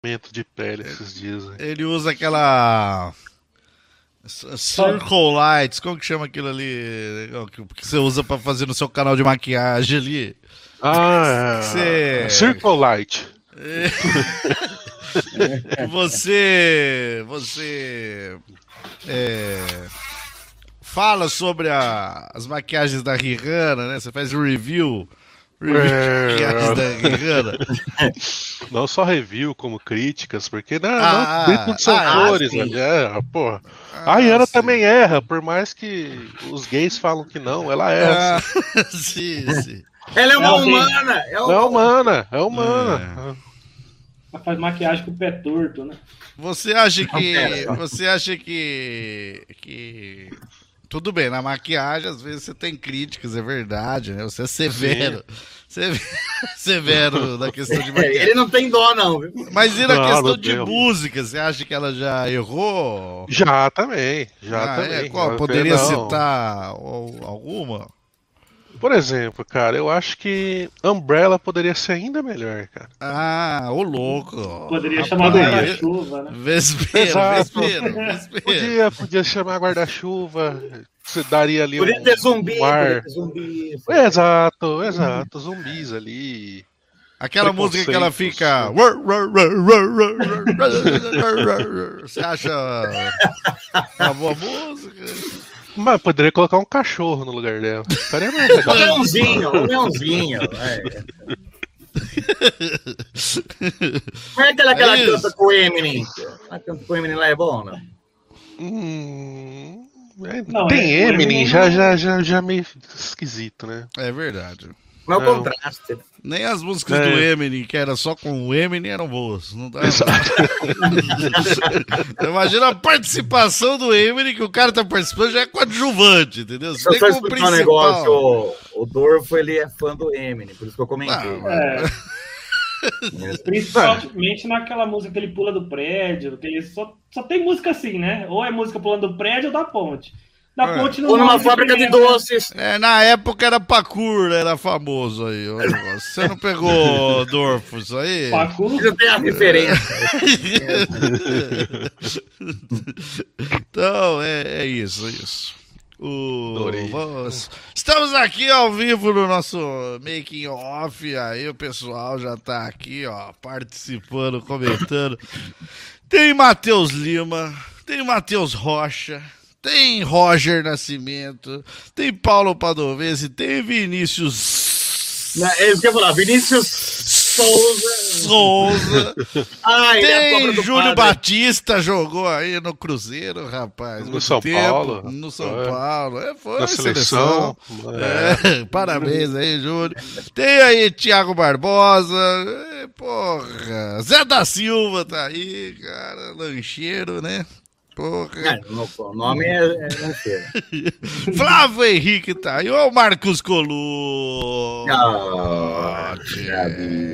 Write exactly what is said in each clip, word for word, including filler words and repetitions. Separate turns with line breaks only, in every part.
Tratamento de pele esses dias. Hein?
Ele usa aquela... Circle Lights, como que chama aquilo ali que você usa pra fazer no seu canal de maquiagem ali?
Ah, é.
Você...
Circle Light.
Você... Você... É... Fala sobre a... as maquiagens da Rihanna, né? Você faz review...
É...
da Rihanna.
Não só review, como críticas, porque não,
Ah,
não, nem tudo são
ah,
flores,
ah,
né? Porra.
Ah,
A Rihanna
sim.
também erra, por mais que os gays falam que não, ela erra.
Ah, sim, sim.
Ela é uma
Ela tem-
humana. É
É
uma...
humana, é humana.
Ela faz maquiagem com o pé torto, né?
Você acha
Não,
que.
pera.
Você acha que. que. Tudo bem, na maquiagem às vezes você tem críticas, é verdade, né? Você é severo. Sever- Severo na questão de
É,
maquiagem.
ele não tem dó, não. Viu?
Mas e na
Não,
questão
meu
de
Deus.
música? Você acha que ela já errou?
Já também, já
Ah,
também.
é? Qual?
Ela-
Poderia
não.
citar al- alguma?
Por exemplo, cara, eu acho que Umbrella poderia ser ainda melhor, cara.
Ah, ô louco.
Poderia
Rapaz,
chamar
poderia.
guarda-chuva, né?
Vespeiro,
Exato.
vespeiro, vespeiro.
Podia, podia chamar guarda-chuva, você daria ali
Podia
um,
ter zumbi,
um ar.
podia ter zumbi.
Exato, exato, zumbis ali.
Aquela música que ela
Preconceitos.
fica. Você acha uma boa música?
Mas poderia colocar um cachorro no lugar dela. Ficaria mais legal.
Um leãozinho, um leãozinho. É. Como é que ela, que ela
É isso.
canta com o Eminem? Ela canta com o Eminem lá é bom, né?
Hum, é,
Não,
tem
é, o
Eminem,
Eminem
já,
não-
já, já, já meio esquisito, né?
É verdade.
Não é o
Não.
contraste.
Nem as músicas
É.
do Eminem, que era só com o Eminem, eram boas. Não dá. Imagina a participação do Eminem, que o cara tá participando, já é coadjuvante, entendeu? Você
Eu
tem
só
como
explicar um negócio.
principal.
O, o Dorfo, ele é fã do Eminem, por isso que eu comentei.
Não,
É, principalmente naquela música que ele pula do prédio, que ele só, só tem música assim, né? Ou é música pulando do prédio ou da ponte. Da
É.
ponte não
Ou numa
morre
fábrica de
primeiro, né?
doces.
É, na época era Pacur, era famoso aí. o negócio. Você não pegou Dorfo, isso aí?
Pacu,
Você tem a referência.
Então, é, é isso, é isso. O-
Adorei.
vamos- Estamos aqui ao vivo no nosso making off. Aí o pessoal já tá aqui, ó, participando, comentando. Tem Matheus Lima, tem Matheus Rocha, tem Roger Nascimento, tem Paulo Padovese, tem Vinícius
Não, é isso que eu ia falar. Vinícius Souza.
Souza.
Ah, ele é a cobra
Tem
do
Júlio
padre.
Batista, jogou aí no Cruzeiro, rapaz.
No
muito
São
tempo,
Paulo.
No São
É.
Paulo. É, foi
Na
seleção.
seleção. É.
É, parabéns aí, Júlio. Tem aí Thiago Barbosa. É, porra. Zé da Silva tá aí, cara. Lancheiro, né? Porra.
É, no- o nome é, é não sei.
Flávio Henrique tá aí. Ô, Marcos Colu.
Ah,
Tchê.
já vi.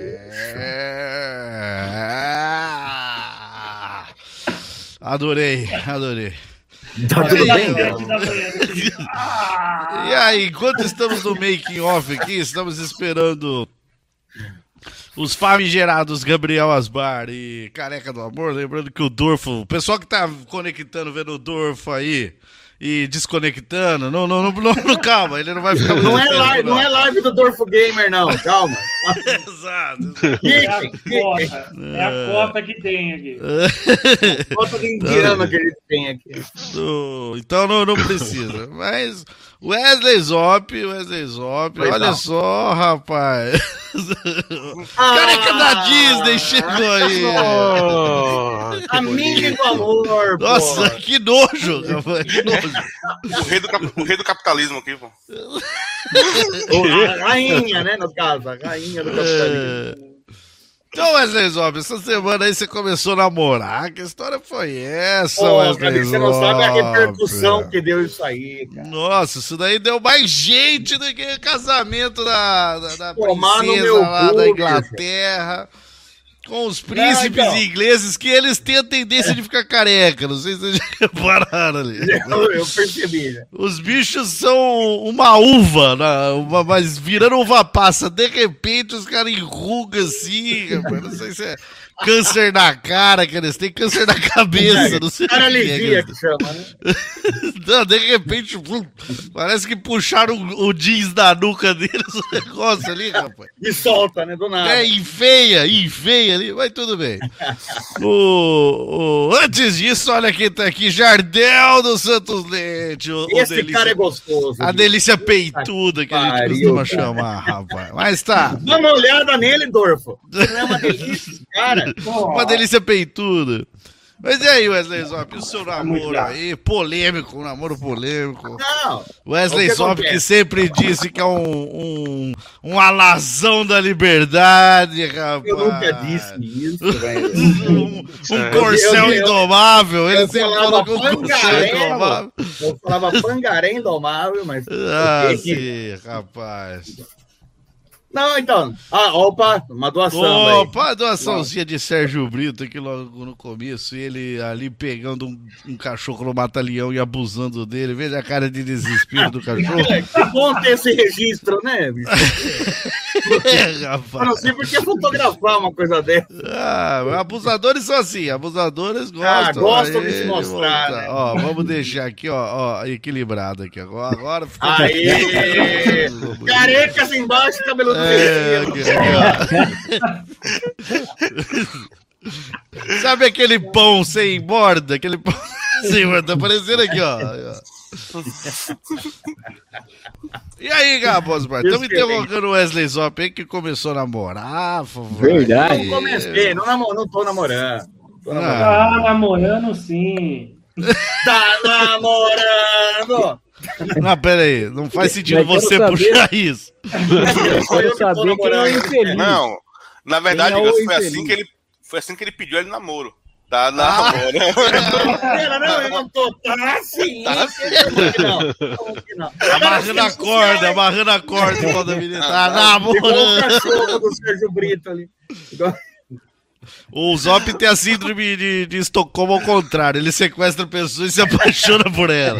É. Adorei, adorei.
Tá tudo
E aí,
bem?
sete da manhã, assim. Ah!
E aí, enquanto estamos no making off aqui, estamos esperando os famigerados Gabriel Asbar e Careca do Amor. Lembrando que o Dorfo, o pessoal que tá conectando, vendo o Dorfo aí e desconectando, não, não, não, não, não, calma, ele não vai ficar muito
Não é
tempo,
live, não é live do Dorfo Gamer, não. Calma.
Exato.
É a
Fiquem,
cota,
fiquem.
é a cota que tem aqui.
Falta de indiano que eles têm aqui.
Do- Então não, não precisa. Mas Wesley Zop, Wesley Zop,
Oi,
olha
não.
só, rapaz.
Ah,
Careca da Disney chegou aí.
Oh, que
Amigo do amor, pô.
Nossa, que nojo, rapaz, que nojo.
O rei do, cap- o rei do capitalismo aqui, pô.
A rainha, né, no caso. A rainha do capitalismo.
É. Então, Wesley Zop, essa semana aí você começou a namorar. Que história foi essa,
Pô,
Wesley
cara, você não sabe a
Zop?
repercussão que deu isso aí, cara.
Nossa, isso daí deu mais gente do que o casamento da, da, da
Tomar no
princesa
meu
lá
cu,
da
bicho.
Inglaterra. Com os príncipes
então.
ingleses que eles têm a tendência de ficar careca. Não sei se vocês já repararam ali.
Eu, eu percebi, né?
Os bichos são uma uva, né? uma, mas virando uva passa. De repente os caras enrugam assim, rapaz. Não sei se é câncer na cara, cara. Eles têm câncer na cabeça, não sei o que é.
Paralisia que chama, né?
Não, de repente, pum, parece que puxaram o, o jeans da nuca deles, o negócio ali, rapaz.
E solta, né? Do nada.
É, enfeia, enfeia ali, mas tudo bem. O, o- antes disso, olha quem tá aqui, Jardel dos Santos Leite. O, o
Esse
delícia-
cara é gostoso.
A
bicho.
delícia peituda que a gente
Pariu,
costuma
cara.
chamar, rapaz. Mas tá,
Dá uma olhada nele, Dorfo. Não é uma delícia, cara.
uma delícia peituda. Mas e aí, Wesley Zop, o seu namoro aí, polêmico, um namoro polêmico.
Não.
Wesley
O que
Zop
acontece?
que sempre disse que é um, um, um alazão da liberdade, rapaz.
Eu nunca disse isso, velho.
Um, um corcel
Eu- eu-
indomável, ele
eu
sempre
falava
falou que um corcel
pangaré,
indomável.
Eu falava pangaré indomável, mas...
Ah, sim, rapaz.
Não, então. Ah, opa, uma doação aí.
Opa, doaçãozinha de Sérgio Brito aqui logo no começo, ele ali pegando um, um cachorro no mata-leão e abusando dele. Veja a cara de desespero do cachorro.
Que bom ter esse registro, né, bicho?
É,
Eu não
rapaz.
sei por que fotografar uma coisa dessa.
Ah, abusadores são assim, abusadores gostam.
gostam de
Aí,
se mostrar,
vamos-
né?
Ó, vamos deixar aqui, ó, ó, equilibrado aqui. Agora, agora ficou.
Aê! Carecas embaixo, cabeludo
É,
em
aqui,
cima.
aqui, ó. Sabe aquele pão sem borda? Aquele pão sem borda, tá aparecendo aqui, ó. ó. E aí, Gabo Osmar? Estamos
Excelente.
interrogando o Wesley Zop aí que começou a namorar. favor.
Verdade.
Não comecei, não, namo- não tô namorando. Tô namorando.
Ah.
Tá namorando sim.
Tá namorando!
Não, pera aí, não faz sentido
Mas quero
você
saber-
puxar isso.
Sou eu
Quero
que tô
saber quem é o
namorando.
infeliz.
Não, na verdade,
Quem é o
Gus, foi
infeliz?
assim que ele foi assim que ele pediu ele namoro. Tá namorando.
Pera, não, eu não tô. Tá sim.
Tá
Como que não? Como que não?
Amarrando a corda, amarrando a corda igual da menina. Tá
Igual o
namorando.
cachorro do Sérgio Brito ali. Igual-
O Zop tem a síndrome de, de Estocolmo ao contrário. Ele sequestra pessoas e se apaixona por ela.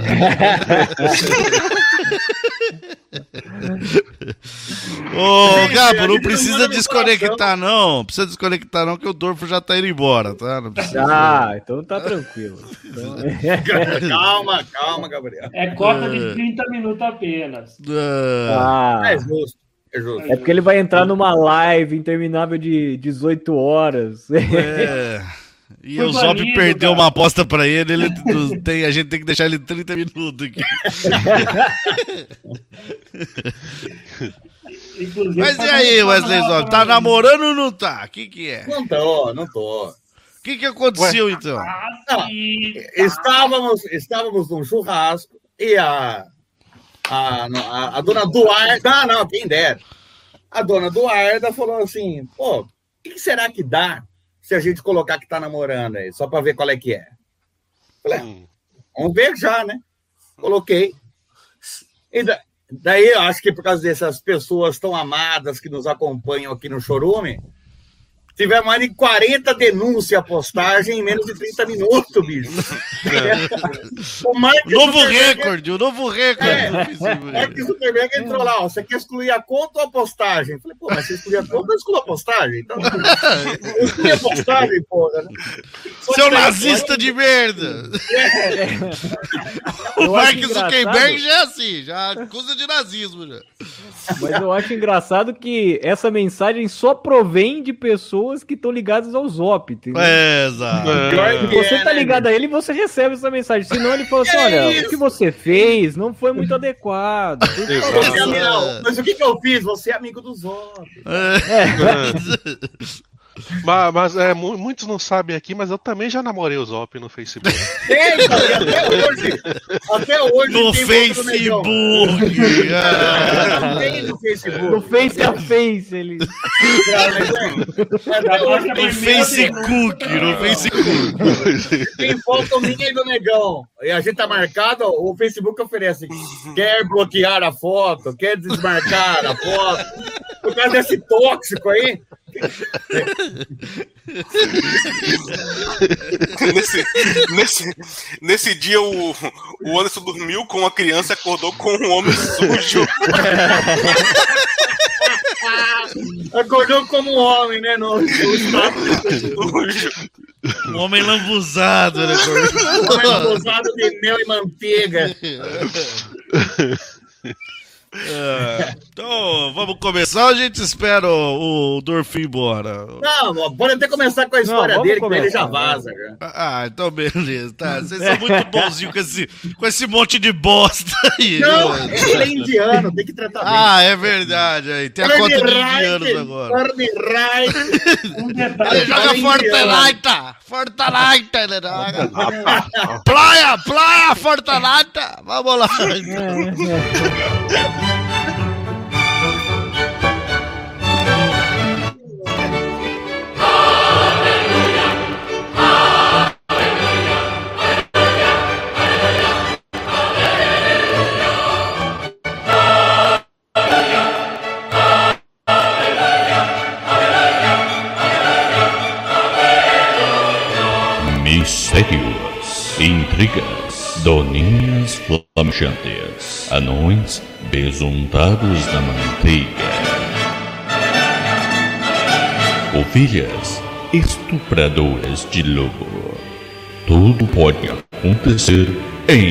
Ô,
Gente, a
Gabo, não
gente
precisa
não
desconectar, não. Precisa desconectar, não, que o Dorfo já tá indo embora, tá? Não precisa.
Ah, então tá tranquilo. Então,
Calma, calma, Gabriel.
É cota de trinta minutos apenas.
Ah,
ah,
É justo, é justo.
é porque ele vai entrar numa live interminável de dezoito horas.
é. E
Foi
o Zop
banido,
perdeu
cara.
uma aposta pra ele, ele tem, a gente tem que deixar ele trinta minutos aqui.
Inclusive,
Mas e
tá
aí,
começando
Wesley
a-
Zop, tá namorando ou não tá? O que que é?
Não tô, não tô.
O que que aconteceu, então?
Ah, sim.
Estávamos, estávamos num churrasco e a, a, a, a dona Duarda, ah, não, quem dera. A dona Duarda falou assim, pô, o que, que será que dá se a gente colocar que tá namorando aí, só pra ver qual é que é? Falei,
Hum.
vamos ver já, né? Coloquei. E da- daí, eu acho que por causa dessas pessoas tão amadas que nos acompanham aqui no Chorume, tivemos mais de quarenta denúncias à postagem em menos de trinta minutos, bicho. O Mark
Novo
Zuckerberg-
recorde, o novo recorde.
É.
do Facebook.
Mark Zuckerberg entrou lá, ó, você quer excluir a conta ou a postagem? Eu falei, pô, mas você excluir a conta ou excluir a postagem? Então, eu excluí a postagem, porra. né? Só
Seu
que daí,
nazista de merda! O
Eu
Mark
acho engraçado-
Zuckerberg já é assim, já acusa de nazismo. Já.
Mas eu acho engraçado que essa mensagem só provém de pessoas que estão ligadas ao Zop. Entendeu?
É, exato.
Pior
Se
que
você
é,
tá
né,
ligado a ele, você recebe essa mensagem. Senão ele fala assim:
Que
olha,
isso?
o que você fez não foi muito adequado. Por
Você é
favor.
amigo- não, mas o que, que eu fiz? Você é amigo dos outros.
Mas, mas, é, mu- muitos não sabem aqui, mas eu também já namorei o Zop no Facebook.
Tem, cara, e até hoje. Até hoje.
No
tem foto do Negão.
Facebook! Ah.
Tem no Facebook.
No face a face ele.
Até hoje
No
tem,
Facebook, no Facebook.
tem foto minha e do Negão. E a gente tá marcado, o Facebook oferece. Quer bloquear a foto, quer desmarcar a foto. Por causa desse tóxico aí.
nesse, nesse, nesse dia, o, o Anderson dormiu com uma criança e acordou com um homem sujo.
Acordou como um homem, né? No, no
Um homem lambuzado, né?
Um homem lambuzado de mel e manteiga.
É, então, vamos começar ou a gente espera o, o Dorf ir embora?
Não, pode até começar com a história
Não,
dele,
começar,
que ele já
né?
vaza. Cara.
Ah, então beleza, tá. Vocês são muito bonzinhos com esse, com esse monte de bosta aí.
Não,
né?
ele é indiano, tem que tratar bem.
Ah, é verdade. Aí. Tem a
Early
conta de
right,
indianos agora.
early right.
Um detalhe.
Ele joga
Fala
Fortnite! Fortnite! Ele joga. Playa, playa, Fortnite! Vamos lá.
Mistérios, intrigas, doninhas flamejantes, anões besuntados na manteiga, ovelhas estupradoras de lobo. Tudo pode acontecer em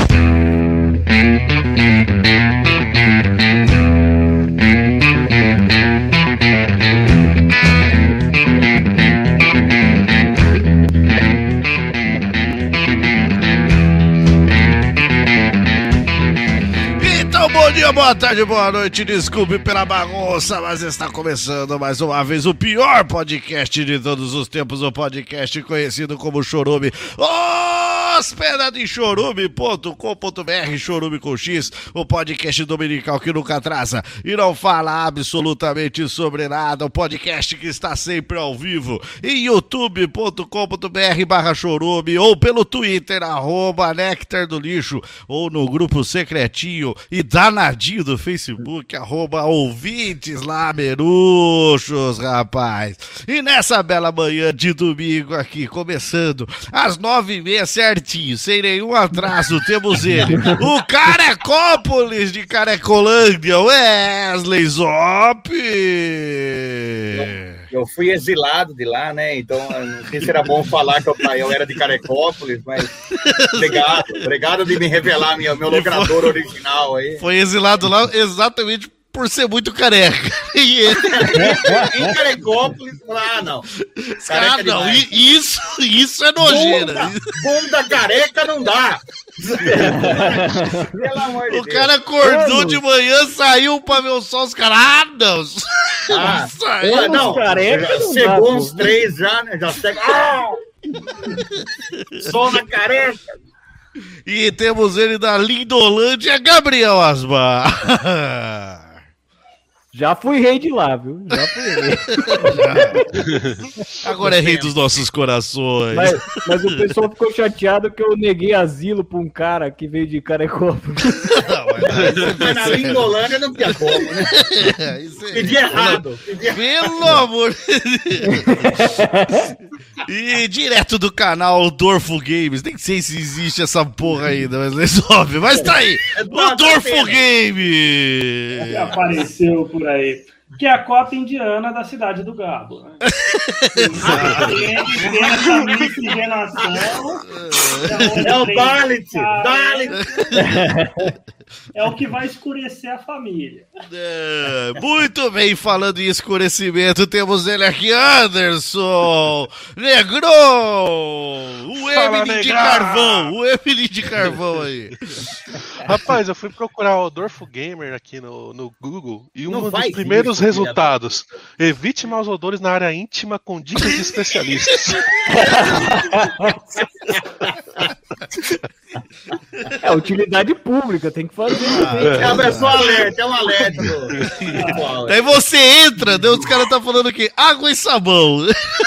Bom dia, boa tarde, boa noite, desculpe pela bagunça, mas está começando mais uma vez o pior podcast de todos os tempos, o podcast conhecido como Chorume, hospedado em chorume ponto com ponto br, Chorume com X, o podcast dominical que nunca atrasa e não fala absolutamente sobre nada, o podcast que está sempre ao vivo em youtube ponto com ponto br barra chorume ou pelo Twitter, arroba Nectar do Lixo, ou no grupo secretinho e danadinho do Facebook, arroba ouvintes lá, meruxos, rapaz. E nessa bela manhã de domingo aqui, começando às nove e meia certinho, sem nenhum atraso, temos ele, o Carecópolis de Carecolândia, Wesley Zop.
Eu fui exilado de lá, né? Então, eu não sei se era bom falar que eu, eu era de Carecópolis, mas obrigado. Obrigado de me revelar minha, meu locador original aí.
Foi exilado lá exatamente por ser muito careca. E ele...
em Carecópolis, ah, não.
Ah, não, e, isso, isso é nojeira.
Bunda, bunda careca não dá. Pelo amor de
o
Deus.
cara acordou de manhã, saiu pra ver o sol, os caras, ah, não.
Ah,
saiu.
não,
careca
já
não
chegou
dá,
uns
pô.
três já, né? Já segue. Ah! Sol na careca.
E temos ele da Lindolândia, Gabriel Asmar.
Já fui rei de lá, viu? Já fui rei.
Agora é rei dos nossos corações.
Mas, mas o pessoal ficou chateado que eu neguei asilo pra um cara que veio de Carecópolis.
Mas na Lindolândia não tinha como, né?
Isso é-
Pedi errado. Pedi errado.
Pelo amor de Deus. E direto do canal Dorfo Games. Nem sei se existe essa porra ainda, mas resolve. Mas tá aí. O Dorfo Games.
Apareceu por aí. Que é a cota indiana da cidade do Gabo. Né? Tem essa miscigenação.
É o Dalit. Dalit.
É o que vai escurecer a família.
É, muito bem, falando em escurecimento, temos ele aqui, Anderson Negro, o
Fala,
Emily de
negra!
carvão, o Emily de carvão aí.
Rapaz, eu fui procurar o Dorfo Gamer aqui no, no Google e um
Não
dos
faz
primeiros
isso, filha
resultados: evite maus odores na área íntima com dicas de especialistas.
É utilidade pública, tem que fazer.
É uma pessoa alerta, é um alerta. do- pessoal.
Daí você entra, daí os caras tá falando o quê? Água e sabão.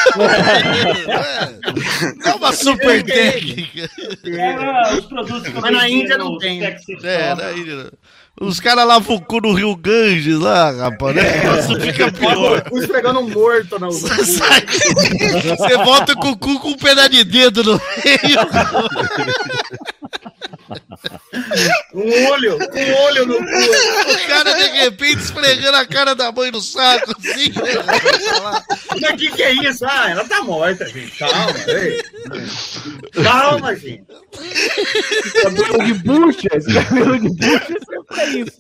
É uma super técnica.
Era os produtos que eu
Mas na
vendia
Índia
no
não tem.
sexy
É,
shop.
daí, os caras lavam o cu no Rio Ganges lá, rapaz, né? Isso fica pior.
Fui esfregando um morto no.
Sai- Você volta com o cu com um pedaço de dedo no meio.
Um olho, um olho no cu.
O cara, de repente, esfregando a cara da mãe no saco, assim, né?
Mas o que, que é isso? Ah, ela tá morta, gente. Calma, ei. Calma, gente.
Cabelo de bucha, esse cabelo de bucha sempre é isso.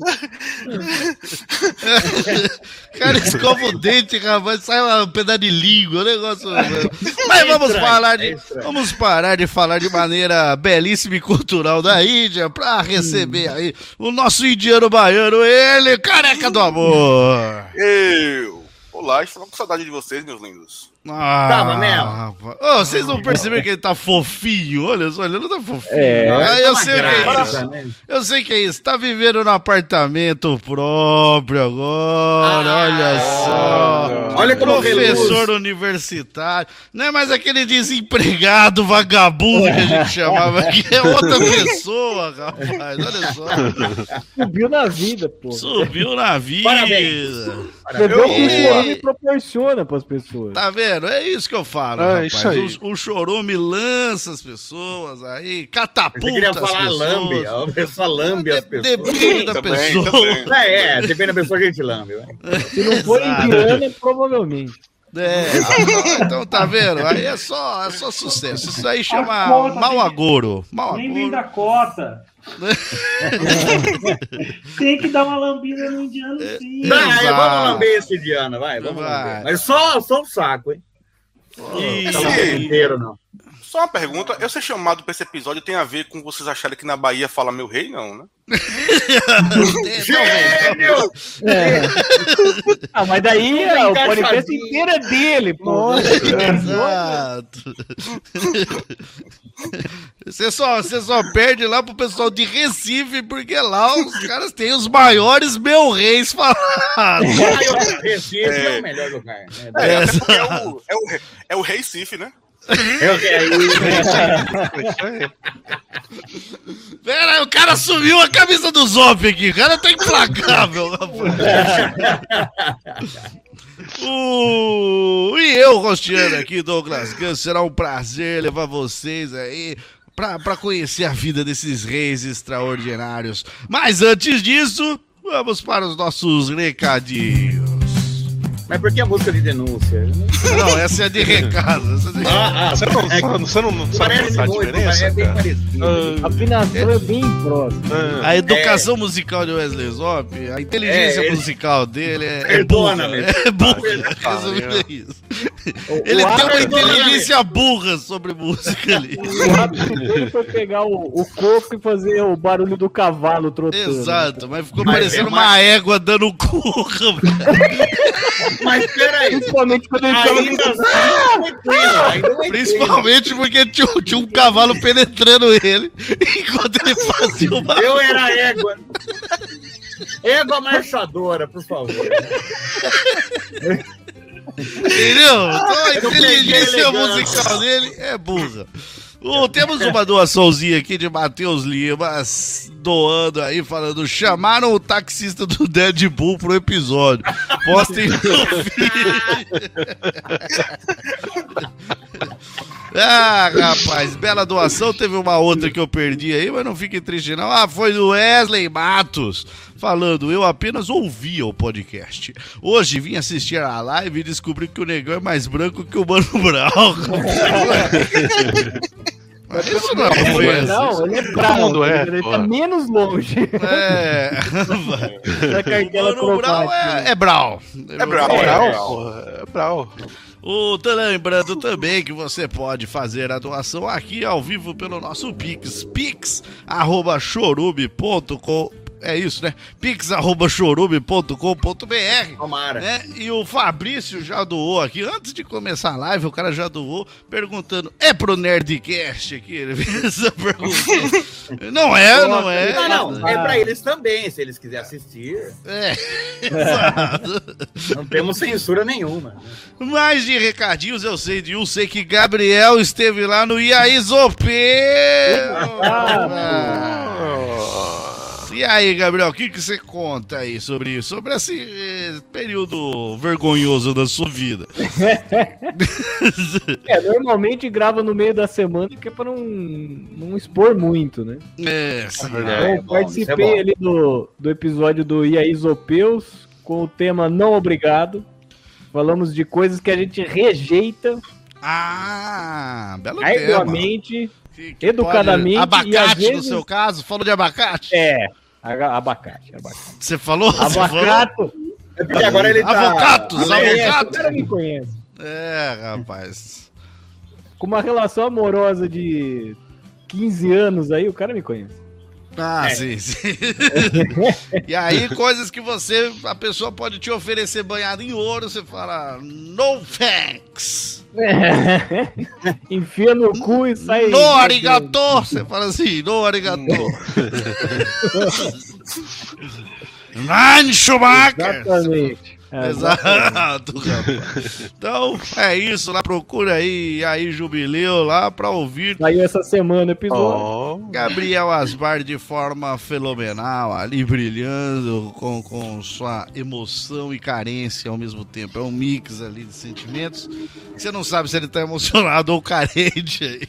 Cara, escova o dente, rapaz, sai um pedaço de língua, o negócio. Mas vamos falar de. Vamos parar de falar de maneira belíssima e cultural da Índia pra receber aí o nosso indiano baiano, ele, Careca do Amor.
Eu. Olá, estou com saudade de vocês, meus lindos.
Ah,
Tava mesmo.
rapaz. Ô, vocês não perceberam que ele tá fofinho? Olha só, ele não tá fofinho.
É.
Ah, eu
Tá uma
sei o que é
graça,
isso.
né?
Eu sei que é isso. Tá vivendo no apartamento próprio agora,
Ah,
olha só.
Olha como
Professor universitário. Não é mais aquele desempregado vagabundo que a gente chamava aqui. É outra pessoa, rapaz. Olha só.
Subiu na vida, pô.
Subiu na vida.
Parabéns.
Você vê o que o
Ei.
chorume proporciona pras pessoas.
Tá vendo? É isso que eu falo,
É,
rapaz.
isso aí.
O, o chorume lança as pessoas aí,
Você
catapulta
queria
as
falar
pessoas.
lambe, a pessoa lambe as
De-
pessoas.
Depende da
Também,
pessoa.
também.
É, é, depende da pessoa, a gente lambe. Vai.
Se não for
Exato.
indiana, provavelmente.
É, então tá vendo? Aí é só, é só sucesso. Isso aí chama
A conta
mau
tem que-
agouro. Mau
Nem vem da
agouro.
cota. Tem que dar uma lambida no indiano, sim.
Tá, aí,
Exato.
vamos lamber esse Diana, vai, vamos
Vai.
lamber. Mas só, só o saco, hein?
Isso.
Não é inteiro, não.
Só uma pergunta, eu ser chamado pra esse episódio tem a ver com vocês acharem que na Bahia fala meu rei, não, né?
Gênio!
É. Ah, mas daí
Tudo
é, o podcast
encaixadinho.
inteiro é dele, pô.
Exato. Você só, você só perde lá pro pessoal de Recife, porque lá os caras têm os maiores meu reis falados.
Recife é o melhor lugar. Né?
É, até
Essa-
porque é o, é o, re- é o rei Cif, né?
Eu, eu,
Isso aí.
Pera aí, o cara sumiu a camisa do Zop aqui. O cara tá implacável, rapaz. Uh, e eu, rosteando aqui, Douglas Ganso, será um prazer levar vocês aí pra, pra conhecer a vida desses reis extraordinários. Mas antes disso, vamos para os nossos recadinhos.
mas por que a música de denúncia?
Não, essa é de recado. Essa é de...
Ah, ah,
Você não,
é,
você não, não sabe
parece
notar a
muito,
diferença?
mas é bem
cara?
parecido.
A afinação é bem próxima.
Ah,
A educação musical de Wesley Zop, a inteligência
É, ele-
musical dele é, é burra.
Perdona-me.
É burra.
Ah,
Resumindo
é.
é isso.
O-
Ele
o
tem uma
ápice-
inteligência burra sobre música ali.
O ápice dele foi pegar o, o coco e fazer o barulho do cavalo trotando.
Exato, mas ficou
Mas
parecendo
é
uma
mais-
égua dando o cu, rapaz.
Mas peraí,
Principalmente quando ele fala
ainda assim, não é tranquilo, ainda não é
Principalmente porque tinha, um- tinha um cavalo penetrando ele enquanto ele fazia o
tranquilo.
barulho.
Eu era égua. Égua marchadora, por favor.
Entendeu? Então a
Eu não peguei
inteligência
elegância.
musical dele é burra. Ô, temos uma doaçãozinha aqui de Matheus Limas, doando aí, falando, chamaram o taxista do Deadpool pro episódio. Postem no feed. Ah, rapaz, bela doação. Teve uma outra que eu perdi aí, mas não fique triste não. Ah, foi do Wesley Matos, falando, eu apenas ouvia o podcast. Hoje vim assistir a live e descobri que o negão é mais branco que o Mano Brown. Mas isso não é ofensa.
Não, ele é
Todo
bravo.
mundo é,
ele
pô.
tá menos longe
É.
da cartela
Mano Brown
cromática.
é, é Brown.
É bravo,
É
é
brau,
bravo.
porra. É brau.
O, tô lembrando também que você pode fazer a doação aqui ao vivo pelo nosso Pix, pix arroba chorume ponto com. É isso, né? pix arroba chorume ponto com ponto br.
Tomara.
Né? E o Fabrício já doou aqui, antes de começar a live, o cara já doou, perguntando, é pro Nerdcast aqui? Ele fez essa pergunta. Não é, não é.
Não, não, é pra eles também, se eles quiserem assistir.
É, exato.
Não temos censura nenhuma.
Mais de recadinhos eu sei de um, sei que Gabriel esteve lá no Iaizopê.
Ah,
E E aí, Gabriel, o que, que você conta aí sobre isso? Sobre esse eh, período vergonhoso da sua vida?
É, normalmente grava no meio da semana, que é pra não, não expor muito, né?
É, sim.
Então,
É,
eu
bom,
participei
isso é bom.
ali do, do episódio do E aí Isopeus, com o tema Não Obrigado. Falamos de coisas que a gente rejeita
Ah, belo tema.
arduamente,
Que- que
educadamente,
pode-
e às
Abacate, no
vezes-
seu caso? Falou de abacate?
É, aga- abacate, abacate.
Você falou? Você falou?
Abacato,
É porque agora ele tá...
Avocados,
me conhece,
avocados.
o cara me conhece.
É, rapaz.
Com uma relação amorosa de quinze anos aí, o cara me conhece.
Ah,
É.
sim, sim. E aí, coisas que você, a pessoa pode te oferecer banhado em ouro, você fala, no thanks.
Enfia no cu e sai.
No arigato. Você fala assim, no arigato. Nine Schumacher.
Exatamente.
Exato, rapaz. Então, é isso, lá procura aí, e aí Jubileu lá pra ouvir
Saiu essa semana o episódio.
Ó,
Gabriel Asbar de forma fenomenal, ali brilhando com, com sua emoção e carência ao mesmo tempo. É um mix ali de sentimentos. Você não sabe se ele tá emocionado ou carente aí.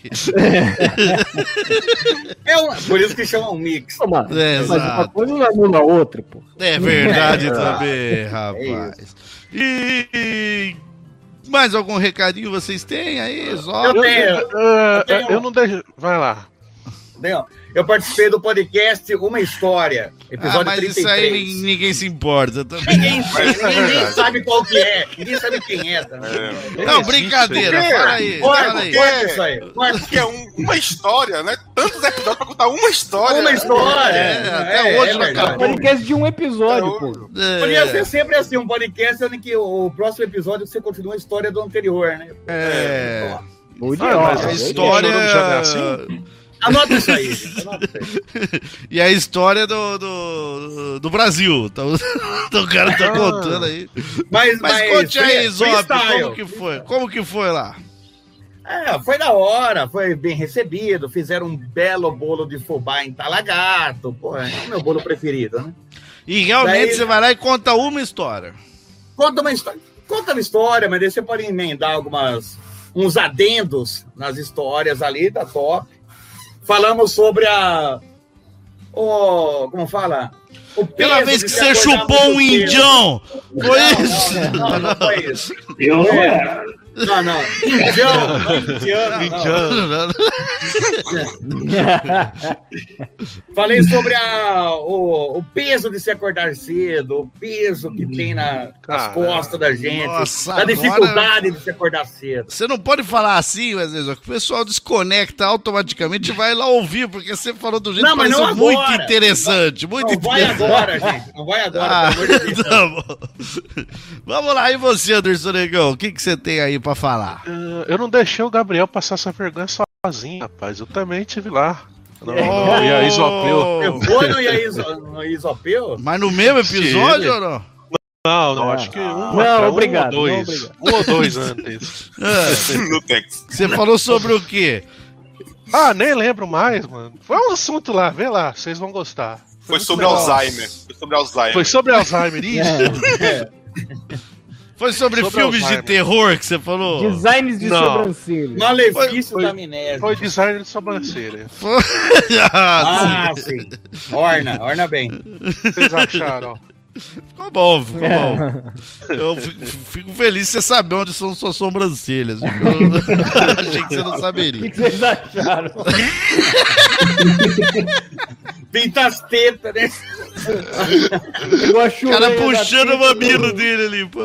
É um- por isso que chama um mix.
Pô, mano,
É,
mas uma
exato.
coisa não anula a outra, pô.
É verdade
É,
também, rapaz. E, e mais algum recadinho vocês têm aí? Só...
Eu tenho,
ah,
tenho-
eu não deixo. Vai lá.
entendeu? Eu participei do podcast Uma História,
Ah,
episódio
mas
trinta
isso
e
aí
três.
nin- ninguém se importa também.
Ninguém, ninguém nem sabe qual que é. Ninguém sabe quem é também.
Não,
Existe
brincadeira,
isso aí.
fala aí,
Corta,
fala aí.
corta isso aí. Corta.
Porque é um- uma história, né? Tantos episódios pra contar uma história.
Uma história.
É, até hoje não
verdade.
acabou.
Podcast de um episódio,
É,
pô.
Podia
É,
ser sempre assim, um podcast onde que o próximo episódio você continua a história do anterior, né?
é.
Bom de
Ah,
hora,
mas
A
bom
a
de
história.
Chorume já não é assim?
Anota isso aí, gente. Anota isso aí.
E a história do, do, do Brasil. Então, o cara tá contando aí.
Mas,
Mas conte aí,
free-
Zop,
freestyle.
como que foi? Como que foi lá?
É, foi da hora, foi bem recebido. Fizeram um belo bolo de fubá em Talagato. Pô, é o meu bolo preferido, né?
E realmente
Daí-
você vai lá e conta uma história.
Conta uma história. Conta uma história, mas daí você pode emendar algumas, uns adendos nas histórias ali, tá top. Falamos sobre a. O, como fala? O
Pela
peso
vez
de
que
se
você
acordar
chupou
muito
um
cedo.
indião. Foi
Não,
isso?
Não, não, não foi isso.
Eu não era.
Não, não. Indião, não indiano, não.
Indiano.
Falei sobre a, o, o peso de se acordar cedo, o peso que tem na, nas
Caramba.
costas da gente,
Nossa,
a
agora-
dificuldade de se acordar cedo.
Você não pode falar assim, às vezes, o pessoal desconecta automaticamente e vai lá ouvir, porque você falou do jeito
Não,
que
mas
pareceu
não
muito
agora.
interessante, muito
Não vai
interessante.
agora, gente. Não vai agora,
Ah,
pelo amor de Deus.
tá bom. Vamos lá, e você, Anderson Negão? O que, que você tem aí pra falar?
Ah, eu não deixei o Gabriel passar essa vergonha sozinho, rapaz. Eu também estive lá. Não,
Oh!
não, e a Isopeu.
Eu vou no Iso- no Isopeu?
Mas no mesmo episódio
Sim.
ou não?
Não, não,
Ah.
acho que um,
Não,
um
obrigado,
ou
não,
dois.
obrigado.
Um ou dois antes.
Ah,
No Tex.
você falou sobre o quê?
Ah, nem lembro mais, mano. Foi um assunto lá, vê lá, vocês vão gostar.
Foi
muito
sobre
legal.
Alzheimer. Foi sobre Alzheimer.
Foi sobre Alzheimer, isso.
É,
Foi sobre,
Sobre
filmes de
Alzheimer.
terror que você falou?
designs de
Não.
sobrancelha.
Malefício
Foi-
da amnésia.
Foi design de sobrancelha.
Ah,
Ah, sim. Orna, orna bem.
O que vocês acharam?
ficou bom, ficou bom. Eu fico, fico feliz de você saber onde são suas sobrancelhas. viu? Eu achei que você não
O
saberia.
que vocês acharam?
Pinta as tetas, né?
Pegou a
O
chuveira
cara
da
puxando o
teta,
mamilo dele ali, pô.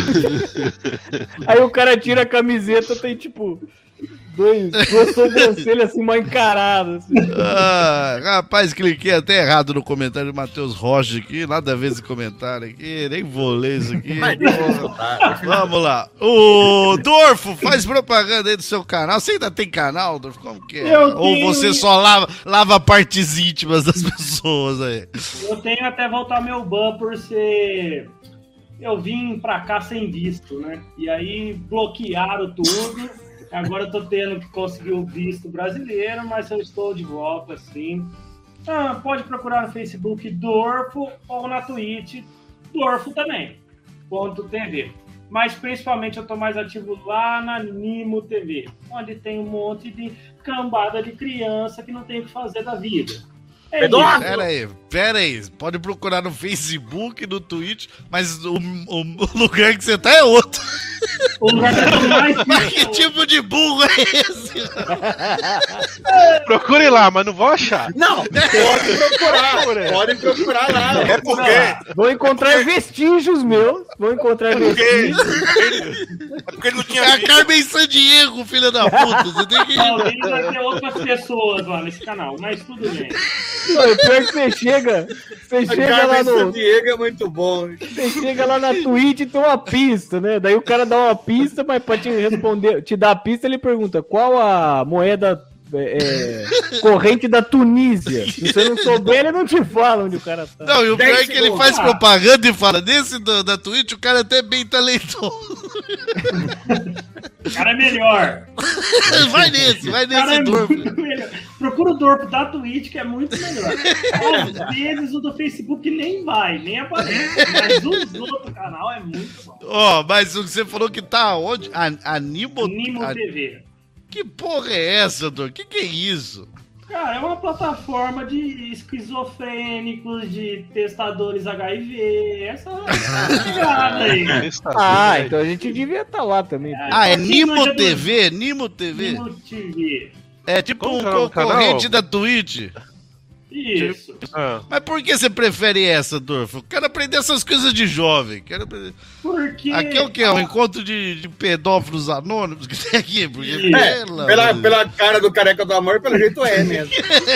Aí o cara tira a camiseta, tem tipo dois, duas sobrancelhas assim mal encaradas. Assim.
Ah, rapaz, cliquei até errado no comentário do Matheus Rocha aqui. Nada a ver esse comentário aqui. Nem vou ler isso aqui.
Mas deixa eu escutar, deixa eu-
Vamos lá. O Dorfo, faz propaganda aí do seu canal. Você ainda tem canal, Dorfo? Como que é?
Eu
Ou
tenho.
você só lava, lava partes íntimas das pessoas aí?
Eu tenho até voltar meu ban por ser. Eu vim pra cá sem visto, né? E aí bloquearam tudo. Agora eu tô tendo que conseguir o visto brasileiro, mas eu estou de volta, assim. Ah, pode procurar no Facebook Dorfo ou na Twitch Dorfo também, ponto T V. Mas principalmente eu tô mais ativo lá na Nimo T V, onde tem um monte de cambada de criança que não tem o que fazer da vida. É isso.
Pera aí, pera aí. Pode procurar no Facebook, no Twitch, mas o, o, o lugar que você tá é outro.
O lugar que eu tô mais
Mas que tipo de burro é esse?
Procure lá, mas não vou achar.
Não, pode procurar. Pode procurar lá.
É porque,
Vou encontrar vestígios meus. Vou encontrar vestígios.
é porque ele não
É
tinha
a
visto.
Carmen Sandiego, filha da puta. Você tem que ir.
Talvez vai ter outras pessoas lá nesse canal, mas tudo bem.
Não, pior que você chega. Você
A
chega lá
Carmen
no.
Sandiego é muito bom.
Você chega lá na Twitch e tem uma pista, né? Daí o cara dá uma pista, mas pra te responder, te dar a pista, ele pergunta qual a moeda é, é, corrente da Tunísia. Se você não souber, ele não te fala onde o cara tá.
Não, e o pior
dez
é que ele
segundos.
faz propaganda e fala, desse do- da Twitch, o cara é até bem talentoso.
O cara é melhor.
Vai nesse, vai
O cara
nesse
é
Dorfo.
muito melhor. Procura o Dorfo da Twitch, que é muito melhor. Às vezes o do Facebook nem vai, nem aparece. Mas o do outro canal é muito bom.
Ó, mas o que você falou que tá onde? A, Animo...
Nimo
a-
T V.
Que porra é essa, Dor? Que que é isso?
Cara, é uma plataforma de esquizofrênicos, de testadores H I V, essa essa pegada aí.
Ah, então a gente devia estar lá também.
Ah, é
Quem
Nimo
manja do-
T V? Nimo T V?
Nimo T V.
É tipo
Como
um
que é o nome do
concorrente
canal?
da Twitch.
Isso.
Ah,
Mas por que você prefere essa, Dorfo? Eu quero aprender essas coisas de jovem. Quero aprender...
Porque.
Aqui é o quê? Um encontro de, de pedófilos anônimos que tem aqui? Porque,
Isso.
É,
pela-
pela, pela cara do careca do amor, pelo jeito é mesmo.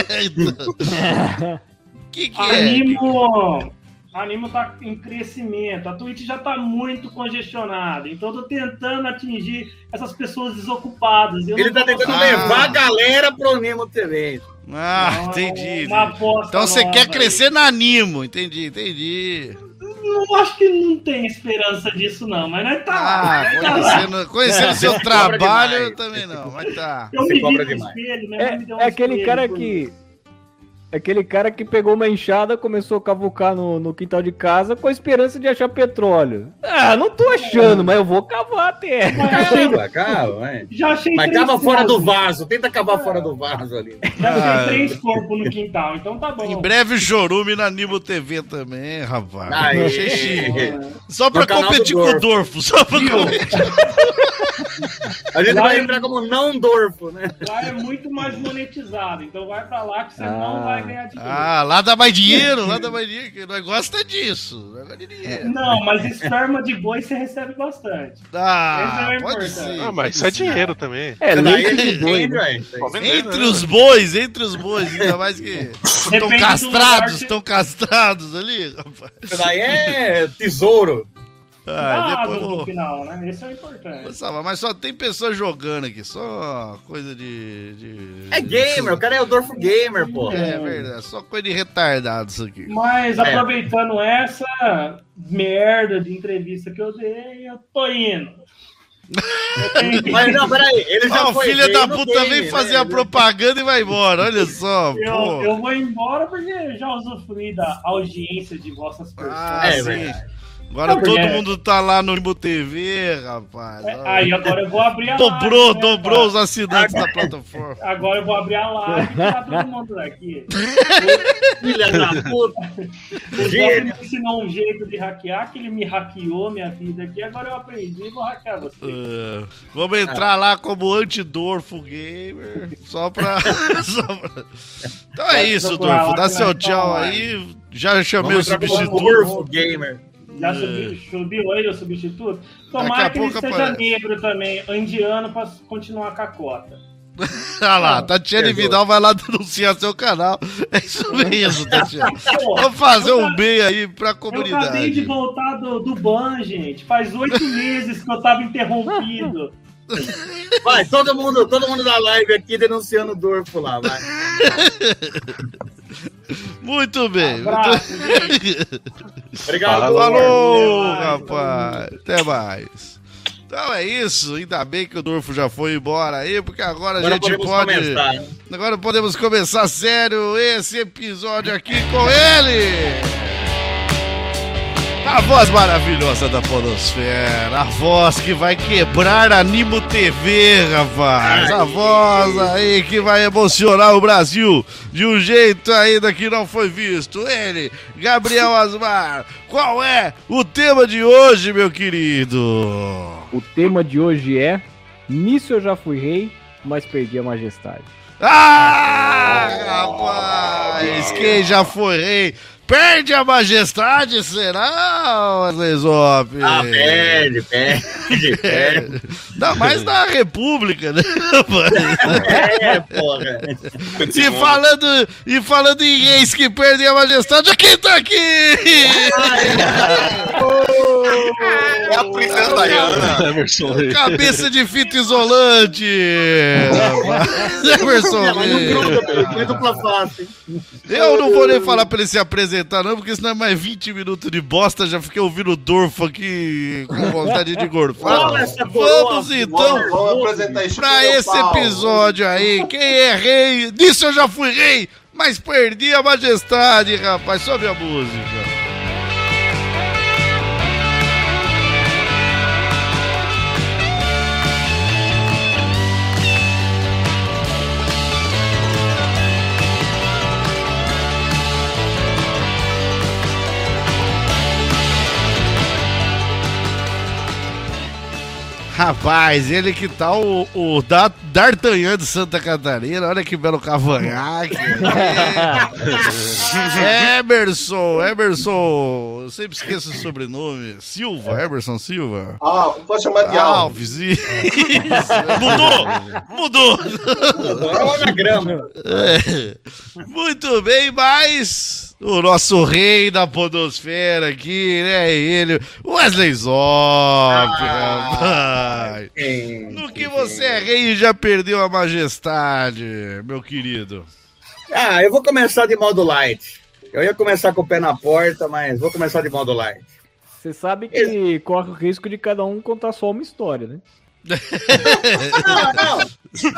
que que
A
é?
Animo, a Animo tá em crescimento, a Twitch já tá muito congestionada, então eu tô tentando atingir essas pessoas desocupadas. Eu
Ele
não
tá
tô
tentando
conseguindo.
levar a galera pro Nemo T V.
Ah,
Uma-
entendi.
uma
entendi.
aposta
Então você
nova
quer
aí.
crescer na Animo, entendi, entendi.
Não acho que não tem esperança disso, não, mas nós tá lá.
Ah,
nós tá lá.
conhecendo, conhecendo o seu
Cobra
trabalho,
demais.
eu também não, mas tá.
Eu
Você
me vi
cobra
no
demais.
espelho, minha mãe
É,
me deu um
é aquele
espelho
cara
por-
que. Aquele cara que pegou uma enxada, começou a cavucar no, no quintal de casa com a esperança de achar petróleo. Ah, não tô achando, mas eu vou cavar até.
Calma, calma, é.
Já achei
Mas
três
cava fora do
corpos.
vaso, tenta cavar fora do vaso ali.
Já achei
Ah.
três corpos no quintal, então tá bom.
Em breve o Chorume na Animo T V também, rapaz.
Aê.
Achei chique. Só pra
No canal
competir
do
com o
Dorfo.
Dorfo, só pra competir.
A gente
Lá
vai
é-
entrar como não Dorfo, né?
Lá é muito mais monetizado, então vai pra lá que você não
Ah.
vai ganhar dinheiro.
Ah, lá dá mais dinheiro, lá dá mais dinheiro, que nós gosta disso. Nós gosta de dinheiro.
Não, mas esperma de boi você recebe bastante.
Ah,
Esse é o
pode
importante.
ser.
ah, mas isso é dinheiro também.
É,
Isso daí
leite
é
de boi.
dinheiro,
né?
é isso aí.
Tô vendendo,
Entre
né?
os bois, entre os bois, ainda mais que estão
Depende do
castrados,
lugar que-
estão castrados ali, rapaz.
Isso daí é tesouro.
Ah,
Dado
depois eu
no
vou...
final, né? Esse é o importante.
Salva, mas só tem pessoas jogando aqui, só coisa de. de...
É gamer, o cara é o Dorfo Gamer, pô.
É verdade, só coisa de retardado isso aqui.
Mas
É.
aproveitando essa merda de entrevista que eu dei, eu tô indo. Eu tenho que-
Mas não, peraí, ele já
Ah, o
foi
filho
gay
da
no
puta
game,
vem
né?
fazer a propaganda e vai embora, olha só,
Eu,
pô.
eu vou embora porque já usufruí da audiência de vossas pessoas.
Ah,
É
sim.
verdade.
Agora
Não,
todo
porque-
mundo tá lá no Nimo T V, rapaz.
É,
Olha.
aí agora eu vou abrir a
Dobrou,
live, né,
dobrou
cara?
os assinantes da plataforma.
Agora eu vou abrir a live e tirar todo mundo daqui.
Filha da puta.
O Zé
Gênio.
me ensinou um jeito de hackear, que ele me hackeou minha vida aqui, agora eu aprendi e vou hackear você.
Uh, vamos entrar lá como Antidorfo Gamer, só pra... só pra- Então é
Pode
isso,
procurar
Dorfo,
lá
dá
que
seu
vai estar
tchau
online.
aí, já chamei o
Vamos entrar como
substituto.
Dorfo Gamer.
Já subiu, subiu aí o substituto?
Daqui a
Tomara que ele
pouco
seja
aparece.
negro também, indiano, pra continuar com a cota.
Olha lá, Tatiane
Perdoa.
Vidal vai lá denunciar seu canal. É isso mesmo, Tatiane.
Pô,
Vamos fazer
eu
um bem aí pra
Eu acabei de
comunidade.
voltar do, do ban, gente. Faz oito meses que eu tava interrompido.
Vai, todo mundo, todo mundo da live aqui denunciando o Dorfo lá, vai.
Muito bem.
Abraço,
muito...
Obrigado,
Falou.
Dorfo.
Falou,
Até mais.
rapaz. Até mais. Então é isso, ainda bem que o Dorfo já foi embora aí, porque agora, agora a gente pode...
Começar, né?
Agora podemos começar sério esse episódio aqui com ele! A voz maravilhosa da podosfera, a voz que vai quebrar a Nimo T V, rapaz. A voz aí que vai emocionar o Brasil de um jeito ainda que não foi visto. Ele, Gabriel Asmar. Qual é o tema de hoje, meu querido?
O tema de hoje é: nisso eu já fui rei, mas perdi a majestade.
Ah, rapaz, quem já foi rei perde a majestade, será, Wesley Zop?
Ah, perde, perde, perde.
Ainda mais na República, né?
É, porra.
E falando, e falando em reis que perdem a majestade, quem tá aqui?
É a princesa Diana.
Emerson Rei.
Cabeça de fita isolante. Emerson
Não, mas não
Rei.
gruda, não é dupla face.
Eu não vou nem falar pra ele se apresentar, não, porque senão é mais vinte minutos de bosta. Já fiquei ouvindo o Dorfo aqui com vontade de gorfar.
Olha essa coroa,
Vamos então
Vamos apresentar isso
pra esse episódio aí. Quem é rei? Disso eu já fui rei, mas perdi a majestade, rapaz. Sobe a música. Rapaz, ele que tá o, o da- D'Artagnan de Santa Catarina, olha que belo cavanhaque. Emerson, Emerson, eu sempre esqueço o sobrenome. Silva, Emerson Silva.
Ah, pode chamar de Alves.
Alves, isso. Mudou, mudou.
Agora na grama.
É. Muito bem, mas o nosso rei da podosfera aqui, né? Ele, Wesley Zop, rapaz.
Sim,
No que
sim.
você é rei e já perdeu a majestade, meu querido.
Ah, eu vou começar de modo light. Eu ia começar com o pé na porta, mas vou começar de modo light.
Você sabe que corre o risco de cada um contar só uma história, né?
Não, não.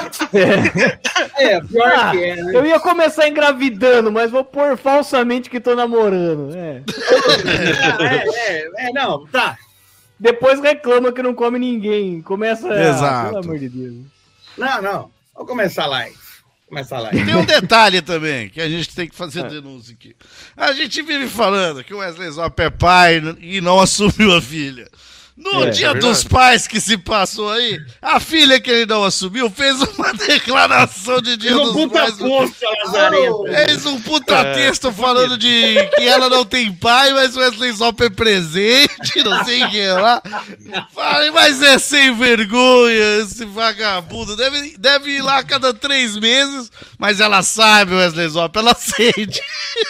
É, pior
Ah,
que é, né?
eu ia começar engravidando, mas vou pôr falsamente que tô namorando. É.
É, é, é, não, tá.
Depois reclama que não come ninguém. Começa.
Exato.
Ah, pelo amor de Deus.
Não, não. Vou começar light. Começar light.
Tem um detalhe também, que a gente tem que fazer denúncia aqui. A gente vive falando que o Wesley Zop é pai e não assumiu a filha. No
É,
dia
é
dos pais que se passou aí, a filha que ele não assumiu fez uma declaração de dia
Fiz um
dos
puta
pais.
post, Lazarento.
Fez um puta
É,
texto falando de que ela não tem pai, mas o Wesley Zop é presente, não sei o que lá. Falei, mas é sem vergonha esse vagabundo. Deve, deve ir lá a cada três meses, mas ela sabe, Wesley Zop, ela sente.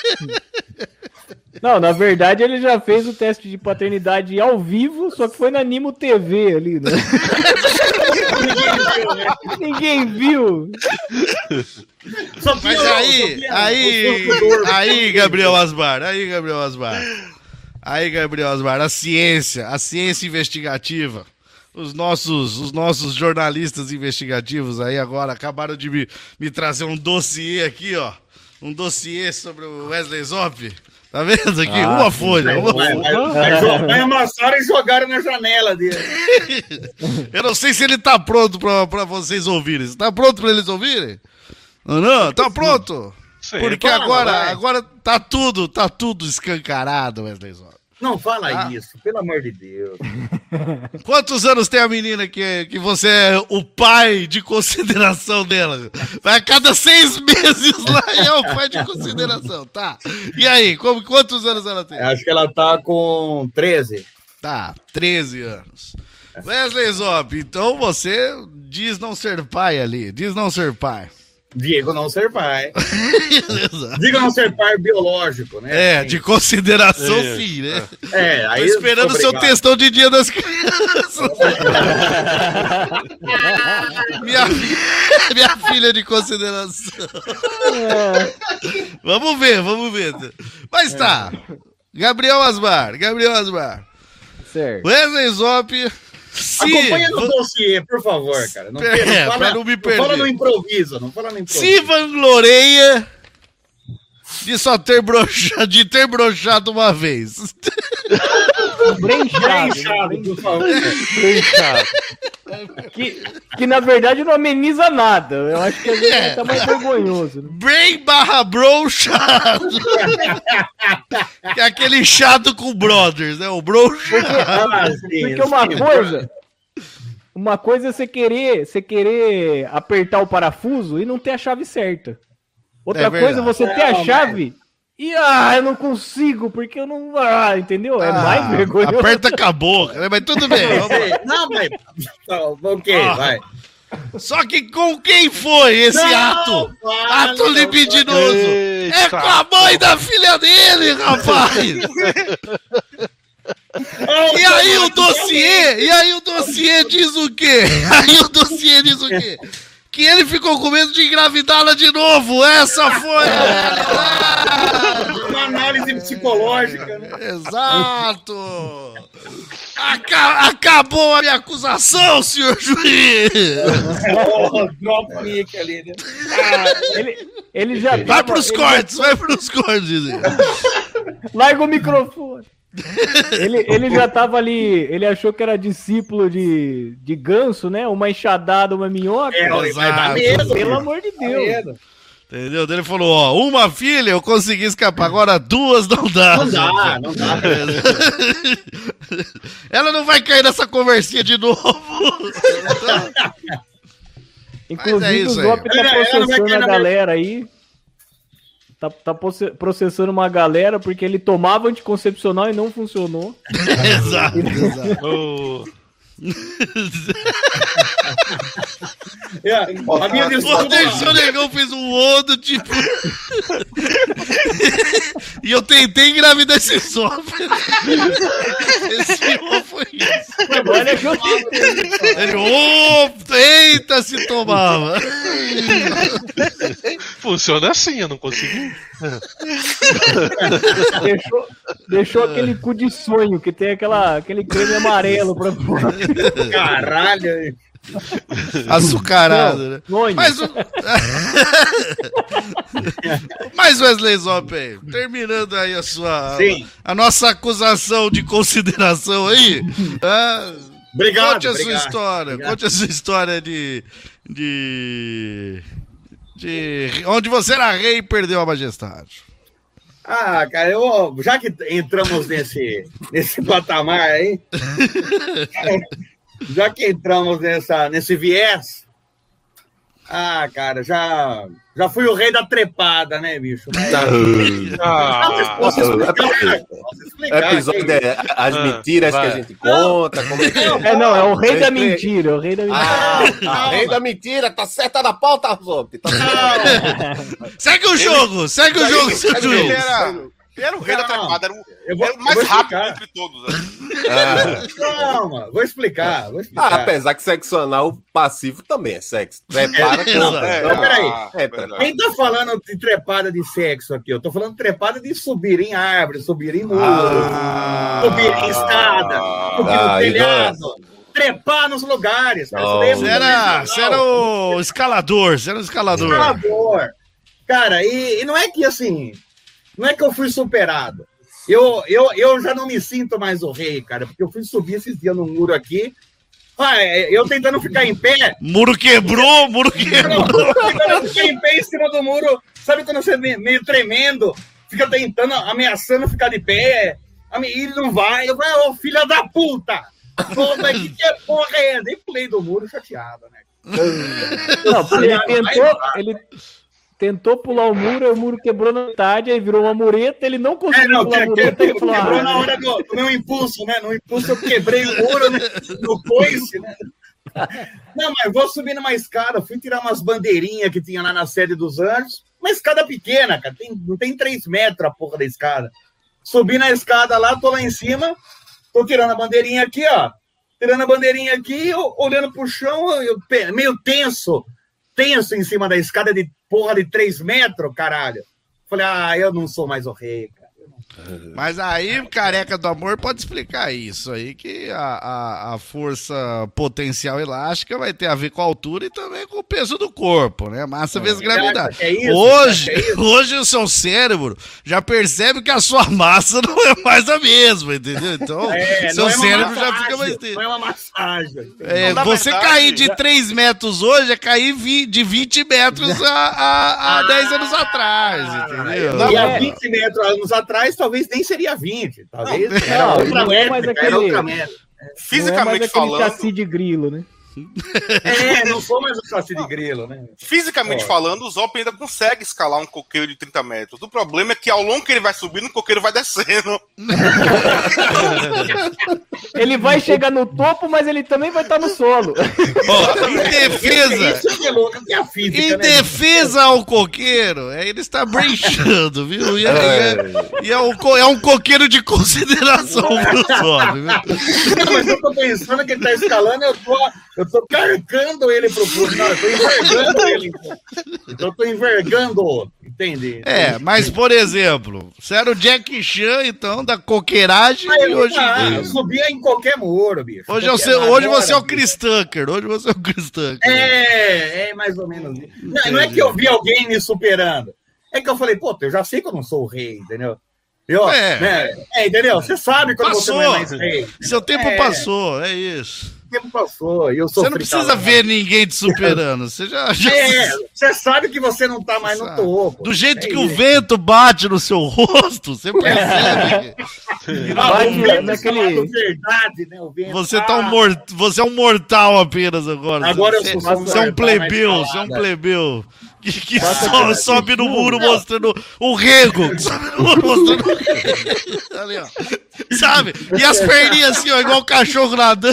Não, na verdade ele já fez o teste de paternidade ao vivo, só que foi na Nimo T V ali, né? Ninguém viu.
Só
Mas
piorou,
aí,
só piorou.
aí,
O corpo do
aí, Gabriel Asmar, aí, Gabriel Asmar. Aí, Gabriel Asmar, a ciência, a ciência investigativa. Os nossos, os nossos jornalistas investigativos aí agora acabaram de me, me trazer um dossiê aqui, ó. Um dossiê sobre o Wesley Zop. Tá vendo aqui?
Ah,
uma
sim,
folha, uma
Vai,
folha.
vai, vai, vai, amassaram e jogaram na janela dele.
Eu não sei se ele tá pronto pra, pra vocês ouvirem. Você tá pronto pra eles ouvirem? Não, não? Tá pronto?
Sim,
Porque
fala,
agora,
vai.
agora tá tudo, tá tudo escancarado, Wesley Zop.
Não fala
Ah.
isso, pelo amor de Deus.
Quantos anos tem a menina que, que você é o pai de consideração dela? Vai a cada seis meses lá e é o pai de consideração, tá? E aí, como, quantos anos ela tem?
Acho que ela tá com treze.
Tá, treze anos. Wesley Zop, então você diz não ser pai ali, diz não ser pai.
Digo não ser pai.
Exato.
Digo não ser pai biológico, né?
É, de consideração
É,
sim, né?
É,
Tô
aí.
esperando o seu
obrigado.
textão de dia das crianças. minha, fi- minha filha de consideração. Vamos ver, vamos ver. Mas tá. Gabriel Asmar, Gabriel Asmar.
Certo.
Wesley Zop Se...
Acompanha no dossiê, por favor, cara. Não,
É,
não, fala,
pra não me perder.
não fala no improviso, não fala no improviso.
Se vangloreia de só ter broxado, de ter broxado uma vez.
Brenchado,
Bem por favor.
Brenchado. Que, que na verdade não ameniza nada. Eu acho que às vezes
É.
tá mais vergonhoso. Né?
Brain barra broxado. Que é aquele chato com brothers, né? O broxado.
Ah, sim,
Porque uma
sim.
coisa. Uma coisa é você querer, você querer apertar o parafuso e não ter a chave certa. Outra
É verdade.
coisa é você ter a
Não,
chave e ah, eu não consigo, porque eu não. Ah, entendeu? É
Ah,
mais vergonhoso.
aperta com a boca, né? Mas tudo bem, vamos lá.
Não, mas. Ok,
Ah.
vai.
Só que com quem foi esse
Não,
ato?
fala,
Ato
não,
libidinoso.
Eita.
É com a mãe da filha dele, rapaz. E aí o dossiê, e aí o dossiê diz o quê? Aí o dossiê diz o quê? Que ele ficou com medo de engravidá-la de novo. Essa foi a realidade.
Uma análise psicológica, né?
Exato. Aca- acabou a minha acusação, senhor juiz.
Oh, drop mic ali, né?
Ele, ele já
Vai
tava-
pros
ele
cortes, vai pros cortes.
Larga o microfone. Ele, ele já tava ali, ele achou que era discípulo de, de ganso, né? Uma enxadada, uma minhoca.
É, vai dar
Exato.
medo.
Pelo amor de
Dá
Deus.
medo.
Entendeu? Daí ele falou, ó, uma filha eu consegui escapar, agora duas não dá.
Não dá, não dá.
Ela não vai cair nessa conversinha de novo.
Inclusive,
Mas é isso
o
aí.
Zop tá
Ela- ela vai
processando
cair
a
na
galera aí. Tá, tá proce- processando uma galera porque ele tomava anticoncepcional e não funcionou.
Exato, exato.
Ô,
É, a minha
O
desculpa.
Anderson Negão fez um odo, tipo... E eu tentei engravidar esse Zop. Esse ó foi isso.
Olha que eu tentei.
Ele, ô, eita, se tomava.
funciona assim, eu não consegui.
Deixou, deixou aquele cu de sonho que tem aquela, aquele creme amarelo pra fora.
Caralho.
Açucarado, né?
Sonho.
Mas, o... Mas Wesley Zop aí, terminando aí a sua...
Sim.
A nossa acusação de consideração aí... ah,
Obrigado,
Conte a sua
obrigado,
história,
obrigado.
conte a sua história de... De... de onde você era rei e perdeu a majestade.
Ah, cara, eu, já que entramos nesse, nesse patamar aí, já que entramos nessa, nesse viés, ah, cara, já, já fui o rei da trepada, né, bicho? Mas,
Ah,
mas posso explicar, posso
O
explicar.
episódio
aqui.
é as
Ah,
mentiras
vai.
que a gente conta. Como é que
É, não, é o rei
Eu
da
entrei-
mentira, é o rei da mentira.
Ah,
Calma.
tá, rei da mentira, tá certa na pauta, Zop. Tá
Segue o jogo, segue o jogo, seu
Ele
juiz.
era, ele era o rei da
Não,
trepada, era o,
Eu vou,
era o
eu
mais
vou
rápido
explicar.
entre todos. né?
Calma, vou explicar, vou
Ah,
explicar.
apesar que sexo anal passivo também é sexo. Prepara que não.
É,
Não, peraí.
É,
verdade.
Quem tá falando de trepada de sexo aqui? Eu tô falando trepada de subir em árvore, subir em muro,
Ah.
subir em escada, subir no
Ah,
telhado, trepar nos lugares. Cara. Isso daí é
Não.
Você
muito
era,
legal.
você era o escalador, você era o escalador.
Por favor. Cara, e, e não é que assim, não é que eu fui superado. Eu, eu, eu já não me sinto mais o rei, cara, porque eu fui subir esses dias no muro aqui. Ah, é, eu tentando ficar em pé,
Muro quebrou, muro quebrou.
tentando ficar em pé em cima do muro. Sabe quando você me- meio tremendo, fica tentando, ameaçando ficar de pé, a me- e ele não vai. Eu falei, ô filha da puta! Pô, mas que, que porra é essa? Nem pulei do muro chateado, né?
Não, ele
Vai,
tentou,
vai.
ele tentou pular o muro, aí o muro quebrou na metade, aí virou uma mureta, ele não
É,
conseguiu
não,
pular a
que, que,
mureta e falou,
quebrou
ah,
na hora do, do meu impulso, né? No impulso eu quebrei o muro, né? No coice, né? Não, mas eu vou subir numa escada, fui tirar umas bandeirinhas que tinha lá na sede dos Anjos, uma escada pequena, cara, tem, não tem três metros a porra da escada. Subi na escada lá, tô lá em cima, tô tirando a bandeirinha aqui, ó, tirando a bandeirinha aqui, eu, olhando pro chão, eu, pe- meio tenso, tenso em cima da escada de porra de três metros, caralho. Falei, ah, eu não sou mais o rei, cara. Eu não
Mas aí, careca do amor pode explicar isso aí, que a, a, a força potencial elástica vai ter a ver com a altura e também com o peso do corpo, né? Massa vezes gravidade.
É isso?
Hoje,
É isso?
hoje o seu cérebro já percebe que a sua massa não é mais a mesma, entendeu? Então,
É,
seu
não é uma
cérebro já
massagem,
fica mais...
Não é uma massagem.
É,
Na
você
verdade,
cair de
já-
três metros hoje é cair vi- de vinte metros há, há, há dez anos atrás, entendeu?
E há
é.
vinte metros anos atrás, talvez nem seria vinte. Talvez era
não,
outra
não é mais
métrica, era
aquele-
outra métrica.
Não é mais
Fisicamente
aquele
falando,
chassi de grilo, né?
É, não sou mais o chassi de grilo, né?
fisicamente
Ó.
falando, o Zop ainda consegue escalar um coqueiro de trinta metros. O problema é que ao longo que ele vai subindo, o coqueiro vai descendo.
Ele vai chegar no topo, mas ele também vai estar no solo.
Ó, em defesa,
Isso que é louco, que é a física,
em
né?
defesa ao coqueiro, é, ele está brinchando, viu? E, é, e é- e é um, co- é um coqueiro de consideração pro Zop, viu?
Não, mas eu tô pensando que ele tá escalando, eu tô, eu tô carcando ele pro fundo. Não, eu tô envergando ele. Então, então eu tô envergando, entende?
É, mas por exemplo, você era o Jack Chan, então, da coqueiragem,
Mas
e
eu,
hoje.
ah, eu subia em qualquer muro, bicho.
Hoje, é o
Qualquer-
seu- hoje
agora,
você é o
bicho.
Chris Tucker. Hoje você é o Chris Tucker.
É, é mais ou menos isso. Não, não é que eu vi alguém me superando. É que eu falei, pô, eu já sei que eu não sou o rei, entendeu? Eu,
É.
né? É, entendeu? Você sabe quando você não é
Passou.
mais rei.
Seu tempo
É.
passou, é isso.
O tempo passou. e Eu sou
Você não precisa ver ninguém te superando. Você já. já
É, você sabe que você não tá mais no
sabe.
topo.
Do jeito
É
que o
isso.
vento bate no seu rosto, você percebe que
Ah,
Bate
o vento
naquele-
falando verdade, né? O vento,
você, tá um
ah,
mor... você é um mortal apenas agora.
Agora eu
você,
sou
você é um
mortal,
plebeu,
mais
você é um
falada.
plebeu. Que, que
Passa
so-
pela
sobe no
cintura.
muro mostrando o rego. que Sobe no muro mostrando o rego. Ali, ó. Sabe? E as perninhas assim, ó, igual o cachorro nadando.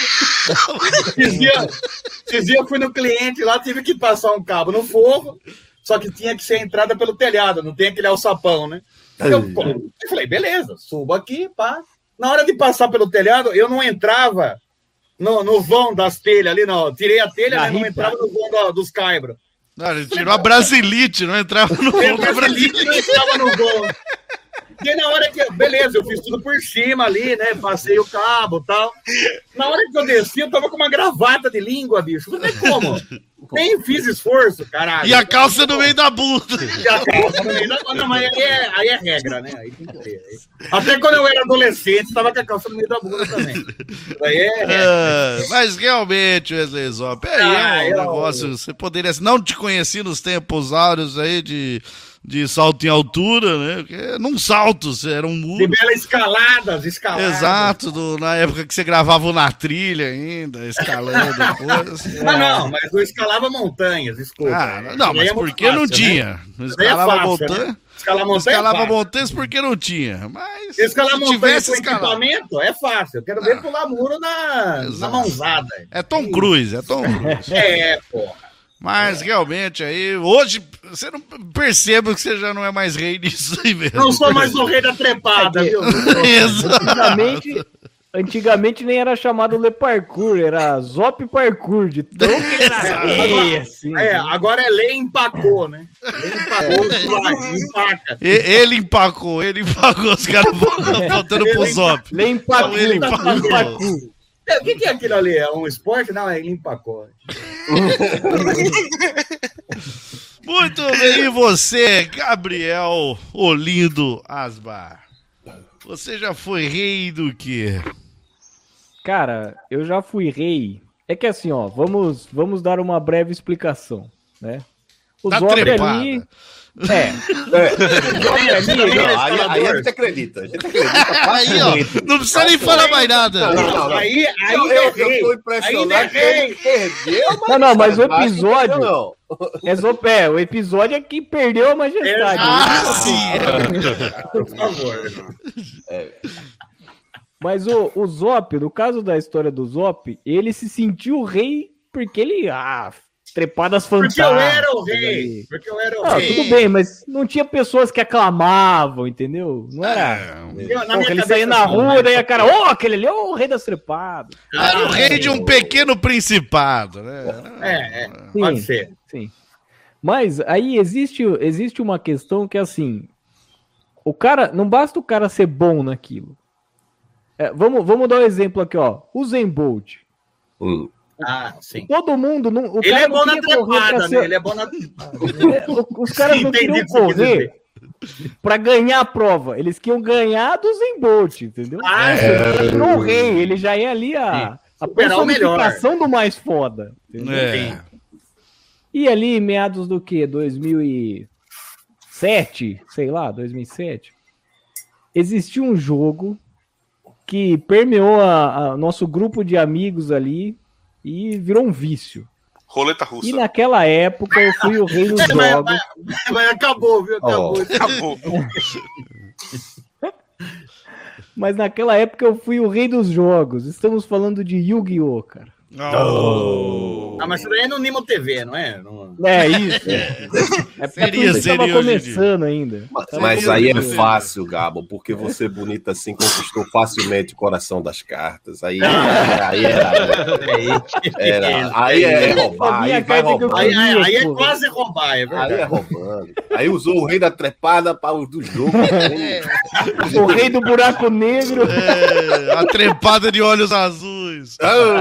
Esses dias esses dias eu fui no cliente lá, tive que passar um cabo no forro, só que tinha que ser entrada pelo telhado, não tem aquele alçapão, né? Eu, pô, eu falei, beleza, subo aqui, pá. Na hora de passar pelo telhado, eu não entrava no, no vão das telhas ali, não. Tirei a telha,
Na
né, não
ripa.
entrava no vão da- dos caibros.
Não, ele tirou a brasilite, não entrava no
Eu
fundo da brasilite.
não entrava no vão. E aí, na hora que. Beleza, eu fiz tudo por cima ali, né? Passei o cabo e tal. Na hora que eu desci, eu tava com uma gravata de língua, bicho. Não tem como. Nem fiz esforço, caralho.
E a calça no meio da bunda.
E a calça no meio da- Não, mas aí é, aí é regra, né? Aí tem que ter. Até quando eu era adolescente, tava com a calça no meio da bunda também. Aí é regra.
Ah, mas realmente, Wesley Zop, é,
Ah,
é um
eu-
negócio. Você poderia. Não te conheci nos tempos áureos aí de, de salto em altura, né? Porque num salto, você era um
De
muro.
belas escaladas, escaladas.
Exato, do- na época que você gravava o na trilha ainda, escalando coisas.
Ah, não, mas eu escalava montanhas, desculpa.
Ah,
né?
não,
Isso aí
mas
é muito
porque não
fácil, né?
tinha? Não
Isso aí é
escalava
fácil,
montanha.
né? Escalar montanha é
Escalava
fácil.
montanhas porque não tinha. Mas
Escalar
se
montanha
tivesse
com
escalado.
equipamento é fácil. Eu quero ver pular muro na, na
Exato.
mãozada.
É Tom Cruise, é Tom Cruise.
É, porra.
Mas realmente aí, hoje, você não perceba que você já não é mais rei disso aí mesmo.
Não sou mais o rei da trepada,
É que-
viu?
Exato.
Antigamente, antigamente nem era chamado Le Parkour, era Zop Parkour, de tão que ele era rei, assim.
É, agora é lei empacou, né? Lei empacou, vai, empaca.
E- Ele empacou, ele empacou os caras voltando pro Zop.
Le Empacou,
Ele
Le
empacou.
Empacou.
É, o que, que é aquilo ali? É um esporte? Não, é ele empacou.
Muito bem, e você, Gabriel Olindo Asbar? Você já foi rei do quê?
Cara, eu já fui rei. É que assim, ó, vamos, vamos dar uma breve explicação, né? O
Tá
Zop
trepada.
ali... É,
Não, aí, aí a gente acredita. A gente acredita.
Aí, ó, não precisa nem falar mais nada.
Não, não, não.
Aí, aí
Eu,
é
eu, eu
rei.
tô
Ainda
impressionado
é
que ele
rei.
perdeu, mas
Não, não, mas o
acho que
episódio-
não.
é Zop, é, o episódio é que perdeu a majestade.
Ah,
né?
sim.
Por favor.
Mas o, o Zop, no caso da história do Zop, ele se sentiu rei porque ele, ah, trepadas
Porque
fantásticas.
eu era o rei.
ali.
Porque eu era o
Não,
rei.
tudo bem, mas não tinha pessoas que aclamavam, entendeu? Não era.
Eu, na
Porra,
minha
ele
cabeça,
saía na
assim,
rua,
mas-
daí a cara, ô, aquele ali, ô, o rei das trepadas.
Era o rei de um pequeno principado, né?
É, é,
Sim.
pode ser.
Sim. Mas aí existe, existe uma questão que é assim, o cara, não basta o cara ser bom naquilo. É, vamos, vamos dar um exemplo aqui, ó. O Usain Bolt.
Hum.
Ah, sim.
Todo mundo. Não, o
Ele
cara
é bom na
queria correr pra
trepada,
ser-
né? Ele é bom na
É, o- Os caras
Sim,
não
entendi
queriam
o que você quis
correr pra ganhar a prova. Eles queriam ganhar do Usain Bolt, entendeu?
Ah,
Ele virou o rei. Ele já é ali a, a
Superar o melhor.
personificação do mais foda. Entendeu?
É.
E ali, meados do quê? dois mil e sete, sei lá, dois mil e sete, existiu um jogo que permeou a, a nosso grupo de amigos ali e virou um vício.
Roleta russa.
E naquela época eu fui o rei dos
Mas,
jogos.
mas- mas acabou, viu? Acabou.
Oh.
Acabou.
Mas naquela época eu fui o rei dos jogos. Estamos falando de Yu-Gi-Oh, cara.
Oh.
Ah, mas isso daí é no Nimo T V, não é? Não...
É isso. É, é porque
Seria,
a gente tava
seria hoje em dia.
começando ainda.
Mas,
Tava
mas aí é
começando.
fácil, Gabo, porque você bonita assim conquistou facilmente o coração das cartas. Aí, aí era, era- aí é roubar, aí vai roubar.
Aí, aí, aí é
Pô.
quase roubar, é
Aí é
verdade.
roubando. Aí usou o rei da trepada para o do jogo.
O rei do buraco negro.
É, a trepada de olhos azuis.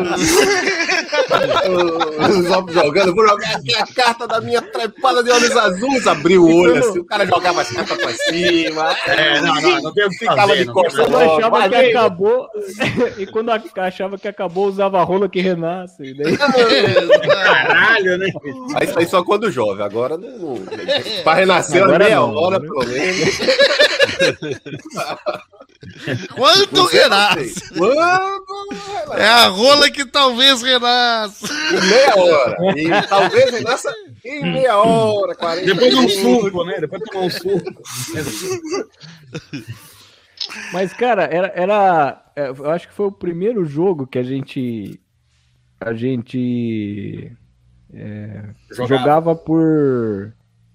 Os homens jogando, vou jogar aqui a carta da minha trepada de olhos azuis. Abriu o olho assim, o cara jogava as cartas pra cima.
É, não, não, não tem o que
Ficava
fazer.
de
não tem
costas
Quando
logo.
achava que
Valeu.
acabou. E quando a- achava que acabou, usava a rola que renasce. E daí...
Caralho, né?
Aí isso aí só quando jovem, agora não. Pra renascer
Agora
meia
não,
hora,
né?
pelo menos.
Quanto renasce?
Quando?
É a rola que talvez renasça.
Em meia hora. E talvez renasça em meia hora, quarenta
Depois de um
minutos.
suco, né? Depois de tomar um suco.
Mas, cara, era, era. é, Eu acho que foi o primeiro jogo que a gente. A gente. é,
Jogava.
jogava por.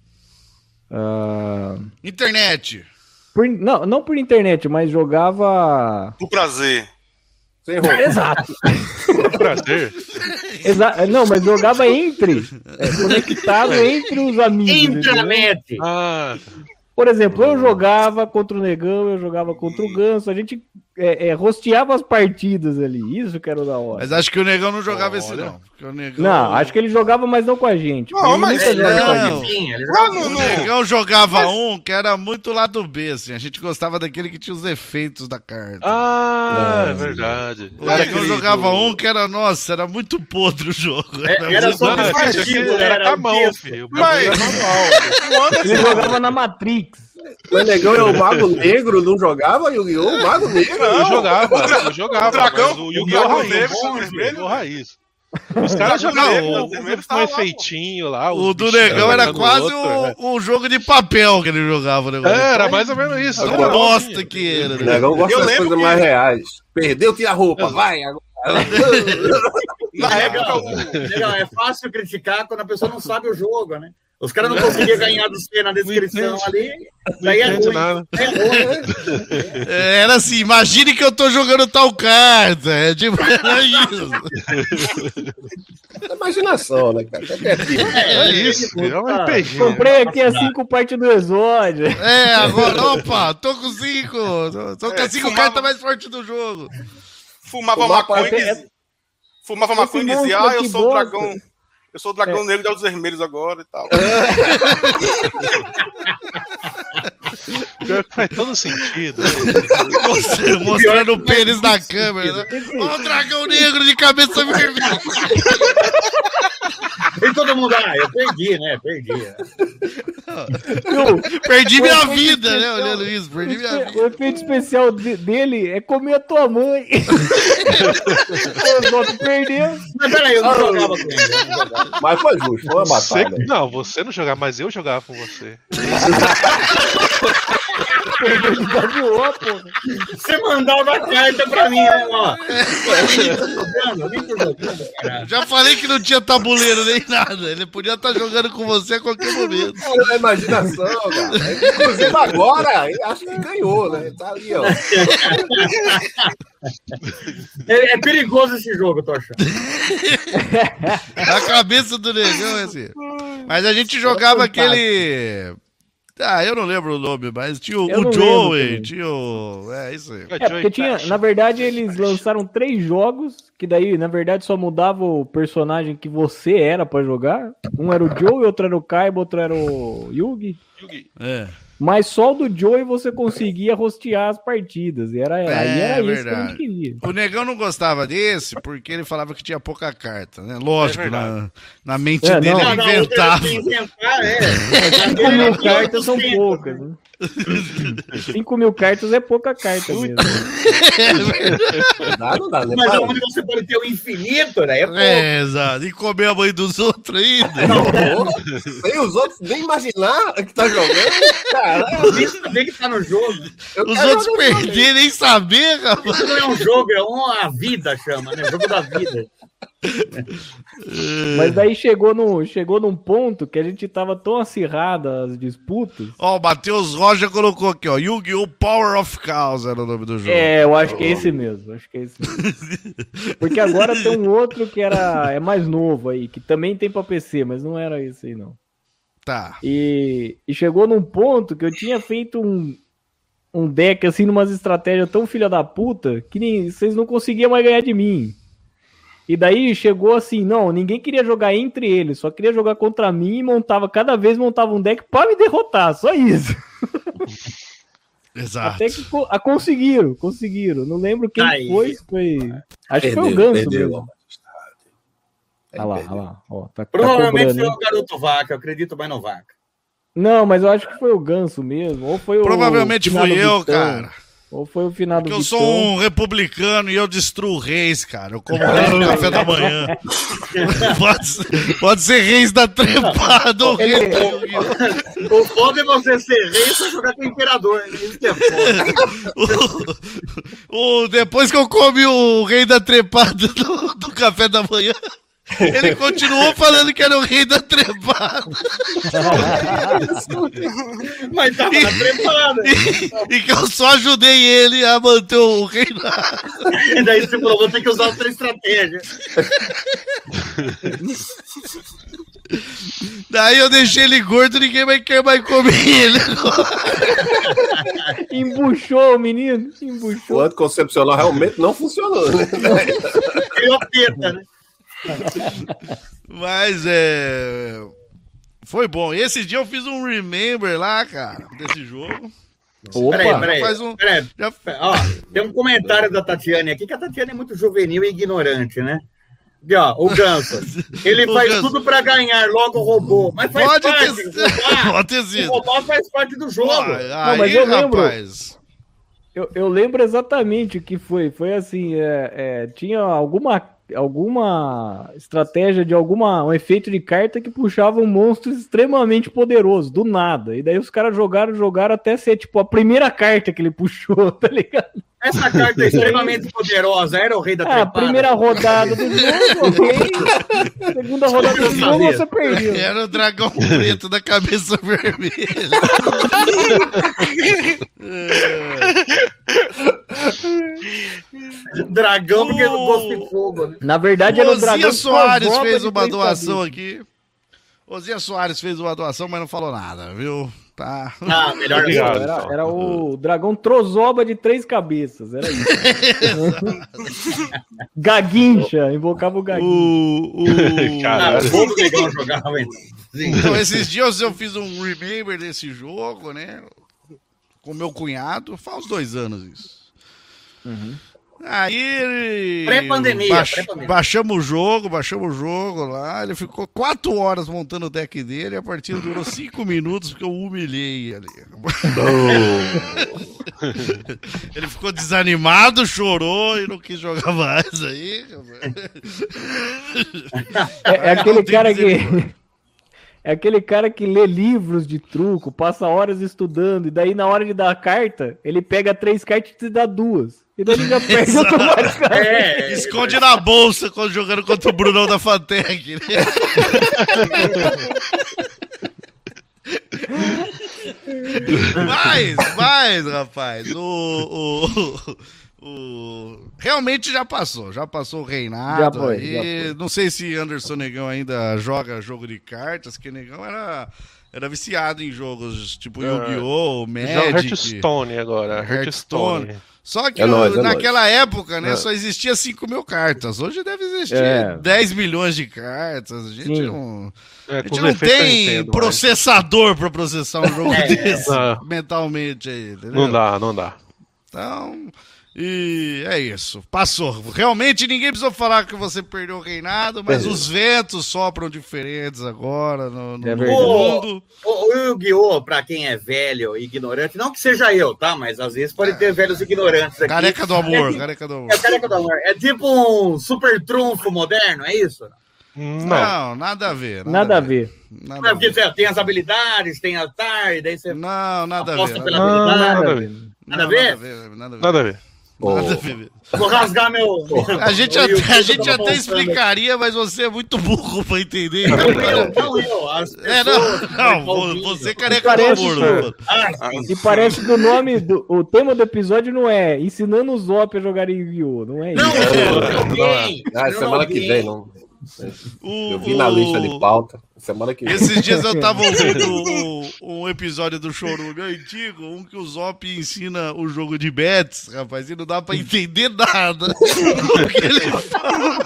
ah,
Internet.
por- não, não por internet, mas jogava.
Por prazer.
Sem roupa.
Exato.
Prazer.
Exa... Não, mas jogava entre. é, conectado entre os amigos. entendeu?
Intranet.
Ah,
Por exemplo, eu jogava contra o Negão, eu jogava contra o Ganso, a gente é, é, rosteava as partidas ali, isso que era o da hora.
Mas acho que o Negão não jogava esse,
Olha.
não. Porque o Negão...
Não, acho que ele jogava, mas não com a gente.
Não,
porque ele
mas-
nunca joga
não.
com a gente.
Sim, ele
Ah,
joga
não,
O
não.
Negão jogava um que era muito lado B, assim. A gente gostava daquele que tinha os efeitos da carta.
ah, é verdade.
O Negão jogava um que era, nossa, era muito podre o jogo.
É, era só
Não,
uma
esse aqui
partida,
era
era
com a
um
mão,
texto.
filho. O
Mas-
bagulho era manual.
Ele jogava na Matrix.
O Negão é o Mago Negro, não jogava Yu-Gi-Oh! O Mago Negro.
Eu jogava, eu jogava.
o dragão-
mas o
o
Yu-Gi-Oh!
dragão
Raiz.
negro com
o
vermelho.
Yu-Gi-Oh! Raiz. Os caras
Não,
jogavam
o
com
vermelho
um
tava lá, pô.
efeitinho lá.
O
os
do
bichinhos
Negão era
matando
quase
outro, né?
o, o jogo de papel que ele jogava. O negócio.
É, era mais ou menos isso.
Tão
Era
bosta
igualzinho.
que era.
O
Né?
Negão gosta
Eu
das
lembro
coisas
que-
mais reais. Perdeu, tira a roupa, vai. Agora.
Na época,
Legal,
o-
legal, é fácil criticar quando a pessoa não sabe o jogo, né? Os caras não conseguiam ganhar do C na descrição ali, daí é
entende
ruim.
nada.
É ruim.
É, era assim, imagine que eu tô jogando tal carta. É tipo, era isso.
É imaginação, né, cara? Qualquer tipo.
É isso, é um R P G.
Comprei aqui as cinco partes do Exódio.
É, agora, opa, tô com cinco. Tô, tô com
É,
as cinco
fumava-
cartas mais fortes do jogo.
fumava
Fumar
maconha e
pra-
dizia, fumava maconha e
monstro
dizia, ah, eu
que
sou o
bosta.
dragão. Eu sou o dragão negro de olhos vermelhos agora e tal.
Pior que faz todo sentido. né?
Você mostrando o pênis na câmera. Né? Ó, o dragão negro de cabeça vermelha.
E todo mundo, ah, eu perdi, né? Perdi. né?
Perdi
O
minha
efeito
vida, né?
especial-
Olhando isso, perdi
o
minha
espe-
vida.
O efeito especial de- dele é comer a tua mãe. O Exódio perdeu.
Mas peraí, eu não jogava com ele. eu não jogava.
Mas foi justo, foi uma
Você,
batalha.
não, você não jogava, mas eu jogava com você.
Perdeu de gaviô, porra.
Você mandava a carta pra mim, né, ó. Eu nem tô jogando, eu nem tô jogando, caralho.
Já falei que não tinha tabuleiro nem nada. Ele podia estar jogando com você a qualquer momento.
Cara, é imaginação, cara. Inclusive agora, acho que ganhou, né? Tá ali, ó.
É, é perigoso esse jogo, eu tô achando.
A cabeça do negão é assim. Mas a gente jogava aquele. Ah, eu não lembro o nome, mas tinha o,
Eu
o
não
Joey,
lembro
tinha o... É, isso aí.
É, porque tinha, na verdade, eles lançaram três jogos, que daí, na verdade, só mudava o personagem que você era pra jogar. Um era o Joey, outro era o Kaiba, outro era o Yugi.
Yugi.
É.
Mas só o do Joey você conseguia rostear as partidas. E era,
É,
aí era isso
verdade.
que a gente queria.
O Negão não gostava desse porque ele falava que tinha pouca carta, né? Lógico,
É
na, na mente
É,
dele
não.
ele
Não, não,
inventava.
inventar, é.
Cinco mil
Ele-
cartas são
ele-
poucas, né? Cinco mil cartas é pouca carta mesmo.
Não dá, não dá, né?
Mas
Para.
onde você pode ter o infinito, né? É pouco.
É, exato. E comer a mãe dos outros ainda.
Sem os outros nem imaginar que tá jogando. Caralho.
Nem saber que tá no jogo.
Eu
Os
quero
outros
jogar esse
perderem nem saber, rapaz.
Isso não é um jogo, é uma vida, chama, né? Jogo da vida.
Mas daí chegou, no, chegou num ponto que a gente tava tão acirrado as disputas.
Ó, o Matheus Rocha colocou aqui, ó. Yu-Gi-Oh! Power of Chaos era o nome do jogo.
É, eu acho que é esse mesmo. Acho que é esse mesmo. Porque agora tem um outro que era, é mais novo aí, que também tem pra P C, mas não era esse aí, não.
Tá.
E, e chegou num ponto que eu tinha feito um, um deck assim, numas estratégias tão filha da puta, que nem, vocês não conseguiam mais ganhar de mim. E daí chegou assim, não, ninguém queria jogar entre eles, só queria jogar contra mim e montava, cada vez montava um deck pra me derrotar, só isso.
Exato.
Até que co- a, conseguiram, conseguiram. Não lembro quem
Aí.
foi, foi... Acho que foi o
Perdeu,
Ganso
perdeu,
mesmo. Olha lá, olha lá. Ó, tá, tá
Provavelmente
cobrando,
foi
hein?
o garoto vaca, eu acredito mais no vaca.
Não, mas eu acho que foi o Ganso mesmo. Ou foi o
Provavelmente
finado
fui eu,
Vitão,
cara.
Ou foi o final do
Porque eu sou um republicano e eu destruo reis, cara. Eu como reis no café da manhã. Pode ser, pode ser reis da trepada ou reis
Ele-
da Yu-Gi-Oh!
O foda é você ser rei pra jogar com o imperador. né? Isso que é foda.
o, o- depois que eu comi o rei da trepada do, do café da manhã, ele continuou falando que era o rei da trepada.
Mas tava na trepada.
E, e que eu só ajudei ele a manter o reinado.
E daí você falou, vou ter que usar outra estratégia.
Daí eu deixei ele gordo, ninguém vai querer mais comer ele.
Embuchou o menino,
O
embuchou.
anticoncepcional realmente não funcionou, né?
Criou teta, né?
Mas é. Foi bom. E esse dia eu fiz um remember lá, cara, desse jogo.
Opa,
Peraí, peraí.
Faz um-
peraí.
Já...
Ó, tem um comentário da Tatiane aqui, que a Tatiane é muito juvenil e ignorante, né? E, ó, o Ganso. Ele
O
faz
Ganso.
tudo pra ganhar, logo roubou. Mas faz
Pode
parte.
ter,
Roubar,
pode ter sido.
roubar faz parte do jogo.
Aí,
Não, mas eu lembro-
rapaz.
Eu, eu lembro exatamente o que foi. Foi assim, é, é, tinha alguma, alguma estratégia de alguma um efeito de carta que puxava um monstro extremamente poderoso, do nada. E daí os caras jogaram, jogaram até ser tipo a primeira carta que ele puxou, tá ligado?
Essa carta é extremamente poderosa. Era o rei da
É, a
trepada.
primeira rodada do jogo, ok. Segunda rodada do jogo, você perdeu.
Era o dragão preto da cabeça vermelha.
Dragão, porque
O-
não gosta de fogo. Né?
Na verdade, era o dragão
Ozinha Soares
Cosmopa
fez
de
uma
três
doação
cabeças.
aqui. Ozinha Soares fez uma doação, mas não falou nada, viu? Tá.
Ah, melhor
Obrigado.
não.
Era, era o dragão Trozoba de três cabeças, era isso. Gaguincha, invocava o Gaguincha.
O, o...
Ah,
Caralho.
fogo legal jogava. hein? Sim.
Então, esses dias eu fiz um remember desse jogo, né? Com meu cunhado, faz uns dois anos isso. Aí.
Pré-pandemia,
baix-
pré-pandemia.
Baixamos o jogo, baixamos o jogo lá. Ele ficou quatro horas montando o deck dele e a partida durou cinco minutos porque eu humilhei ali. Ele ficou desanimado, chorou e não quis jogar mais aí.
É, é aquele
Não tem
cara que.
misericórdia.
É aquele cara que lê livros de truco, passa horas estudando, e daí na hora de dar a carta, ele pega três cartas e te dá duas. E daí ele já perde
Exato.
automaticamente.
É,
Esconde na bolsa quando jogando contra o Brunão da Fantec. Né? Mas, mas, rapaz, o, o, o... Realmente já passou, já passou o reinado.
Já foi,
aí.
já foi.
Não sei se Anderson Negão ainda joga jogo de cartas, que Negão era, era viciado em jogos tipo
É.
Yu-Gi-Oh!,
Joga
Magic,
Hearthstone agora.
Hearthstone.
Hearthstone.
Só que
É
o-
nóis, é
naquela época, né,
É.
só existia cinco mil cartas. Hoje deve existir
É.
dez milhões de cartas. A gente
Sim.
não,
É,
a
com
gente
os
não
efeitos eu
tem
entendo,
processador pra processar um jogo
É,
desse
é.
mentalmente aí, entendeu?
mas Não dá, não dá.
Então, e é isso. Passou. Realmente ninguém precisou falar que você perdeu o reinado, mas
Perdeu.
os ventos sopram diferentes agora no, no
É
no
verdade.
mundo.
O, o Yu-Gi-Oh!, pra quem é velho e ignorante, não que seja eu, tá? Mas às vezes pode ter velhos ignorantes aqui.
Careca do amor,
É, tipo-
careca do amor.
é careca do amor. É tipo um super trunfo moderno, é isso?
Não.
Não, nada a ver.
Nada a ver.
Nada
Não,
a
porque
ver.
você tem as habilidades, tem a tarde, daí você
Não, nada a
aposta
ver.
pela
Nada,
Não,
habilidade.
nada a
Nada a
ver.
ver.
Nada a
não,
ver?
Nada a ver. Nada a ver.
Nada a ver.
Pô,
Nada a ver.
Vou rasgar meu.
A gente,
o
até,
YouTube
a gente
tava
até
mostrando
explicaria, mas você é muito burro pra entender.
aqui. Não eu, não eu. As
É,
pessoas
não,
que
não,
estão ouvindo.
você é careca do
Parece
amor,
que-
mano.
Ah,
E parece que o nome, do, o tema do episódio não é ensinando os Zop a jogar Yu-Gi-Oh! Não é isso.
não, eu, alguém.
Ah,
eu
semana que
alguém.
vem, não.
O-
Eu vi na lista de
o-
pauta. Semana que vem.
Esses dias eu tava ouvindo um, um episódio do Chorume antigo, um que o Zop ensina o jogo de bets, rapaz, e não dá pra entender nada do que ele fala.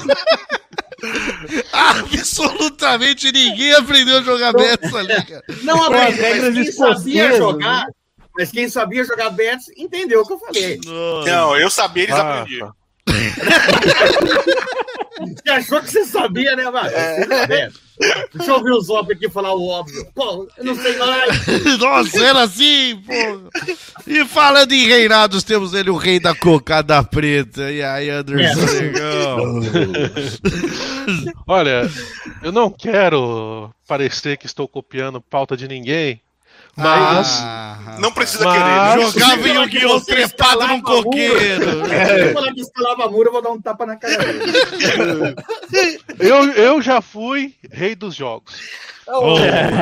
Absolutamente ninguém aprendeu a jogar bets ali, cara.
Não
Com as
aprendi, mas
regras
quem sabia
escocesas,
jogar,
né?
mas quem sabia jogar bets entendeu o que eu falei.
Nossa.
Não, eu sabia, eles
Ah,
aprendiam.
tá.
Você achou que você sabia, né, mano? É. Deixa eu ouvir o Zop aqui falar o óbvio. Pô, eu não sei mais.
Nossa, era assim, pô. E falando em reinados, temos ele, o rei da cocada preta. E aí, Anderson
É.
Negão?
Olha, eu não quero parecer que estou copiando pauta de ninguém, mas
Ah,
Não precisa
Mas-
querer. né?
jogava
Se
em
falar que
Yu-Gi-Oh!
você
trepado
escalava
num coqueiro.
Se eu falar que escalava muro, eu vou dar um tapa na cara dele.
eu, eu já fui rei dos jogos.
Oh.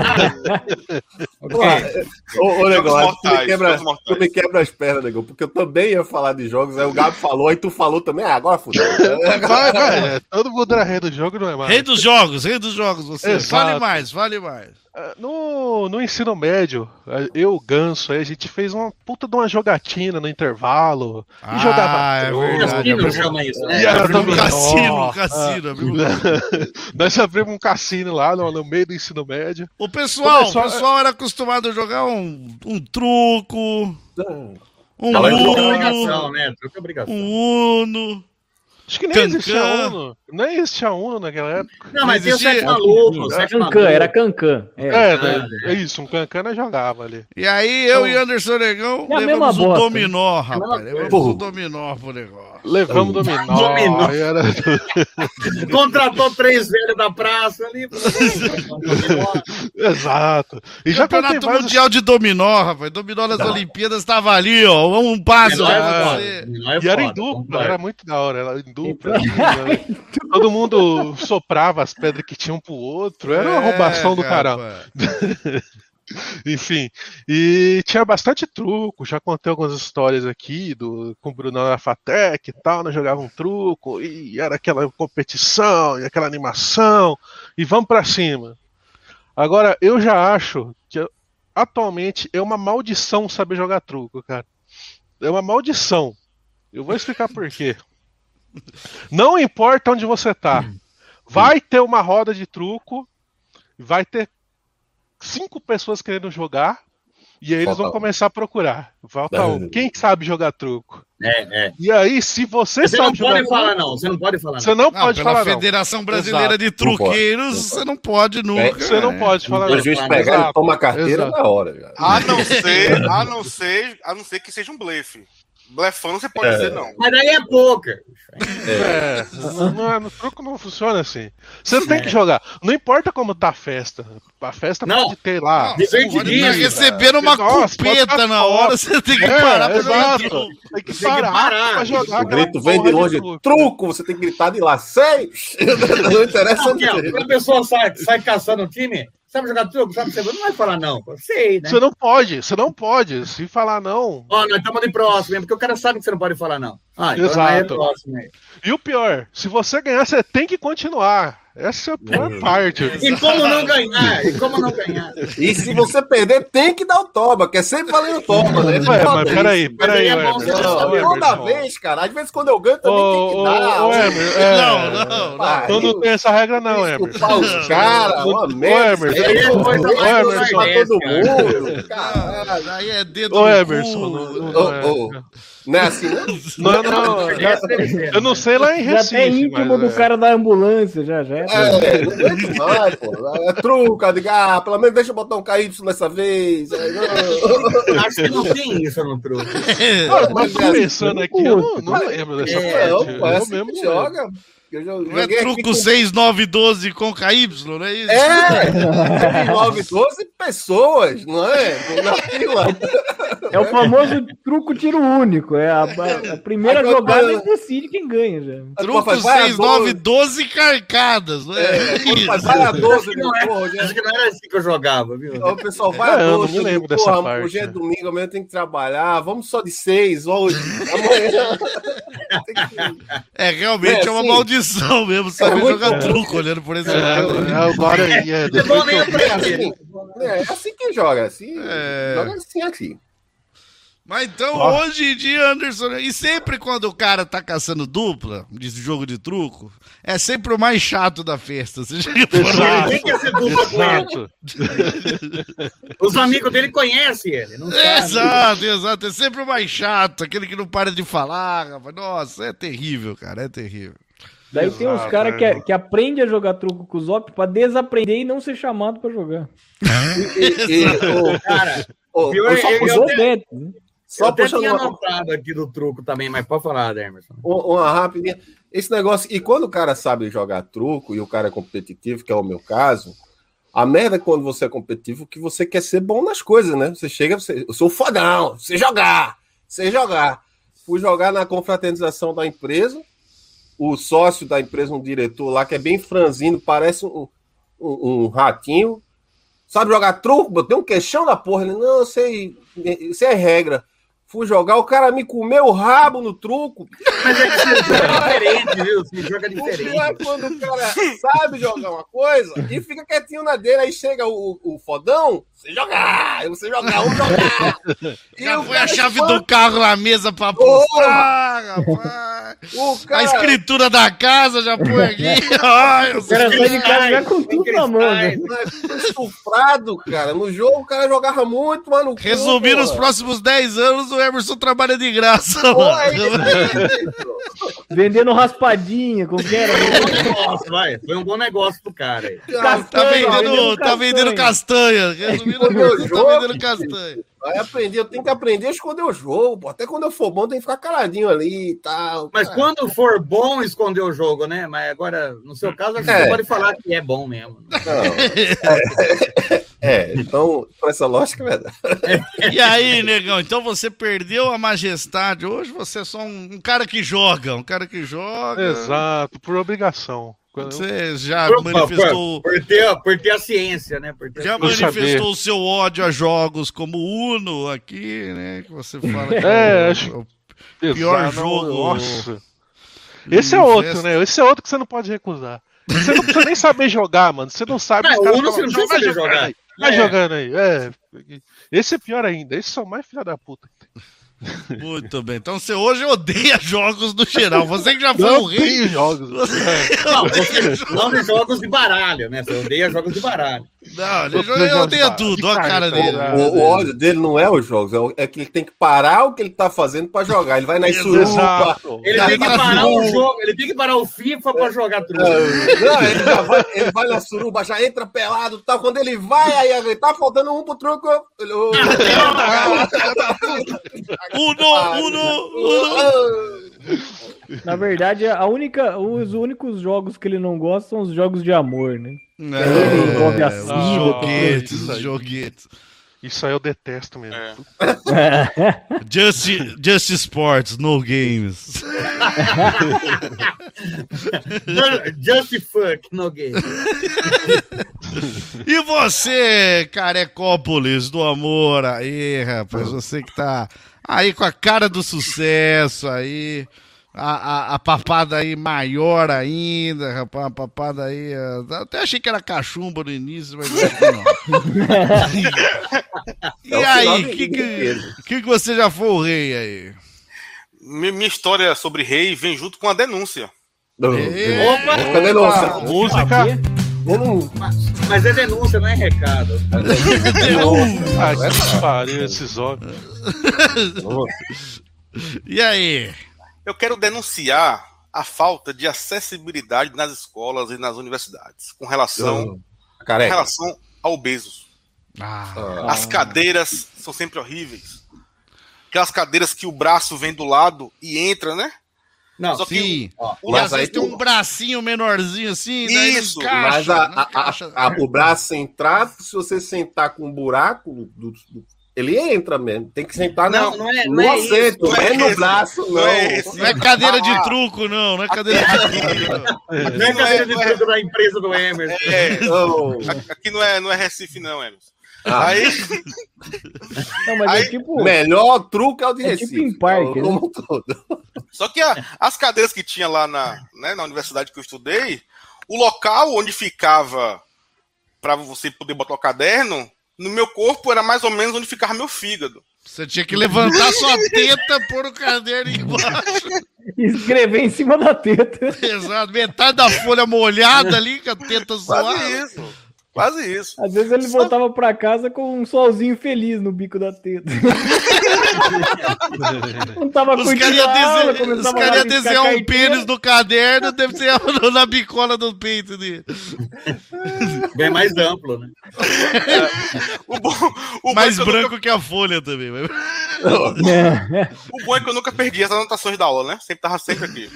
Ô, ô, Negão,
Jogos
tu me,
mortais,
quebra,
jogos mortais.
tu me quebra as pernas, Negão, porque eu também ia falar de jogos, aí o Gabi falou, aí tu falou também, ah, agora fudeu.
Vai, vai, é, todo mundo era rei do jogo, não é mais.
Rei dos jogos, rei dos jogos, você.
Exato.
Fale mais, fale mais.
Ah, No, no ensino médio, eu, o Ganso, aí a gente fez uma puta de uma jogatina no intervalo.
Ah,
e jogava.
é
truco,
verdade.
Cassino
abrimos-
chama isso,
E
né?
era
abrimos um
dominó.
cassino, um cassino, abrimos um
Nós abrimos um cassino lá no, no meio do ensino médio.
O pessoal,
Começou-
o pessoal era acostumado a jogar um, um truco, um
Não, é truque é
uno,
obrigação, né? Truque é obrigação.
um uno.
Acho que nem
Cancan.
existia Uno. Nem existia Uno naquela época.
Não, mas tem o
existia-
sete maluco, o sete
Cancan,
maluco.
era Cancan. É.
É,
ah,
né, é isso, um Cancana jogava ali.
E aí eu e Anderson Negão
É a
levamos
mesma
o
bosta.
dominó, rapaz.
mesma
Levamos
coisa.
o dominó pro negócio.
Levamos dominó.
Dominó.
aí era-
Contratou três velhos da praça ali.
Exato. E já contei
Campeonato
vários...
Mundial de Dominó, rapaz. Dominó nas Olimpíadas tava ali, ó. Um passo
Menor é
pra
foda,
você.
menor é
E era em
foda,
dupla,
concordo.
era muito da hora, era em dupla. assim, né? Todo mundo soprava as pedras que tinham pro outro, era uma
É,
roubação do caralho.
rapaz.
Enfim, e tinha bastante truco, já contei algumas histórias aqui do, com o Bruno na Fatec e tal, nós jogava um truco, e era aquela competição, e aquela animação, e vamos pra cima. Agora, eu já acho que atualmente é uma maldição saber jogar truco, cara. É uma maldição. Eu vou explicar por quê. Não importa onde você tá, vai ter uma roda de truco, vai ter cinco pessoas querendo jogar e aí eles
Falta
vão
um.
começar a procurar. Falta um. Quem sabe jogar truco?
É, é.
E aí, se você,
Você não
sabe jogar
pode falar,
truco,
não. Você não pode falar,
você
não.
não
Não,
pode
pela
falar não.
Federação Brasileira
Exato.
de Truqueiros, você não pode nunca.
Você não pode falar
Se o
não.
juiz
Exato.
pegar, ele toma a carteira
Exato.
na hora. Já.
A não ser, a não ser, a não ser que seja um blefe. Blefando você pode
É.
dizer não.
Mas aí é poker.
É, não, é- no truco não funciona assim. Você tem que jogar. Não importa como tá a festa. A festa
Não.
pode ter lá.
Você pode
Divertidíssimo,
estar recebendo uma
Nossa, pode
cupeta
tá
na
top.
hora, você tem que
É,
parar pra jogar
exato.
truco.
Tem que
que
parar,
parar.
pra jogar
O
aquela
grito vem de
porra
longe,
truco.
truco, você tem que gritar de lá, seis! Não interessa
Aqui, ó,
onde.
quando a pessoa sai, sai caçando o time, Sabe jogar truco? Sabe? Você não vai falar não. Sei, né?
Você não pode, você não pode. Se falar não.
Ó, oh, nós estamos de próximo, hein? Porque o cara sabe que você não pode falar não. Ah, então
exato.
É próximo, né?
E o pior, se você ganhar, você tem que continuar. Essa é a pior é. parte.
E como não ganhar? E como não ganhar?
E se você perder, tem que dar o toba, que é sempre valendo toba, né?
Ué, mas peraí, peraí.
É bom, não, toda vez, cara. Às vezes quando eu ganho, também oh, tem que dar.
Ô, Emerson, é, não, não, não. Então não tem essa regra, não, Emerson.
Os caras, uma merda.
Ô,
Emerson, pra todo mundo. Caralho,
aí é dedo
Ô, Emerson.
Não é assim,
não? Não, não. Eu não sei lá em Recife.
Já é íntimo do cara da ambulância, já, já.
É, não é demais, pô. É truca, diga, ah, pelo menos deixa eu botar um K Y nessa vez.
Acho que não tem isso no truco.
Ah, mas tô pensando aqui, eu não, não lembro dessa
é,
parte.
Eu, eu mesmo joga. Eu já,
não é truco com... seis nove doze com K Y, não é isso?
É! seis nove doze pessoas, não é? Na fila.
É o famoso truco tiro único. É a, a, a primeira agora, jogada e decide quem ganha. Já.
Truco seis nove doze carcadas, não é?
é vai a doze,
não é, porra, acho que não era assim que eu jogava, viu?
Então, o pessoal vai a doze.
Eu não lembro dessa
porra,
parte.
Hoje é domingo, amanhã tem que trabalhar. Vamos só de seis hoje. Amanhã.
É, realmente é, é uma assim, maldição mesmo. Sabe é jogar bom. Truco olhando por esse lado.
É, agora é. É,
é, assim, é assim que joga. Assim, é... Joga assim, assim.
Mas então, oh. hoje em dia, Anderson, e sempre quando o cara tá caçando dupla de jogo de truco, é sempre o mais chato da festa. Você já
Ninguém quer ser dupla com ele. Os amigos dele conhecem ele. Não
exato, exato. É sempre o mais chato, aquele que não para de falar. Rapaz. Nossa, é terrível, cara, é terrível.
Daí exato, tem uns caras que, que aprendem a jogar truco com os op pra desaprender e não ser chamado pra jogar.
e, e, oh, cara, oh, pior, eu, eu, eu, eu, eu, Só eu até tinha uma... anotado aqui do truco também, mas pode falar, Emerson.
Uma rapidinha. Esse negócio... E quando o cara sabe jogar truco e o cara é competitivo, que é o meu caso, a merda é quando você é competitivo que você quer ser bom nas coisas, né? Você chega, você... eu sou fodão, você jogar, você jogar. Fui jogar na confraternização da empresa, o sócio da empresa, um diretor lá, que é bem franzino, parece um, um, um ratinho. Sabe jogar truco? Botei um queixão da porra. Ele, não, eu sei, isso é regra. Fui jogar, o cara me comeu o rabo no truco.
Mas é que você joga diferente, viu? Você joga diferente.
O é quando o cara sabe jogar uma coisa e fica quietinho na dele, aí chega o, o fodão, você jogar, você jogar, vamos jogar.
E já foi a chave do carro na mesa pra postar, rapaz. O cara... A escritura da casa já põe aqui. Ai,
o cara sai de casa já com tudo na mão. Né?
Estufrado, cara. No jogo o cara jogava muito, mas no
resumindo, os próximos dez anos, o Emerson trabalha de graça.
Pô, é
vendendo raspadinha, como que era?
Foi um bom negócio, vai. Foi um bom negócio pro cara aí.
Castanha, tá vendendo, tá vendendo castanha. Resumindo, o jogo, tá vendendo castanha.
Vai aprender, eu tenho que aprender a esconder o jogo, pô. Até quando eu for bom, tem que ficar caladinho ali e tal.
Mas cara, quando for bom, esconder o jogo, né? Mas agora, no seu caso, acho que é. Você pode falar que é bom mesmo.
Não. É, é, então, por essa lógica, é verdade.
E aí, negão, então você perdeu a majestade. Hoje você é só um, um cara que joga, um cara que joga.
Exato, por obrigação.
Você já por, manifestou...
Por, por, ter, por ter a ciência, né? Por ter
já manifestou o seu ódio a jogos como Uno aqui, né? Que você fala que
é,
é
acho...
o pior jogo.
Nossa. Esse é outro, né? Esse é outro que você não pode recusar. Você não precisa nem saber jogar, mano. Você não sabe...
Não, o Uno você não precisa saber jogar.
Aí. Vai é. jogando aí. É. Esse é pior ainda. Esses são mais filha da puta.
Muito bem. Então você hoje odeia jogos no geral. Você que já foi
não
o rei.
Jogos.
Não, você não de jogos de baralho, né? Você odeia jogos de baralho.
Não, ele odeia tudo. Olha a cara dele.
O, o ódio dele não é os jogos, é que ele tem que parar o que ele tá fazendo pra jogar. Ele vai na suruba.
Ele tem que parar o jogo, ele tem que parar o FIFA pra jogar truco.
Não, ele, já vai, ele vai na suruba, já entra pelado e tal. Quando ele vai, aí tá faltando um pro truco. Ele...
Uno, uno, uno.
Na verdade, a única, os únicos jogos que ele não gosta são os jogos de amor, né?
Não, ele envolve a
sida,
os joguetes, os joguetes.
Isso aí eu detesto mesmo.
É.
Just, just Sports, no games.
Just fuck, no game.
E você, Carecópolis do amor, aí, rapaz, você que tá aí com a cara do sucesso aí, a, a, a papada aí maior ainda, rapaz, a papada aí, até achei que era cachumba no início, mas não. E aí, o que, que, que você já foi o rei aí?
Minha história sobre rei vem junto com a denúncia.
Opa!
Opa, denúncia.
Música.
Mas é denúncia, não é recado.
Ai, que pariu esses homens.
E aí?
Eu quero denunciar a falta de acessibilidade nas escolas e nas universidades com relação, com relação a obesos.
Ah.
As cadeiras são sempre horríveis. Aquelas cadeiras que o braço vem do lado e entra, né?
Não,
Só que
sim.
o, o,
E às vezes tem um bracinho menorzinho assim, daí não
Isso,
encaixa,
Mas a,
não
a-
encaixa.
a- a- o braço centrado, se você sentar com um buraco, do- do- ele entra mesmo. Tem que sentar
Não,
no,
não é-
no
não é
assento,
isso,
não é
não é
no
esse,
braço, não.
não é esse.
Não é cadeira de
Ah.
truco, não. Não é cadeira de truco.
Não é cadeira de truco da empresa do Emerson.
É,
Não.
aqui não é, não é Recife, não, Emerson.
Ah.
Aí,
Não, mas
Aí,
é tipo.
O melhor truque é o de
É
Recife.
tipo em parque,
como um todo.
só que a- as cadeiras que tinha lá na, né, na universidade que eu estudei, o local onde ficava para você poder botar o caderno, no meu corpo era mais ou menos onde ficava meu fígado.
Você tinha que levantar sua teta, pôr o caderno embaixo.
Escrever em cima da teta.
Exato. Metade da folha molhada ali, com a teta
Quase
zoada.
isso. Quase isso.
Às vezes ele voltava pra casa com um solzinho feliz no bico da teta. Não tava
Os
curtindo
caras iam
a aula,
desen...
começava
cara
a
ia
rabiscar
desenhar um
carteira.
pênis no caderno, deve ser na bicola do peito dele.
Bem mais amplo, né?
O bom, o
Mais
bom é que eu
branco que a folha também.
nunca, o bom é que eu nunca perdi as anotações da aula, né? Sempre tava sempre aqui.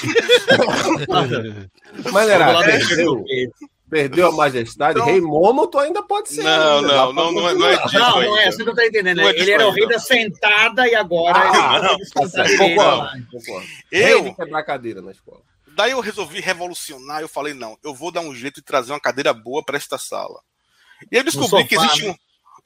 Mas
Vou
era,
lá mexer
perdeu,
no peito.
perdeu a majestade.
Não.
Rei Mômoto ainda pode ser.
Não,
ainda,
não,
dá pra
não, não é- não é
continuar.
disso.
Não,
aí,
não é,
né?
você não tá entendendo.
Não é
Ele
disso
era o
aí,
rei
não.
da sentada e agora
Ah,
ele
não,
é o
tá
rei da
certo,
sentada.
concordo, concordo. Rei
Eu,
de quebrar cadeira na escola.
daí eu resolvi revolucionar. Eu falei, não, eu vou dar um jeito de trazer uma cadeira boa para esta sala. E aí eu descobri
Um
que
sofá,
existe um.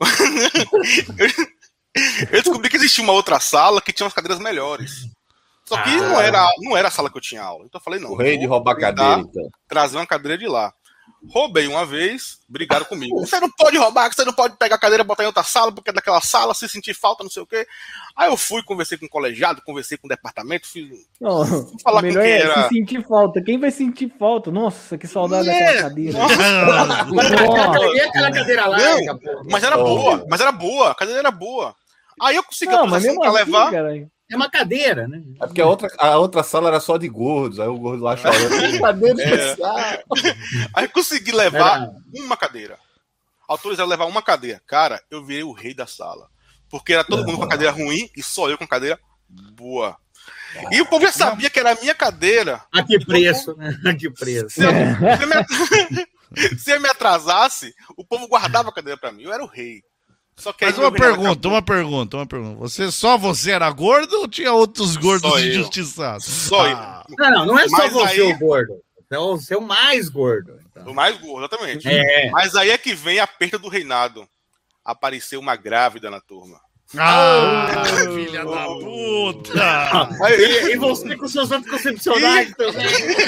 Eu descobri que existia uma outra sala que tinha umas cadeiras melhores. Só que
Ah.
não, era, não era a sala que eu tinha aula. Então eu falei, não.
O rei
eu
de
vou
roubar
tentar
cadeira, então.
Trazer uma cadeira de lá. Roubei uma vez, brigaram comigo. Você não pode roubar, você não pode pegar a cadeira e botar em outra sala, porque é daquela sala, se sentir falta, não sei o quê. Aí eu fui, conversei com o colegiado, conversei com o departamento, fui,
Não,
fui falar
o melhor
com quem
é
era.
se sentir falta. Quem vai sentir falta? Nossa, que saudade
É.
daquela cadeira.
Mas
Nossa.
peguei aquela cadeira larga, pô.
Mas era boa, mas era boa, a cadeira era boa. Aí eu consegui
Não, mas
autorização
mesmo
pra
assim,
levar.
caralho.
É uma cadeira, né?
É porque a outra, a outra sala era só de gordos, aí o gordo lá chorando. Cadeira
É.
especial.
Aí eu consegui levar
Era-
uma cadeira. Autorizado a levar uma cadeira. Cara, eu virei o rei da sala. Porque era todo mundo com a cadeira ruim e só eu com a cadeira boa. E o povo já sabia que era a minha cadeira.
A que preço, né? A que preço.
Se eu, se eu me, se eu me atrasasse, o povo guardava a cadeira pra mim. Eu era o rei. Só que aí
Mas
meu
uma
reinado
pergunta,
acabou.
uma pergunta, uma pergunta. Você, só você era gordo ou tinha outros gordos
Só eu.
injustiçados?
Só
Ah,
Não, não, não é só
Mas
você
aí-
o gordo. É o seu mais gordo. Então.
O mais gordo, exatamente.
É.
Mas aí é que vem a perda do reinado. Apareceu uma grávida na turma.
Ah, filha da puta!
E, e você com seus anticoncepcionais também.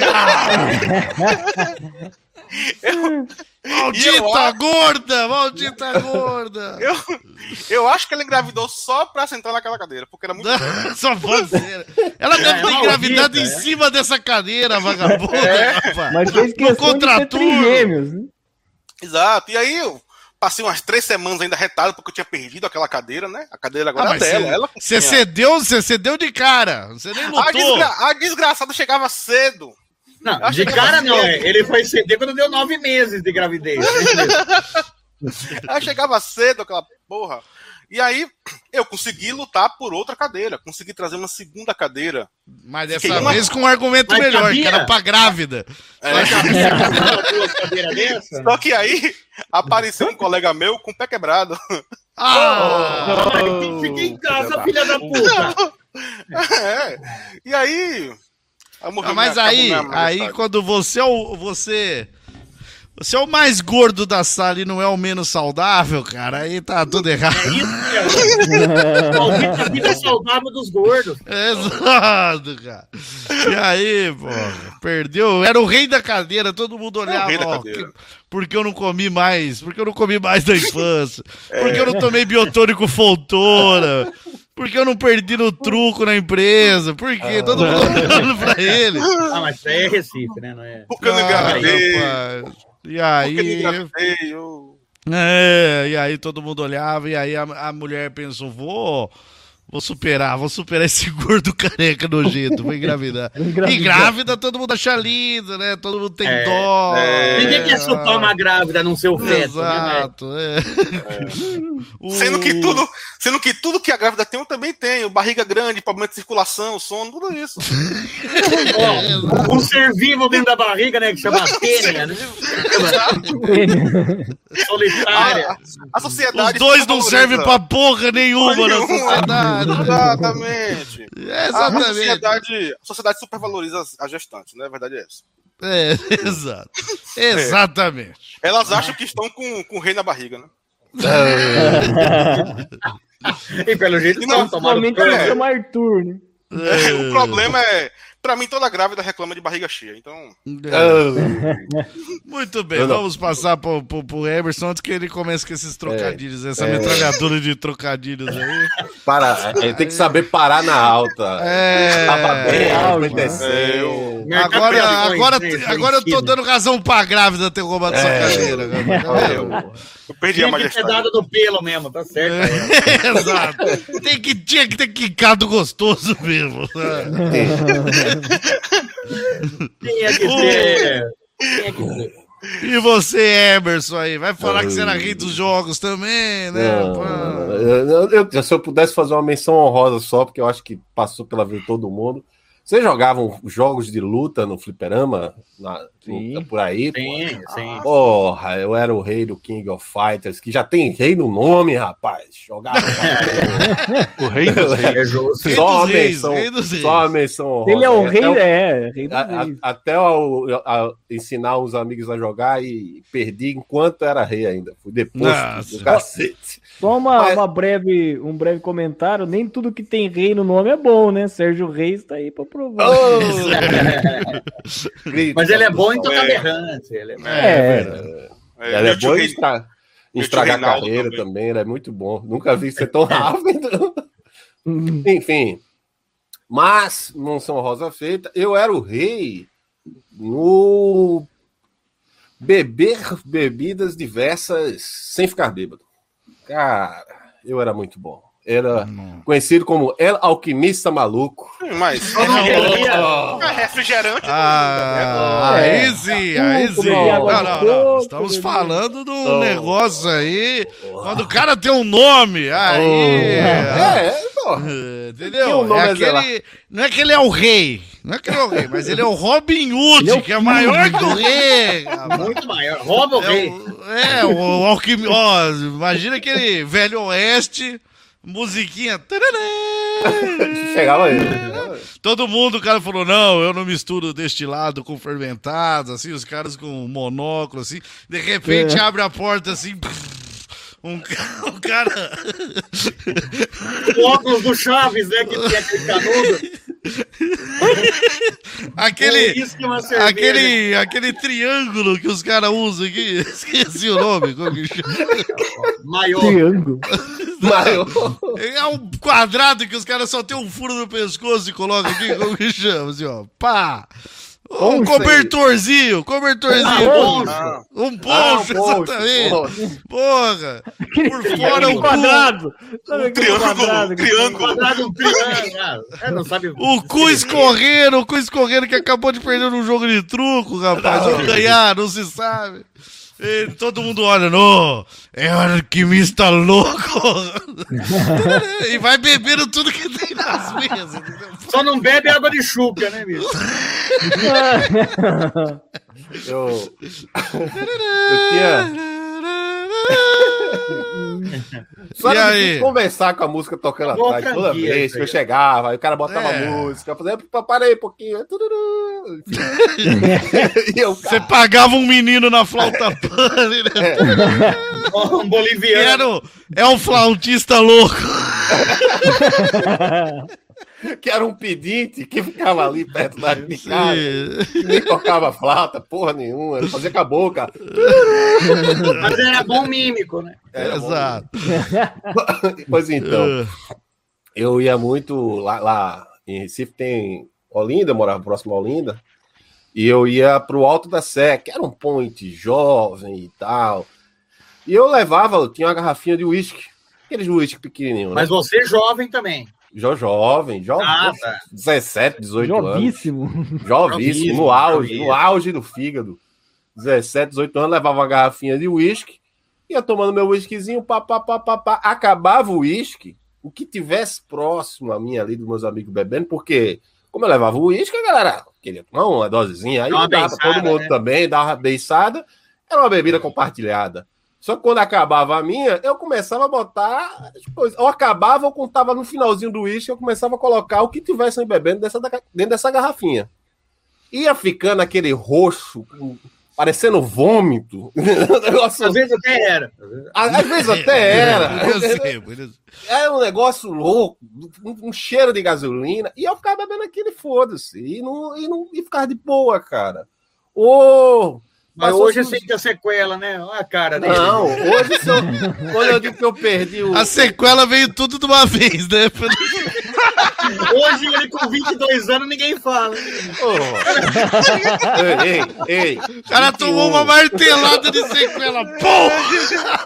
Maldita gorda! Maldita gorda!
Eu, eu acho que ela engravidou só pra sentar naquela cadeira, porque era muito.
Só pode ser. Ela deve ter
maldita,
engravidado em
é.
cima dessa cadeira, vagabunda, rapaz.
Mas fez
No
questão de ser
contraturno.
trigêmeos, né?
Exato. E aí eu passei umas três semanas ainda retado, porque eu tinha perdido aquela cadeira, né? A cadeira agora
Ah,
é
mas
dela.
você-
Ela que
Você
tinha.
cedeu, você cedeu de cara. Você nem
A,
lutou.
desgra- a desgraçada chegava cedo.
Não,
Eu
de
achei que
cara
era
não.
cedo.
é. Ele foi ceder quando deu nove meses de gravidez.
Ela chegava cedo, aquela porra. E aí eu consegui lutar por outra cadeira. Consegui trazer uma segunda cadeira.
Mas dessa
Fiquei uma-
vez com um argumento
Mas
melhor,
cabia?
que era pra grávida.
É.
Duas cadeiras dessas?
Só que aí apareceu um colega meu com o pé quebrado.
Ah!
Oh, fica em casa, filha da puta!
É. E aí...
Ah, mas aí, aí quando você é o... Você... Você é o mais gordo da sala e não é o menos saudável, cara, aí tá tudo errado.
É isso, cara. A vida é saudável dos gordos.
Exato, cara. E aí, pô, perdeu. Era o rei da cadeira, todo mundo olhava, ó, que, porque eu não comi mais, porque eu não comi mais da infância, porque eu não tomei biotônico Fontoura, porque eu não perdi no truco na empresa, porque ah, todo mundo olhando pra ele.
Ah, mas isso aí é Recife, né? Não é?
Porque eu não enganei.
E aí, é, e aí todo mundo olhava, e aí a, a mulher pensou, vou, vou superar, vou superar esse gordo careca nojento, vou engravidar. E grávida todo mundo acha lindo, né? Todo mundo tem é, dó.
É, ninguém quer soltar uma grávida no seu feto.
Exato,
né,
é.
é. O... Sendo, que tudo, sendo que tudo que a grávida tem, eu também tenho. Barriga grande, problema de circulação, sono, tudo isso.
Ó, um ser vivo dentro da barriga, né? Que chama tênia, né? Solitária.
A, a sociedade...
Os dois não servem pra porra nenhuma na sociedade.
Exatamente.
É, exatamente.
A sociedade, a sociedade supervaloriza a gestante, né? A verdade é essa.
É, exato. Exatamente.
É. Elas acham que estão com, com o rei na barriga, né?
E pelo jeito não tomaram
banho. É. Chama Arthur, né?
É. O problema é, pra mim toda grávida reclama de barriga cheia, então...
É. Muito bem, vamos passar pro, pro, pro Emerson antes que ele comece com esses trocadilhos, essa é. metralhadora de trocadilhos aí.
Para, ele tem que saber parar na alta.
É,
tava bem
alta. É, eu... Agora, agora, agora eu tô dando razão pra grávida ter roubado essa é. cadeira.
Eu, eu perdi a majestade.
Tinha que ter dado do pelo mesmo, tá certo.
É, exato. Tem que, tinha que ter quicado gostoso mesmo.
Tinha que ter. Tinha que ter.
E você, Emerson, aí? Vai falar que você era rei dos jogos também, né?
Não, eu, eu, se eu pudesse fazer uma menção honrosa só, porque eu acho que passou pela vida de todo mundo. Vocês jogavam jogos de luta no fliperama? Na, no, por aí?
Sim, sim.
Porra, eu era o rei do King of Fighters, que já tem rei no nome, rapaz. Jogava.
O rei dos reis.
Só uma menção, só uma menção honrosa.
Ele é o rei, é. Rei dos
a, a, até eu, a, ensinar os amigos a jogar e perdi enquanto era rei ainda. Fui depois do cacete.
Só uma, Mas... uma breve, um breve comentário. Nem tudo que tem rei no nome é bom, né? Sérgio Reis tá aí pra provar. Oh!
Mas ele é bom em tocar berrante. Ele é,
é, é, é. Ele é bom em estra... estragar a carreira também. também. Ele é muito bom. Nunca vi ser tão rápido. Enfim. Mas, menção rosa feita, eu era o rei no beber bebidas diversas sem ficar bêbado. Cara, eu era muito bom. Era hum. conhecido como El Alquimista Maluco.
Mas é, é refrigerante.
Ah,
é.
aí sim, aí sim. Não, não, não. Estamos falando de um oh. negócio aí. Oh. Quando o cara tem um nome, aí. Oh. É, é, entendeu? Um é aquele, não é que ele é o rei. Não é que ele é o rei, mas ele é o Robin Hood, é que é maior que o rei.
Muito maior. Rouba o
é
rei.
O, é, o, o alquimista. Ó, imagina aquele velho oeste. Musiquinha.
Chegava aí.
Todo mundo, o cara falou: não, eu não misturo destilado com fermentado, assim, os caras com monóculo, assim. De repente é. abre a porta assim. Um, um cara.
O óculos do Chaves, né? Que tem aquele canudo.
aquele, é aquele, aquele triângulo que os caras usam aqui. Esqueci o nome. Como que chama?
Maior.
Triângulo.
Maior. É um quadrado que os caras só tem um furo no pescoço e colocam aqui. Como que chama? Assim, ó. Pá! Um cobertorzinho, cobertorzinho.
Ah,
um poncho, ah, um exatamente. Poncho. Porra. Por fora o
quadrado.
Um triângulo. Triângulo. Quadrado, um triângulo. É, não sabe.
O cu escorrendo, o cu escorrendo que acabou de perder num jogo de truco, rapaz. Vamos ganhar, não se sabe. E todo mundo olha, não, é o alquimista louco. E vai bebendo tudo que tem nas mesas.
Só não bebe água de chúpia, né, bicho?
eu... eu tinha... Só
E
era
aí?
difícil conversar com a música tocando
Boa
atrás toda
franquia,
vez
isso
que eu
aí.
chegava, aí o cara botava
É.
música, eu fazia, para aí um pouquinho, tururu, enfim. E eu,
Você pagava um menino na flauta pane, né?
Um boliviano.
Era o- é um flautista louco.
que era um pedinte que ficava ali perto da minha casa,
Sim.
nem tocava flauta, porra nenhuma, ele fazia com a boca.
Mas era bom mímico, né?
Era bom.
Exato.
Pois então, eu ia muito lá, lá em Recife, tem Olinda, eu morava próximo a Olinda, e eu ia pro Alto da Sé, que era um point jovem e tal. E eu levava, eu tinha uma garrafinha de uísque, aqueles uísque pequenininho, né?
Mas você jovem também.
Jo- jovem, jovem,
Ah, tá.
dezessete, dezoito anos.
Jovíssimo.
Jovíssimo,
Jovíssimo,
no auge,
jovíssimo.
no auge do fígado. dezessete, dezoito anos, levava uma garrafinha de uísque, ia tomando meu uísquezinho, pá, pá, pá, pá, pá. Acabava o uísque, o que tivesse próximo a mim ali, dos meus amigos bebendo, porque, como eu levava o uísque, a galera queria tomar uma dosezinha, aí
Dá uma
dava pra todo
beiçada,
mundo
né?
também, dava uma beiçada, era uma bebida compartilhada. Só que quando acabava a minha, eu começava a botar as coisas. Ou acabava, ou quando tava no finalzinho do uísque, eu começava a colocar o que tivessem bebendo dessa, dentro dessa garrafinha. Ia ficando aquele roxo, com- parecendo vômito. Um negócio-
Às vezes até era.
Às às vezes até era.
Eu sei, eu sei.
Era um negócio louco, um, um cheiro de gasolina. E eu ficava bebendo aquilo e foda-se. E, não, e, não, e ficava de boa, cara. Ô!
Mas
passou
hoje
uns-
sente a sequela, né? Olha a cara dele.
Não, hoje se eu- quando eu digo que eu perdi o.
A sequela veio tudo de uma vez, né?
Hoje ele com vinte e dois anos ninguém fala.
Oh. Ei, ei, ei.
O cara tomou uma martelada de sequela. Porra!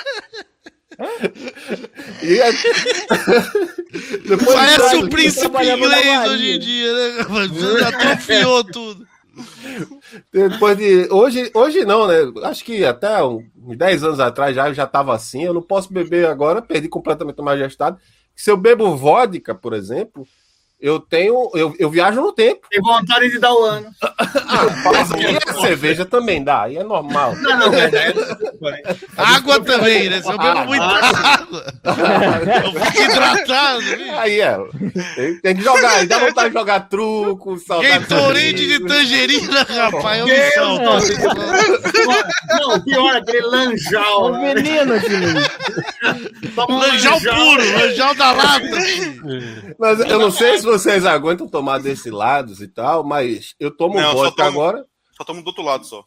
E é- Depois
Parece
de-
o príncipe
trabalhava na
inglês
Marinha.
hoje em dia, né? Já atrofiou tudo.
Depois de. Hoje, hoje não, né? Acho que até uns dez anos atrás já eu já estava assim. Eu não posso beber agora, perdi completamente a majestade. Se eu bebo vodka, por exemplo, eu tenho. Eu, eu viajo no tempo.
Tem vontade de dar o ano.
Mas aí a cerveja também dá, aí é normal.
Não, não, verdade.
Água também, né? Se eu bebo muita água, eu fico hidratado. Viu?
Aí é. Tem, tem que jogar, aí dá vontade de jogar truco, saudade.
Gatorade de tangerina, rapaz, eu me
Deus,
salto.
Não, pior, aquele lanjal.
O
né?
veneno aquilo.
Toma um
Lanjal puro, lanjal da lata.
Mas eu não sei se vocês aguentam tomar desse lado e tal, mas eu tomo
Não, só
vodka
tomo-
agora.
Só tomo do outro lado só.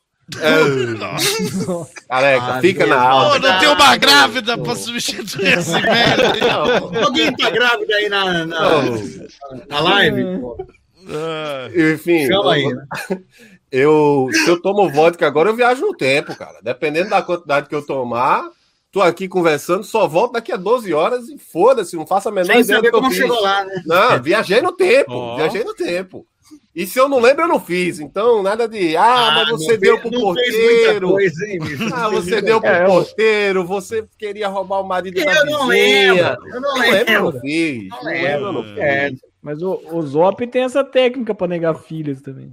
Careca,
Ah,
fica
Deus,
na
Pô,
alta.
não tem uma grávida pra substituir esse velho.
Não,
Alguém tá grávida aí na, na,
não.
na live? Pô.
Enfim,
Chama aí, né?
eu, se eu tomo vodka agora, eu viajo no tempo, cara. Dependendo da quantidade que eu tomar, tô aqui conversando, só volto daqui a doze horas e foda-se, não faço a menor
Sem
ideia do
saber
que eu
como
fiz.
chegou lá, né?
Não, viajei no tempo,
Ó.
viajei no tempo. E se eu não lembro, eu não fiz. Então, nada de, ah, mas você
não
deu
fez-
pro
não fez muita
porteiro.
coisa, hein, bicho?
Ah, você deu pro
É, eu-
porteiro, você queria roubar o marido da
Eu não
vizinha.
lembro, eu não
Não lembro, eu
lembro.
não fiz.
Não
Não lembro, eu não
lembro.
fiz.
É,
Mas o, o Zop tem essa técnica pra negar filhas também.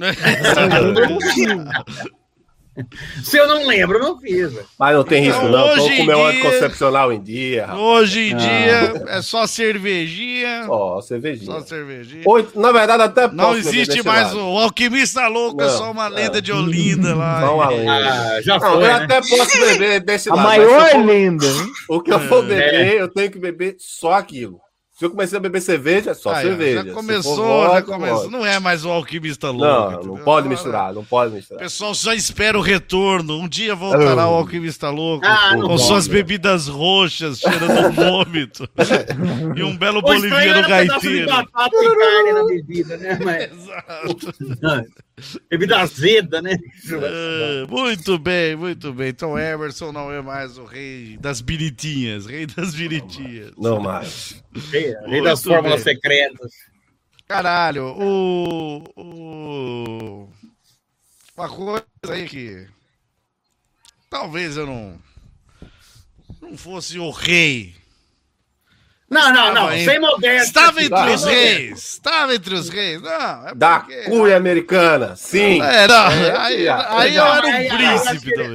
se eu não lembro, eu não fiz. velho.
Mas não tem risco,
Então,
não. Tô
hoje
com
em
meu
dia-
anticoncepcional em dia, rapaz.
Hoje em dia é só cervejinha.
Ó, cervejinha.
Só cervejinha.
Ou, na verdade, até posso
Não
beber
existe
desse
mais
lado.
o alquimista louco, é
Não,
só uma
é.
lenda de Olinda lá.
Só uma lenda.
Ah, já
Não,
foi,
eu
né?
até posso beber desse
A
lado. mas
maior
se eu for-
lenda, hein?
O que eu for beber, eu tenho que beber só aquilo. Se eu comecei a beber cerveja, é só
Aí, ó,
cerveja.
já
Se
começou,
for vodka,
já começou.
vodka.
Não é mais o alquimista louco.
Não, não
entendeu?
pode
Agora,
misturar, não pode
O
misturar.
pessoal só espera o retorno. Um dia voltará
Oh.
o alquimista louco
Ah, não
com suas
pode.
bebidas roxas, cheirando vômito. E um belo
O estranho
boliviano
era um pedaço de
gaiteiro.
batata e carne na bebida, né? Mas...
Exato.
Bebida azeda, né?
Ah, muito bem, muito bem. Então Emerson não é mais o rei das biritinhas, rei das biritinhas.
Não mais.
Rei rei das
Muito
fórmulas
bem.
secretas.
Caralho, o, o. Uma coisa aí que. Talvez eu não. Não fosse o rei.
Não, não, não.
Estava
Sem modéstia.
Estava entre
Ah,
os
não.
reis. Estava entre os reis. Não, é
Da
porque.
cuia americana, sim.
É, não,
É,
aí,
viado.
aí eu era um
Aí- aí-
príncipe,
aí-
talvez.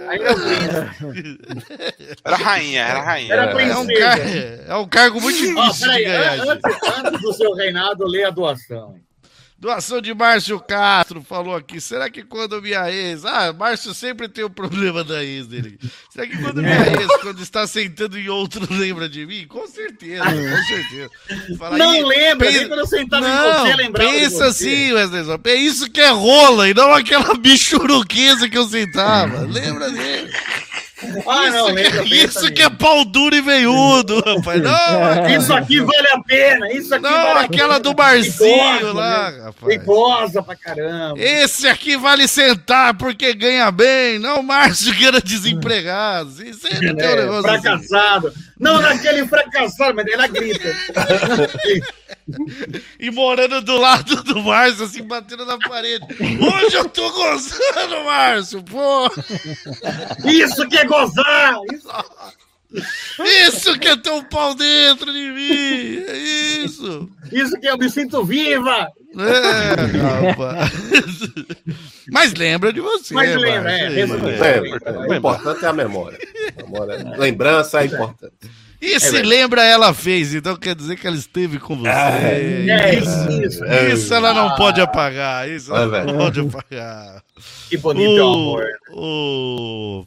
Aí era príncipe.
Era rainha, era rainha.
Era
É um,
princesa.
car... é um cargo muito
Ó,
difícil de
peraí,
ganhar.
an-
gente.
antes, antes do seu reinado, lê a doação.
Doação de Márcio Castro falou aqui. Será que quando minha ex. Ah, Márcio sempre tem o problema da ex dele. Será que quando minha ex, quando está sentando em outro, lembra de mim? Com certeza, com certeza. Fala
Não
aí,
lembra,
pensa-
nem quando eu sentava em
Não,
você, lembrava de
pensa
você.
assim, Wesley Zop. É isso que é rola e não aquela bichuruqueza que eu sentava. Lembra dele?
Ah, não,
Isso,
lembra
que,
bem
isso
também.
que é pau duro e veiudo, rapaz. Não,
Isso aqui vale a pena, isso aqui
não
vale a
aquela
pena.
do Marcinho
Idosa,
lá,
né?
rapaz.
Idosa pra caramba.
Esse aqui vale sentar porque ganha bem, não o Márcio que era desempregado. Isso aí não tem um
É,
negócio assim.
fracassado. Não naquele fracassado, mas ela grita.
E morando do lado do Márcio, assim, batendo na parede. Hoje eu tô gozando, Márcio, pô.
Isso que é gozar! Isso...
Isso que é ter um pau dentro de mim. É isso.
Isso que eu me sinto viva!
É, rapaz. Mas lembra de você.
Mas lembra, é,
Márcio.
resumindo.
É, o importante é a memória. A memória. Lembrança é importante.
E se lembra, ela fez, então quer dizer que ela esteve com você.
É isso, isso.
Isso ela não pode apagar. Isso ela
É,
não pode apagar.
Que bonito é o
O,
amor.
o...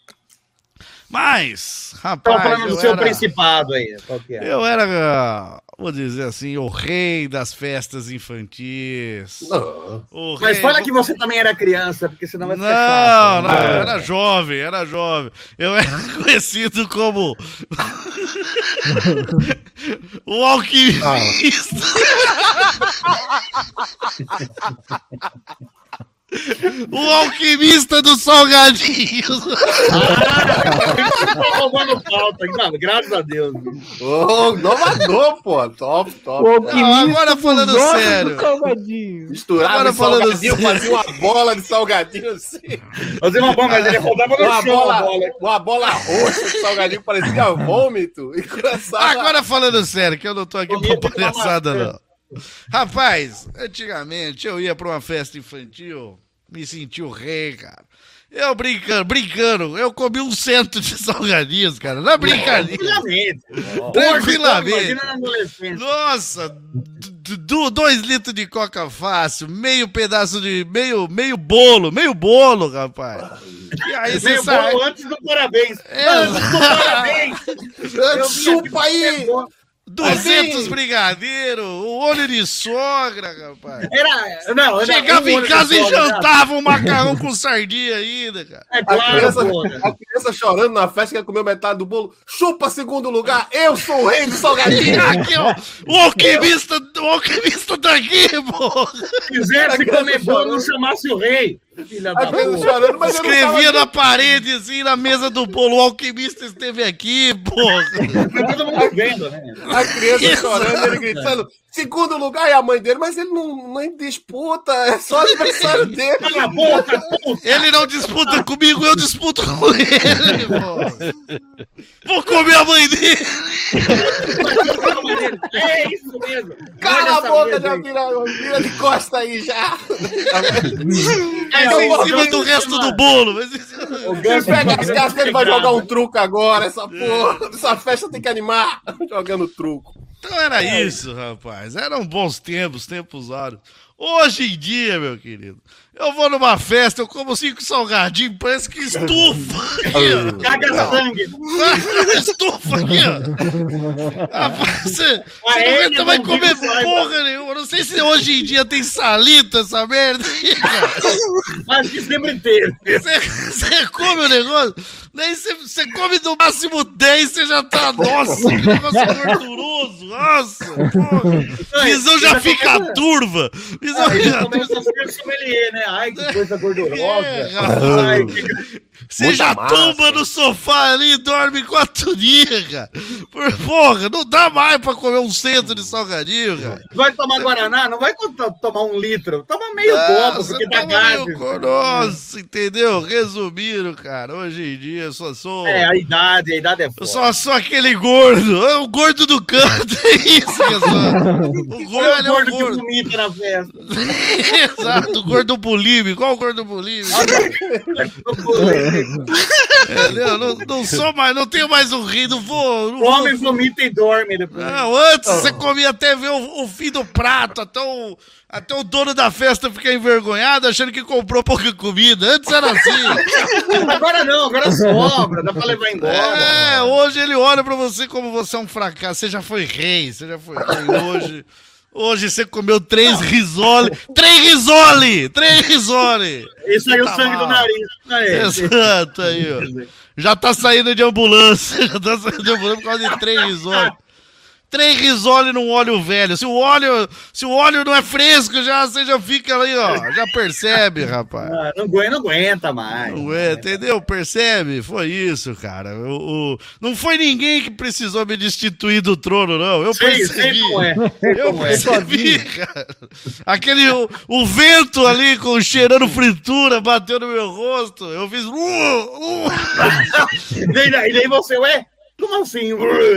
Mas,
Estão
rapaz,
falando do
eu
seu
era,
principado aí. Qual que é?
eu era, vou dizer assim, o rei das festas infantis.
Não.
O
Mas
rei-
fala que você também era criança, porque senão vai
Não,
ficar chato.
não,
né?
eu era jovem, era jovem. Eu era conhecido como o alquimista. O alquimista dos salgadinhos.
Ah, tá roubando pauta. Não, graças a Deus.
Ô, inovador, pô. Top, top.
O alquimista
Não, agora
dos
falando
ossos
sério.
do salgadinho.
Misturava
Agora
de
falando
salgadinho,
sério.
fazia uma bola de salgadinho assim.
Fazer uma bomba, mas ele rodava no
Uma
chão
bola,
a bola.
uma bola roxa de salgadinho parecia vômito. E começava...
Agora falando sério, que eu não tô aqui
Bonito
pra
de
palhaçada,
maçã.
não. Rapaz, antigamente eu ia pra uma festa infantil, me senti o rei, cara. Eu brincando, brincando, eu comi um cento de salgadinhos, cara, na brincadeira.
Tranquilamente.
Tranquilamente.
Imagina na adolescência.
Nossa, d- d- dois litros de coca fácil, meio pedaço de, meio, meio bolo, meio bolo, rapaz. E aí você
Meio
sai...
bolo antes do parabéns.
É.
Antes do parabéns. Eu vi
Chupa
aqui,
aí!
duzentos
Assim.
brigadeiros, o olho de sogra, rapaz.
Era, não, era
Chegava
um
em
olho
casa
de
e
sogra,
jantava um macarrão com sardinha ainda, cara.
É
A
claro,
criança,
pô.
a criança chorando na festa que ela comeu metade do bolo. Chupa segundo lugar, eu sou o rei do salgadinho.
Aqui, ó, o alquimista, o alquimista tá aqui, pô.
Quisesse comer bolo, não chamasse o rei. Filha da
A criança
puta.
chorando, mas eu não
Escrevia
tava...
na parede, assim, na mesa do bolo, o alquimista esteve aqui, porra.
Tá todo mundo vendo, né?
A criança
Isso.
chorando, ele gritando, segundo lugar é a mãe dele, mas ele não, não disputa, é só aniversário dele.
Cala a boca, puta.
Ele não disputa comigo, eu disputo com ele, pô. Vou comer a mãe dele.
É isso mesmo.
Cala a
Olha
boca,
essa
já
mesa
vira, vira de costa aí já.
aí.
Mas
É,
em
o
cima
Ganso
do resto
chama-
do bolo. Mas...
O
Você
Ganso
pega
chama
as cascas, ele vai jogar um truco agora, essa porra. Essa festa tem que animar. Jogando truco.
Então era isso, rapaz. Eram bons tempos, tempos áureos. Hoje em dia, meu querido, eu vou numa festa, eu como cinco salgadinhos, parece que estufa aqui, ó.
Caga sangue.
Estufa aqui, ó. Rapaz, você,
Ah,
você não
é?
aguenta mais
Eu não
comer
vi isso,
porra nenhuma. Não sei se hoje em dia tem salita essa merda aí, cara.
Acho que sempre teve.
Você, você come o negócio, daí você, você come no máximo dez, você já tá, nossa, que negócio gorduroso, nossa, porra. Visão já fica turva. Visão
Aí
fica
começa
turva.
a ser sommelier, né? Ai, que coisa gordurosa.
É, rapaz.
Ai, que...
Você
Muita
já
massa.
tumba no sofá ali e dorme quatro dias, cara. Por- Porra, não dá mais pra comer um centro de salgadinho, cara.
Vai tomar Guaraná? Não vai to- tomar um litro. Toma meio copo,
Nossa,
porque dá
toma
gás.
meio co- Nossa, entendeu? Resumindo, cara, hoje em dia eu só sou...
É, a idade, a idade é
Eu
foda.
só sou aquele gordo, é o gordo do canto. Isso, exato. O gordo é o
gordo que
gordo.
vomita na festa.
Exato, o gordo bulímico. Qual o gordo bulímico? Entendeu? Não, não sou mais, não tenho mais um rim, não vou. Não
Come,
vou.
vomita e dorme depois.
Não, antes você comia até ver o, o fim do prato, até o, até o dono da festa ficar envergonhado achando que comprou pouca comida. Antes era assim.
Agora não, agora sobra, dá pra levar embora.
É, hoje ele olha pra você como você é um fracasso. Você já foi rei, você já foi rei. Hoje, hoje você comeu três risole. Três risole! Três risole!
Isso aí é o
Tá
sangue
mal.
do nariz. Aí.
Exato, aí, ó. Já tá saindo de ambulância. Já tá saindo de ambulância por causa de três risole. Três risole num óleo velho. Se o óleo, se o óleo não é fresco, já, você já fica ali, ó. Já percebe, rapaz.
Ah, não, aguenta, não aguenta mais.
Não é, entendeu? Percebe? Foi isso, cara. O, o- não foi ninguém que precisou me destituir do trono, não. Eu
Sei, sei
percebi.
como é. Sei
Eu
como é.
percebi, cara. Aquele, o, o vento ali com cheirando fritura bateu no meu rosto. Eu fiz... Uh, uh.
E daí, e daí você, ué? Como assim?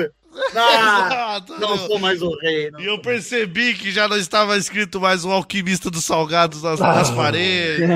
Ah,
Exato,
não
meu.
sou mais o rei. Não.
E eu percebi que já não estava escrito mais o alquimista dos salgados nas, nas paredes.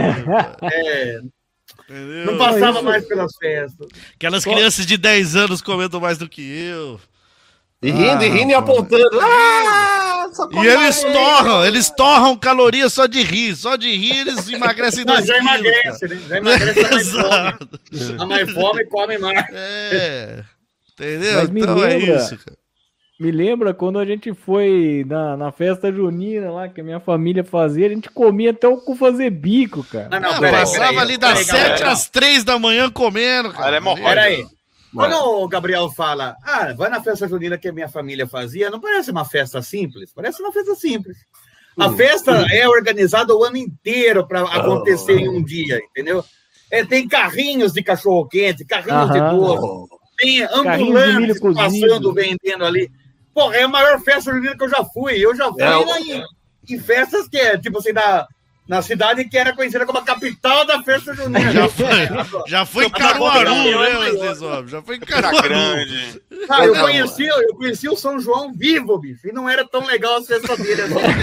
É,
Entendeu?
não passava
isso-
mais pelas festas.
Aquelas crianças de dez anos comendo mais do que eu.
E rindo, e rindo e
Ah,
apontando. Ah, só
E
come
eles
mais.
torram, eles torram calorias só de rir. Só de rir eles emagrecem
Não,
dois
já
quilos,
emagrece,
cara.
né? Já emagrece, dá mais fome.
Exato.
Dá mais fome e come mais.
É. Entendeu?
Mas me
Então
lembra-
é isso, cara.
Me lembra quando a gente foi na, na festa junina lá, que a minha família fazia, a gente comia até o cu fazer bico, cara.
Não, não,
Não,
peraí,
passava
peraí,
ali das
peraí,
sete
galera.
às três da manhã comendo,
Cara,
cara.
é mó-
Peraí.
Mas-
Quando o Gabriel fala, ah, vai na festa junina que a minha família fazia, não parece uma festa simples? Parece uma festa simples. A festa é organizada o ano inteiro para acontecer em um dia, entendeu? É, tem carrinhos de cachorro-quente, carrinhos de
Aham.
doce, tem
Carrinhos de milho
ambulantes
cozido.
passando, vendendo ali. Porra, é a maior festa junina que eu já fui. Eu já fui
É, o-
na- em, em festas que é, tipo assim, da, na cidade que era conhecida como a capital da festa junina.
Já foi, já foi em Caruaru, né, vocês homens? Já foi em
Campina
Caruaru.
Grande.
Ah, eu conheci, eu conheci o São João vivo, bicho, e não era tão legal a festa dele.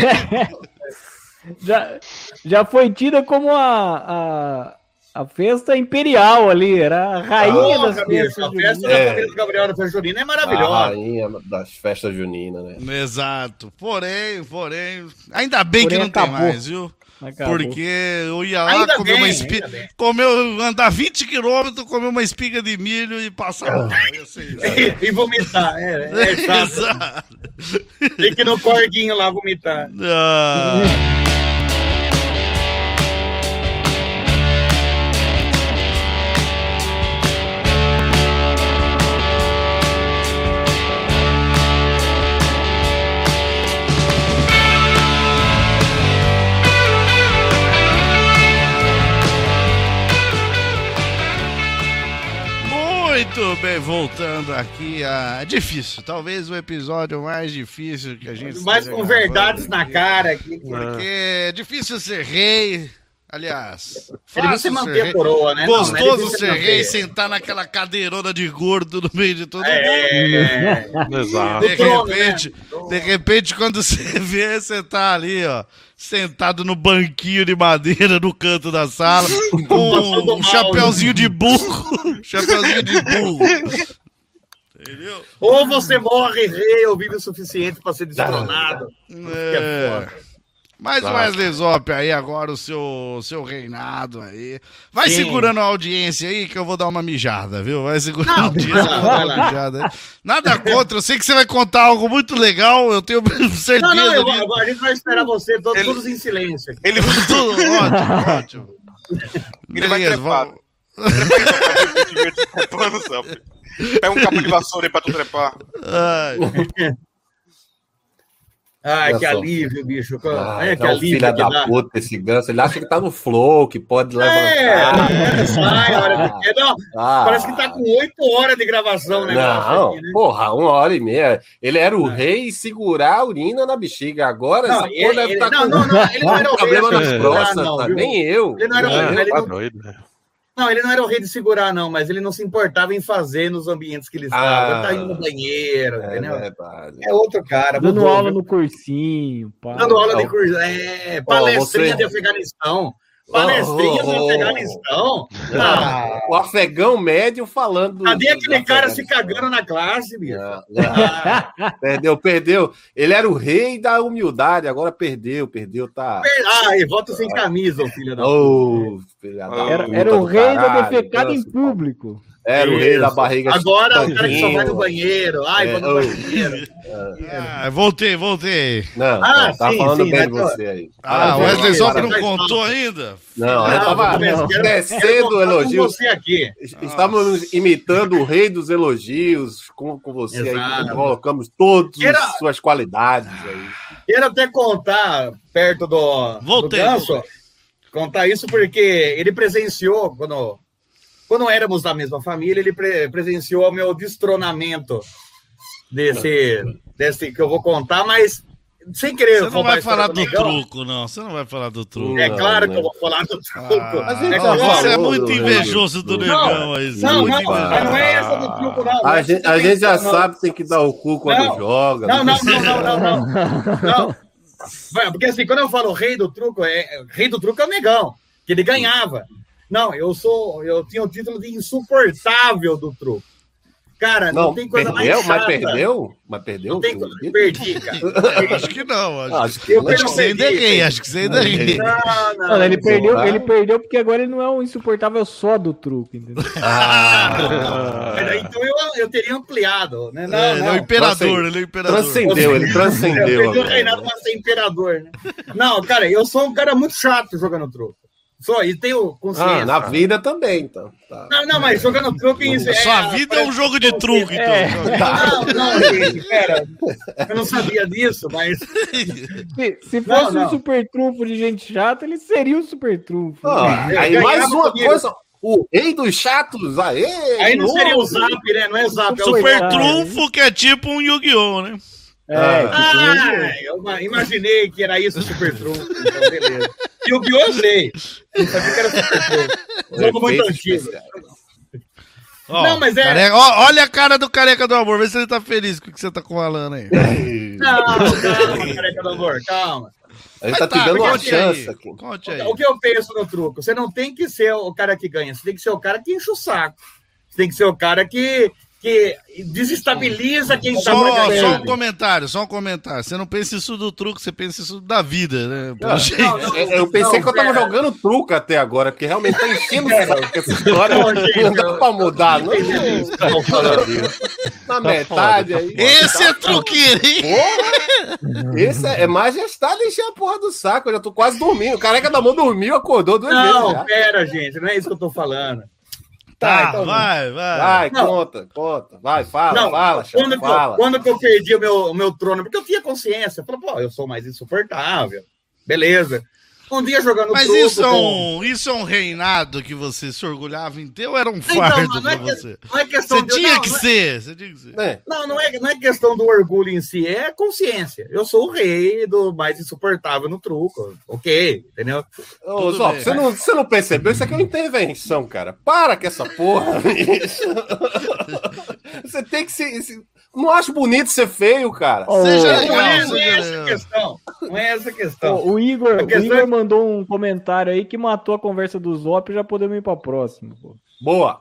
Já, já foi tida como a, a, a festa imperial ali, era a rainha das
Porra, bicho,
festas
a festa
juninas.
da
É.
família do Gabriel da festa junina é
A
maravilhosa.
rainha das festas juninas, né?
Exato. Porém, porém, ainda bem
Porém,
que não
acabou.
tem mais, viu?
Acabou.
Porque eu ia lá,
Ainda
comer
bem,
uma
ainda
espiga.
bem.
Comer, andar vinte quilômetros, comer uma espiga de milho e passar mal. Ia ser isso.
E vomitar, é, é chato.
Exato.
Tem que ir no corguinho lá vomitar.
Ah. Muito bem, voltando aqui a. É difícil, talvez o episódio mais difícil que a gente.
Mas
esteja
com
gravando
verdades na
aqui.
cara. Aqui.
Porque é difícil ser rei. Aliás,
Ele
fácil
você
ser
manter
rei.
a coroa, né? Não, não é
Gostoso
difícil
ser
manter.
rei, sentar naquela cadeirona de gordo no meio de todo mundo.
É,
Exato.
De
trono,
repente,
né?
de repente, quando você vê, você tá ali, ó, sentado no banquinho de madeira no canto da sala, com
Passando
um
mal,
chapeuzinho de burro, chapeuzinho de burro. Entendeu?
Ou você morre rei ou vive o suficiente para ser destronado.
É. Mas o Wesley Zop aí agora, o seu, seu reinado aí. Vai
Sim.
segurando a audiência aí que eu vou dar uma mijada, viu? Vai segurando
Não,
a audiência
vai
que
lá,
eu vou dar
vai
uma
lá.
mijada aí. Nada contra, eu sei que você vai contar algo muito legal, eu tenho certeza
Não, não, eu,
disso.
vou- a gente vai esperar você, todos,
Ele-
todos em silêncio. aqui.
Ele,
Tudo ótimo, ótimo.
ele vai
Beleza,
trepar.
vamos...
Trepando, sabe? Pega um cabo de vassoura aí pra tu trepar.
Ai,
Ai,
Olha
que
só.
alívio, bicho.
Ah,
é, que
é um
alívio
filho
que
da
dá.
puta esse ganso. Ele acha que tá no flow, que pode levantar.
É, sai, a hora que quer. Não,
Ah.
parece que tá com oito horas de gravação o negócio
Não,
aqui, né?
porra, uma hora e meia. Ele era o rei e segurar a urina na bexiga. Agora
Não,
essa
ele-
porra deve
ele-
estar
não,
com
não, não, ele não era o
problema
rei,
nas
assim,
próstatas.
não, viu?
Nem eu.
Ele não era o
É,
rei, ele
tá
não-
doido, né?
Não, ele não era o rei de segurar, não, mas ele não se importava em fazer nos ambientes que ele estava.
Ah,
ele tá indo no banheiro,
É
entendeu?
verdade.
É outro cara.
Dando
mudou,
aula
viu?
no cursinho. Pá.
Dando aula de
Ó,
curso. É, palestrinha
você-
de Afeganistão. Palestrinha
Oh,
do
oh,
Afeganistão. Ah,
O afegão médio falando.
cadê
do-
aquele
do
cara se
Afeganistão.
cagando na classe, bicho?
Não, não. Perdeu, perdeu. Ele era o rei da humildade, agora perdeu, perdeu, tá.
Ah, e volta sem camisa, o filho da.
Ô, filha da
Era,
puta
era o
do
rei da
caralho,
defecada em
dança,
público.
Era o rei da
Isso.
barriga.
Agora o cara que só
tanquinho.
vai no banheiro. Ai,
É,
vou no
ô.
banheiro.
Ah, voltei, voltei.
Não,
Ah,
não, tá
sim,
falando
sim,
bem
mas
de
tô-
você aí.
Ah, o
Parabéns,
Wesley só que não
parabéns.
contou ainda.
Não, eu
Não,
tava
eu quero- quero
descendo
contar com
elogios.
você aqui.
Estamos imitando o rei dos elogios com, com você aí.
Exato.
Colocamos todas
Era-
as suas qualidades aí.
Quero até contar perto do,
Voltei,
do Ganso,
voltei.
contar isso porque ele presenciou, quando, quando éramos da mesma família, ele pre- presenciou o meu destronamento desse, desse que eu vou contar, mas sem querer
Você não
roubar a
vai
história
falar
do
do
Negão.
truco, não. Você não vai falar do truco.
É
Não,
claro
né?
que eu vou falar do truco.
Ah,
A gente
É
já
claro.
você é
falou
muito
do-
invejoso do
do-
negão aí. Você é
Não,
muito
não,
invejoso.
mas não é essa do truco, não. não
A
é
gente,
essa
a gente já
do truco, não.
sabe que tem que dar o cu quando
Não.
joga.
Não, não, não, não, não, não. Não. Vai, porque assim, quando eu falo rei do truco, é, é- rei do truco é o Negão, que ele ganhava. Não, eu sou, eu tinha o título de insuportável do truco. Cara, não,
Não,
tem coisa
perdeu,
mais
mas
chata.
perdeu? Mas perdeu?
Não tem coisa. Perdi, cara.
Acho que não. Acho,
Acho que
Eu
não.
acho que você ainda é
perdi.
rei. Acho que você ainda é rei.
Não, não.
Mano, ele, perdeu,
vai.
ele perdeu porque agora ele não é um insuportável só do truco, entendeu?
Ah,
Mas aí, então eu, eu teria ampliado, né? Não,
É, ele é o
não.
imperador, ele é o imperador.
transcendeu, ele
Eu
transcendeu.
perdi o
agora.
reinado para ser imperador, né? Não, cara, eu sou um cara muito chato jogando truco. Só, e tenho consciência.
Ah, na vida também, então. Tá.
Não, não, mas jogando truco em
Sua vida é um jogo de truco, então.
É.
Não, não, gente, pera. Eu não sabia disso, mas.
Se, se
Não,
fosse
não.
um super trunfo de gente chata, ele seria um super trunfo.
Ah,
Eu
aí
ganhava
mais uma
comigo.
coisa, o rei dos chatos, aê!
Aí não
novo.
seria o Zap, né? Não é Zap, é o
Super
Coitado.
trunfo que é tipo um Yu-Gi-Oh, né?
É,
Ah, eu ma- imaginei que era isso o Super Trunfo. Então, beleza. E o Bio eu sei. Eu sabia que era Super Trunfo. Jogo muito
Efeitos
antigo.
especiais.
Ó,
Não, mas é-
careca- ó, olha a cara do careca do amor, vê se ele tá feliz com o que você tá falando aí.
Calma, calma, careca do amor, calma.
A gente tá
Mas
te dando uma
conte
chance
aí,
aqui.
Conte aí.
O que eu penso no truco? Você não tem que ser o cara que ganha, você tem que ser o cara que enche o saco. Você tem que ser o cara que, que desestabiliza quem tá
Só, só
ganhando.
um comentário, só um comentário. Você não pensa isso do truco, você pensa isso da vida, né? Pelo
Ah,
jeito.
Não, não,
Eu eu pensei
não,
que eu tava
pera.
jogando truco até agora, porque realmente tá enchendo o
Pera.
saco essa história.
Não, gente,
Não dá
eu-
pra mudar, não.
entendi isso.
Na metade aí.
Esse é truqueiro, hein?
Porra! Esse é, é majestade encher a porra do saco. Eu já tô quase dormindo. O careca da mão dormiu, acordou duas vezes
Não,
já.
pera, gente, não é isso que eu tô falando.
Tá,
então-
vai, vai.
Vai,
Não.
conta, conta. Vai, fala,
Não,
fala,
quando,
chama,
que eu,
fala.
quando que eu perdi o meu, o meu trono, porque eu tinha consciência, eu falei, pô, eu sou mais insuportável, beleza. Um dia jogando
Mas
truco
isso é,
com-
um, isso é um reinado que você se orgulhava em ter ou era um
Então,
fardo
não,
pra
é que-
você?
não é questão
Você
de-
tinha
não,
que
não é-
ser, você tinha que ser.
É.
Não, não é, não é questão do orgulho em si, é consciência. Eu sou o rei do mais insuportável no truco, ok, entendeu?
Ô,
Tudo
Zó,
bem.
você não, você não percebeu? Isso aqui é uma intervenção, cara. Para com essa porra, bicho. Você tem que se. se- Não acho bonito ser feio, cara.
Ô,
Seja
Não
legal,
é, não
seja
é essa a
legal.
questão, não é essa a questão.
Ô, o Igor,
A
o
questão
Igor
é-
mandou um comentário aí que matou a conversa do Zop e já podemos ir pra próxima. Pô.
Boa.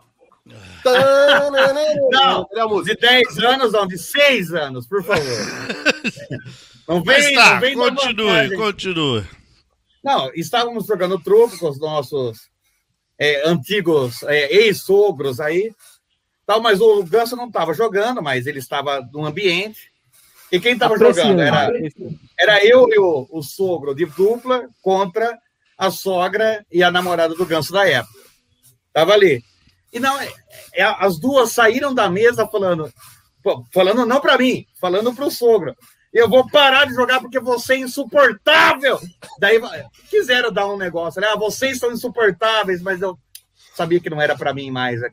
Não,
Olha a música.
de dez anos, não, de seis anos, por favor. Não vem,
Mas tá,
não vem dar
continue,
vantagem.
continue.
Não, estávamos jogando truco com os nossos é, antigos é, ex-sogros aí, tal, mas o Ganso não estava jogando, mas ele estava no ambiente. E quem estava jogando era, era eu e o, o sogro de dupla contra a sogra e a namorada do Ganso da época. Tava ali. E não, é, é, as duas saíram da mesa falando, pô, falando não para mim, falando para o sogro. Eu vou parar de jogar porque você é insuportável. Daí quiseram dar um negócio, né? Ah, vocês são insuportáveis, mas eu sabia que não era para mim mais aquilo.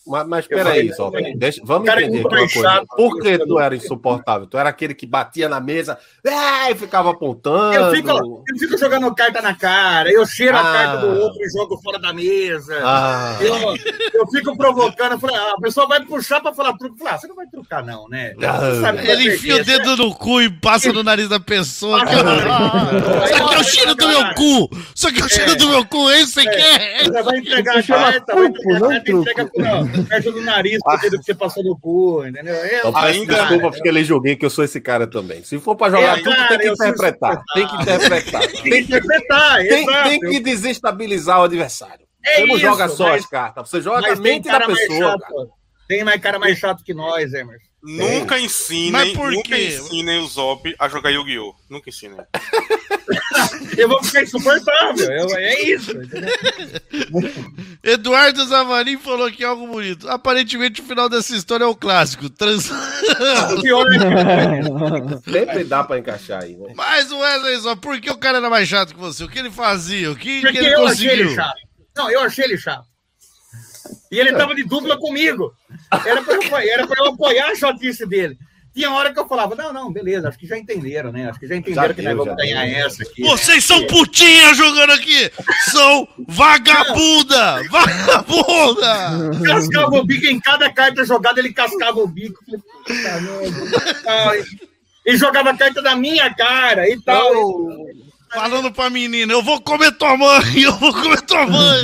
Mas, mas peraí, só. Deixa, vamos
Cara,
entender
é
aqui uma coisa.
chato.
Por que tu era insuportável? Tu era aquele que batia na mesa é, e ficava apontando.
Eu fico, eu fico jogando carta na cara, eu cheiro
Ah.
a carta do outro e jogo fora da mesa.
Ah.
Eu, eu fico provocando, eu falo, ah, a pessoa vai puxar pra falar truque. Eu falo, ah, você não vai trucar, não, né? Você sabe que vai
Ele enfia o
perder.
dedo no cu e passa no nariz da pessoa.
Passa no nariz.
Ah, Isso aqui é o cheiro do meu cu! Isso aqui é o cheiro do meu cu, é isso que você quer?
Você vai entregar a
Isso chama
carta, vai
truco,
entregar a
não
carta e
truco.
entrega com- perto do nariz, com o dedo que você passou no cu, entendeu? Eu,
Eu peço
Ainda-
desculpa porque ele joguei que eu sou esse cara também. Se for pra jogar
É,
tudo,
cara,
tem que
eu sou
interpretar. Tem que interpretar.
Tem que interpretar,
Tem,
exato.
tem que desestabilizar o adversário.
É
Você não
isso,
joga só
mas-
as cartas, você joga a
Mas tem
mente da
cara mais
pessoa.
chato.
Cara.
Tem mais cara mais chato que nós, Emerson.
Nunca ensinem,
Mas por
nunca
quê?
ensinem o Zop a jogar Yu-Gi-Oh! Nunca ensinem.
Eu vou ficar insuportável. Eu, é isso. entendeu?
Eduardo Zavarim falou aqui algo bonito. Aparentemente o final dessa história é o clássico. Trans...
O pior é que
Sempre dá pra encaixar aí, né?
Mas o Wesley só, por que o cara era mais chato que você? O que ele fazia? O que, que
Porque
ele
eu achei
conseguiu?
ele chato. Não, eu achei ele chato. E ele tava de dupla comigo. Era pra eu, era pra eu apoiar a chatice dele. Tinha hora que eu falava, não, não, beleza, acho que já entenderam, né? Acho que já entenderam
Já
que
deu,
nós vamos
já
ganhar
deu.
essa aqui.
Vocês
né?
são putinha jogando aqui! São vagabunda! Vagabunda!
Cascava o bico em cada carta jogada, ele cascava o bico. Puta merda. Ai. E jogava a carta da minha cara e tal.
Falando pra menina, eu vou comer tua mãe! Eu vou comer tua mãe!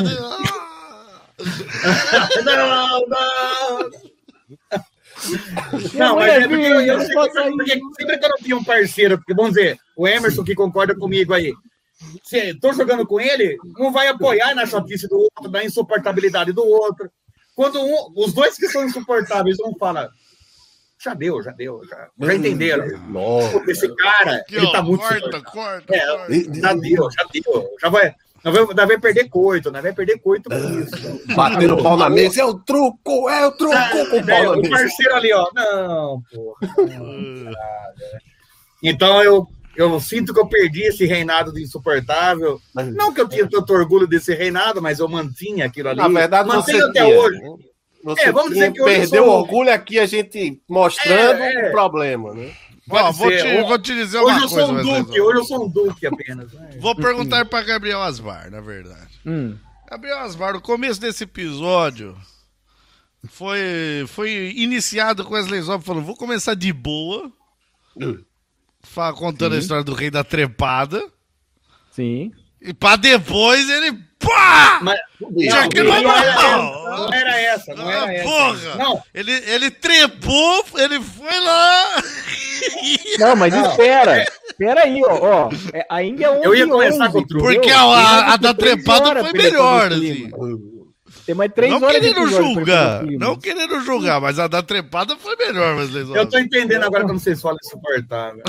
Não, não.
Minha
Não,
mãe
mas
é
é porque eu, eu
virgem,
sempre,
posso sair.
porque sempre que eu não tinha um parceiro, porque vamos dizer, o Emerson que concorda comigo aí, se tô jogando com ele, não vai apoiar na chatice do outro, na insuportabilidade do outro. Quando um, os dois que são insuportáveis, um fala, já deu, já deu, já, já entenderam.
Nossa.
Esse cara,
Aqui,
ele
ó,
tá muito
corta,
insuportável.
corta,
É,
corta.
já deu, já deu. Já vai, nós vai, nós vai perder coito, nós vai perder coito com isso.
Batendo o pau na mesa, é o truco, é o truco com o pau
É,
na
o
mesa.
parceiro ali, ó. Não, porra. não, nada. Então eu, eu sinto que eu perdi esse reinado de insuportável. Não que eu tinha tanto orgulho desse reinado, mas eu mantinha aquilo ali.
Na verdade,
Mantenho
você
até
tinha,
hoje.
né? Você
É, vamos
tinha,
dizer que hoje eu
perdeu o
sou-
orgulho aqui, a gente mostrando
É, é.
o problema, né?
Ó,
Pode
vou,
ser.
te,
Hoje-
vou te dizer
Hoje
uma
eu
coisa,
sou um
Wesley
duque,
Zop.
hoje eu sou um duque apenas. né?
Vou perguntar pra Gabriel Asmar, na verdade.
Hum.
Gabriel Asmar, no começo desse episódio foi, foi iniciado com Wesley Zop falando, vou começar de boa, fa- contando a história do rei da trepada,
Sim.
e pra depois ele, pá!
Mas,
Já
não,
que
não,
não-
era essa, não era essa, não
Ah,
era essa.
porra!
Não,
Ele, ele trepou, ele foi lá.
Não, mas
Não,
espera. Espera aí, ó. ó. É, ainda é onze
Eu ia começar
onze,
com o truque.
Porque
entendeu?
a,
Tem
a,
mais
a da
três
trepada
horas
foi
pra ele
melhor,
fazer o
assim.
clima. Tem mais três
Não
horas de
querendo
episódio pra ele
julgar,
fazer o clima.
não querendo julgar, mas a da trepada foi melhor, Wesley Zop.
eu tô entendendo agora como vocês falam insuportável.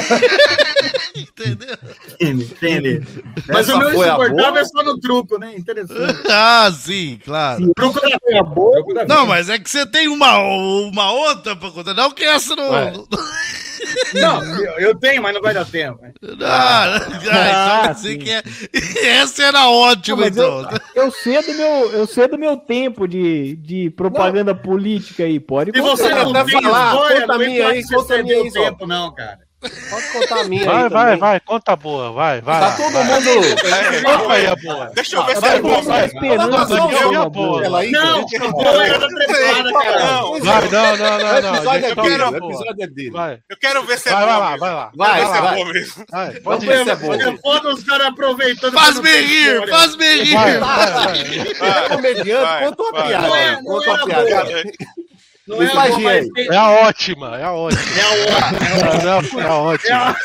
Entendeu?
Entende? Mas
Essa
o meu
foi a
insuportável
boa?
é só no truco, né? Interessante.
Ah, sim, claro.
O truco da vida boa. truco da vida.
Não, mas é que você tem uma, uma outra pra contar. Não que essa não.
Ué.
Não,
Não, eu, eu tenho, mas não vai dar tempo. né?
não, ah, então quer dizer
sim.
que é, essa era ótima,
Não, mas eu,
então.
eu sei do meu, eu sei do meu tempo de, de propaganda política aí. Pode
Se você
Quero
não
até
tem
falar,
história,
conta
não
a
vem
minha
falar
aí,
que você
conta a minha
cedeu
aí, só.
tempo, não, cara.
Pode contar a minha
Vai,
aí
vai,
também.
vai, conta boa, vai, vai.
Tá
lá,
todo
vai.
mundo...
Conta aí a boa.
Deixa eu ver se
Vai,
é bom.
vai,
esperando
vai.
que
Não,
seja
eu
uma
ia boa.
Ela aí,
Não,
cara.
a boa era da trepada, cara.
Não,
Vai, não, não,
O
não, não.
episódio é
deixa eu
dele,
ver a
o
boa.
episódio é dele.
Vai,
eu quero ver se é
vai,
bom.
vai lá,
mesmo.
vai lá.
Vai,
Quero ver se
vai.
é bom mesmo.
Vai,
Vamos
pode
ver
ir.
se é bom.
É foda os caras aproveitando.
Faz
que não
me
tem
rir,
história.
faz me rir.
Vai, vai, vai.
É comediante,
Vai,
conta uma
vai.
piada.
Não é-
aí,
não
Conta uma
era
piada.
boa. Não
Me
é a
faz
boa,
rir
mas
aí.
tem-
É a ótima, é a ótima.
é a outra.
Não, não, é a ótima.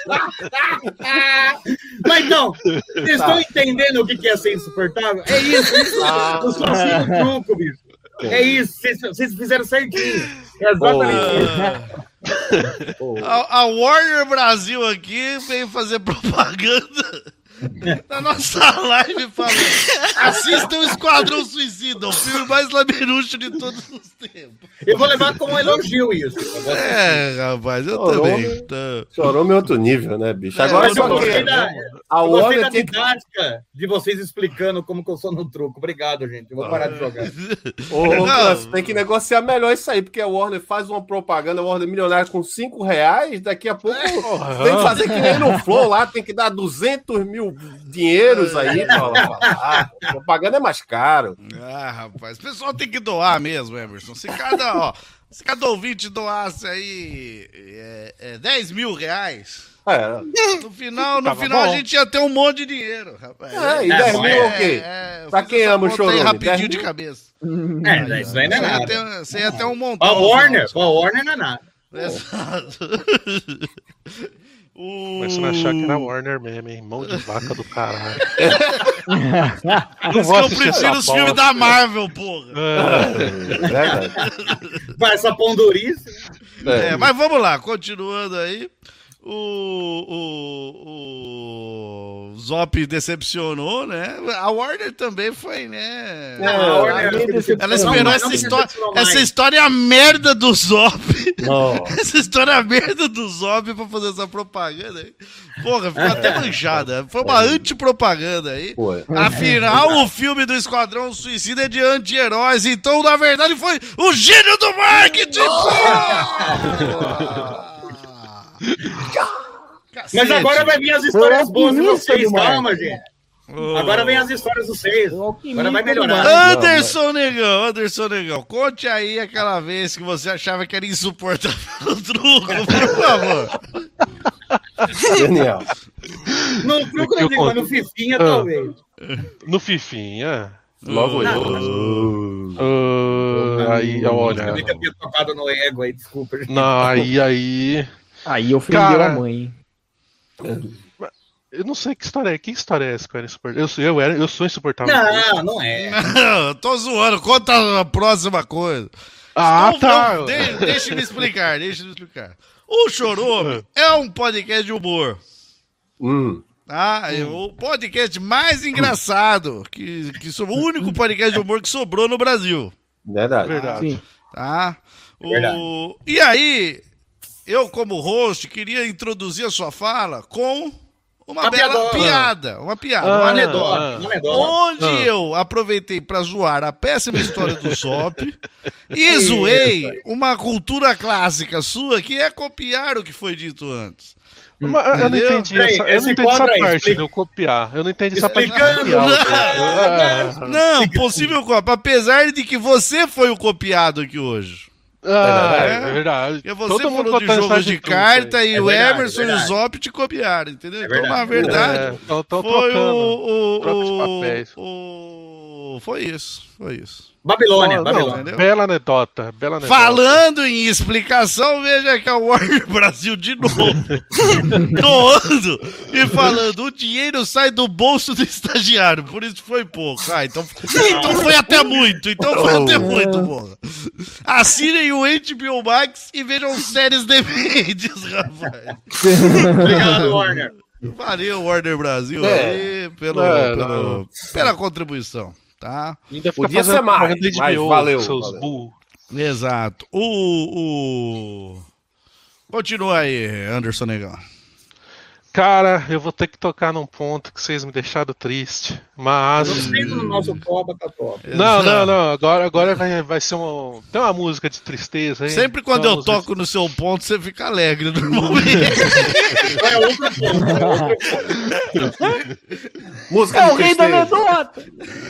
Mas então, vocês estão entendendo o que que é ser insuportável? É isso, isso.
Ah.
Eu só sei o truco, bicho. É isso, vocês, vocês fizeram certinho. É exatamente isso.
A, a Warner Brasil aqui veio fazer propaganda na nossa live falando: assistam o Esquadrão Suicida, o filme mais labirucho de todos os tempos.
Eu vou levar como um elogio isso.
É, rapaz, eu
Chorou,
também. Tá.
Chorou em outro nível, né, bicho?
É,
Agora
Mas
só
eu gostei
que
da,
a
eu gostei
Warner
da
tem que...
didática de vocês explicando como que eu sou no truco. Obrigado, gente. Eu vou parar de jogar.
Ô, ô, Clássico, tem que negociar melhor isso aí, porque a Warner faz uma propaganda, a Warner milionária com cinco reais, daqui a pouco tem que fazer que nem no Flow lá, tem que dar duzentos mil dinheiros aí pra falar. Propaganda é mais caro.
Ah, rapaz, o pessoal tem que doar mesmo, Emerson. Se cada, ó, se cada ouvinte doasse aí é, é, dez mil reais...
É.
No final, no
Tava
final
bom.
a gente ia ter um monte de dinheiro, rapaz.
É, e dez mil é o quê?
É,
Pra quem ama o Chorume,
rapidinho
dez
de
mil?
cabeça.
É, isso aí não é
Você ia
nada.
ter, você ia ter um montão.
A
no
Warner,
final.
a Warner não é nada.
Exato. O...
Começando a achar que era Warner mesmo, hein? Mão de vaca do caralho.
Por isso que eu prefiro os filmes da Marvel, porra.
É verdade.
Com essa pondurice.
É.
É, mas vamos lá, continuando aí. O, o, o Zop decepcionou, né? A Warner também foi, né?
Não, a Warner-
Ela esperou
Não,
essa
não
história.
decepcionou mais.
Essa história é a merda do Zop.
Não.
Essa história é a merda do Zop pra fazer essa propaganda aí. Porra, ficou até manchada. Foi uma antipropaganda aí.
Foi.
Afinal, o filme do Esquadrão Suicida é de anti-heróis, então, na verdade, foi o gênio do marketing! Cacete.
Mas agora vai vir as histórias
Foi
boas de
alquimista
vocês,
do mar.
calma, gente. Agora vem as histórias dos seis. Agora vai melhorar.
Anderson Negão, Anderson Negão, conte aí aquela vez que você achava que era insuportável o truco, por favor.
Genial.
No truco
Eu
não digo, mas
conto.
no Fifinha
Ah.
talvez.
No Fifinha.
Logo
Não,
eu.
ah, aí, olha.
Eu vi que eu tinha tocado no ego aí, desculpa. gente.
Não, aí, aí.
Aí ofendeu
Cara,
a mãe.
Eu não sei que história é. Que história é essa que eu era insuportável? Eu sou, eu era, eu sou insuportável.
Não, não é.
Não, tô zoando, conta a próxima coisa.
Ah,
Então,
tá.
vamos- de- deixa me explicar, deixa me explicar. O Chorume é um podcast de humor.
Hum.
Tá? É o podcast mais engraçado, que, que so- o único podcast de humor que sobrou no Brasil.
Verdade.
Verdade.
Sim.
Tá? O...
Verdade.
E aí, eu como host, queria introduzir a sua fala com uma,
Uma
bela
piadona.
piada. Uma piada.
Ah,
Uma
uma
anedota.
ah.
Uma anedota.
Onde
Ah.
eu aproveitei pra zoar a péssima história do Zop e zoei uma cultura clássica sua que é copiar o que foi dito antes.
Mas eu não
Entendeu?
entendi
Peraí,
essa, eu
esse
não entendi essa
quadro aí,
parte
explica-
de eu copiar. Eu não entendi essa parte de
Explicando.
copiar. Ah,
Não, possível cópia, apesar de que você foi o copiado aqui hoje.
ah,
É.
é verdade.
Porque você
Todo mundo
falou de
contando
jogo
essa
de
truque
carta
aí.
e
É
o
verdade,
Emerson
é
e o
verdade.
Zop te copiaram, entendeu?
É
Então, na
verdade.
verdade,
É, tão, tão
foi
trocando.
o,
troca de
o,
papéis.
o, o... Foi isso, foi isso.
Babilônia,
Não,
Babilônia.
entendeu?
bela anedota, bela anedota.
Falando em explicação, veja que a Warner Brasil de novo doando e falando, o dinheiro sai do bolso do estagiário, por isso foi pouco. Ah, então, então foi até muito, então foi até muito, porra. Assinem o H B O Max e vejam séries dementes, rapaz.
Obrigado, Warner.
Valeu, Warner Brasil,
É.
aí, pelo,
É,
pelo-
não.
pela contribuição, tá?
Ainda fica
Podia
fazendo
ser mais,
propaganda de
mas
H B O,
valeu,
seus
valeu.
burros.
Exato. O, o... Continua aí, Anderson Negão.
Cara, eu vou ter que tocar num ponto que vocês me deixaram triste, mas...
Gostei do nosso Copa tá top.
Não, não, não, agora, agora vai, vai ser uma... Tem uma música de tristeza aí.
Sempre quando
Tem
eu
uma música
toco no seu ponto, você fica alegre normalmente.
É outra coisa. É outra coisa.
Música
É
de
o rei da
tristeza.
anedota!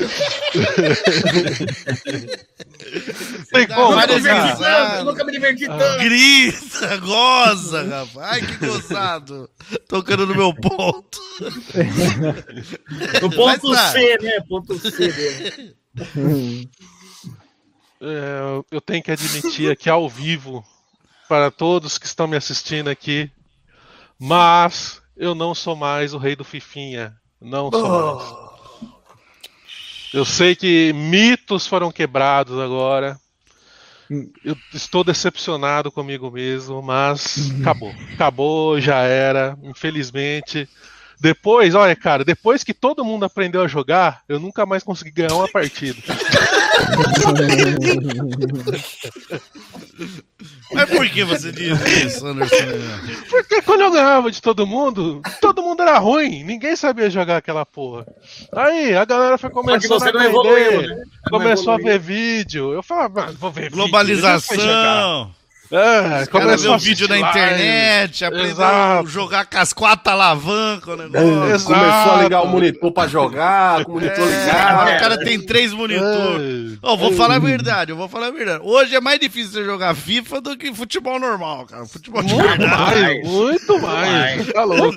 Tem como,
Nunca me
Várias
diverti
risadas.
tanto, nunca me diverti tanto.
Grita, goza, rapaz. Ai, que gozado. Tocando no meu ponto.
No ponto
Mas tá.
C, né? Ponto C dele.
É, eu tenho que admitir aqui ao vivo para todos que estão me assistindo aqui, mas eu não sou mais o rei do Fifinha. Não sou mais. Eu sei que mitos foram quebrados agora. Eu estou decepcionado comigo mesmo, mas acabou. Acabou, já era. Infelizmente, Depois, olha, cara, depois que todo mundo aprendeu a jogar, eu nunca mais consegui ganhar uma partida.
Mas por que você diz isso, Anderson?
Porque quando eu ganhava de todo mundo, todo mundo era ruim, ninguém sabia jogar aquela porra. Aí a galera foi começando
você
a
não
aprender,
evoluiu, né? Não
começou
evoluiu.
a ver vídeo. Eu falava, ah, vou ver vídeo.
Globalização.
É,
Cara, ver
a
o vídeo na
assistir
internet,
live.
aprendeu
Exato.
a jogar com as quatro alavancas, o negócio.
É,
Exato.
começou a ligar o monitor pra jogar, com o monitor
É,
ligado.
o cara tem três monitores. Ó, vou falar a verdade, eu vou falar a verdade. Hoje é mais difícil você jogar FIFA do que futebol normal, cara. Futebol de
Muito
verdade.
mais, muito mais. Tá louco.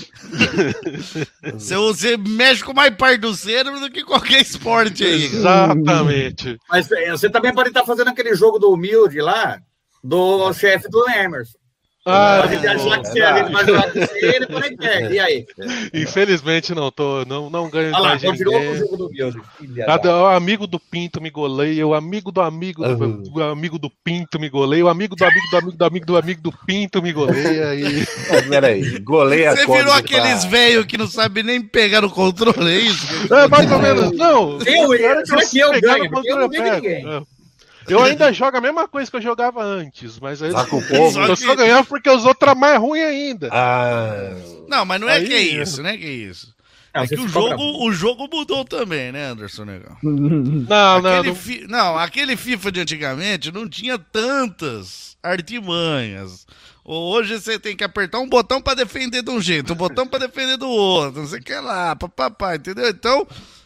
Você, você mexe com mais parte do cérebro do que qualquer esporte aí.
Exatamente.
Mas é, você também pode estar fazendo aquele jogo do humilde lá, do chefe do Emerson.
Ah,
A gente achar que você a gente vai jogar com ele, como é que é? E aí?
infelizmente não tô, não, não ganho
Olha lá,
mais de
continua com o
ninguém.
jogo do humilde. Filha
Cada-
da-
O amigo do Pinto me goleia, o amigo do amigo do, o amigo do Pinto me goleia, o amigo do amigo do amigo do amigo do amigo do Pinto me goleia e
Mas, peraí, goleia
Você
código
virou
pra-
aqueles velhos que não sabem nem pegar no controle, é isso?
é mais ou menos. Não,
Eu,
era
será que eu
pegar no
ganho? Porque eu não
controle,
ganho
eu
ninguém.
pego. É. Eu ainda jogo a mesma coisa que eu jogava antes, mas aí
Saca o povo.
eu só ganhava porque os outros eram mais ruins ainda.
Ah,
Não, mas não é
Aí-
que é isso, não é que é isso.
Não,
É que
você
o
se cobra
jogo, o jogo mudou também, né, Anderson Negão?
Não, não,
Aquele
não.
fi- Não, aquele FIFA de antigamente não tinha tantas artimanhas. Hoje você tem que apertar um botão pra defender de um jeito, um botão pra defender do outro, não sei o que lá, papapá, entendeu? Então,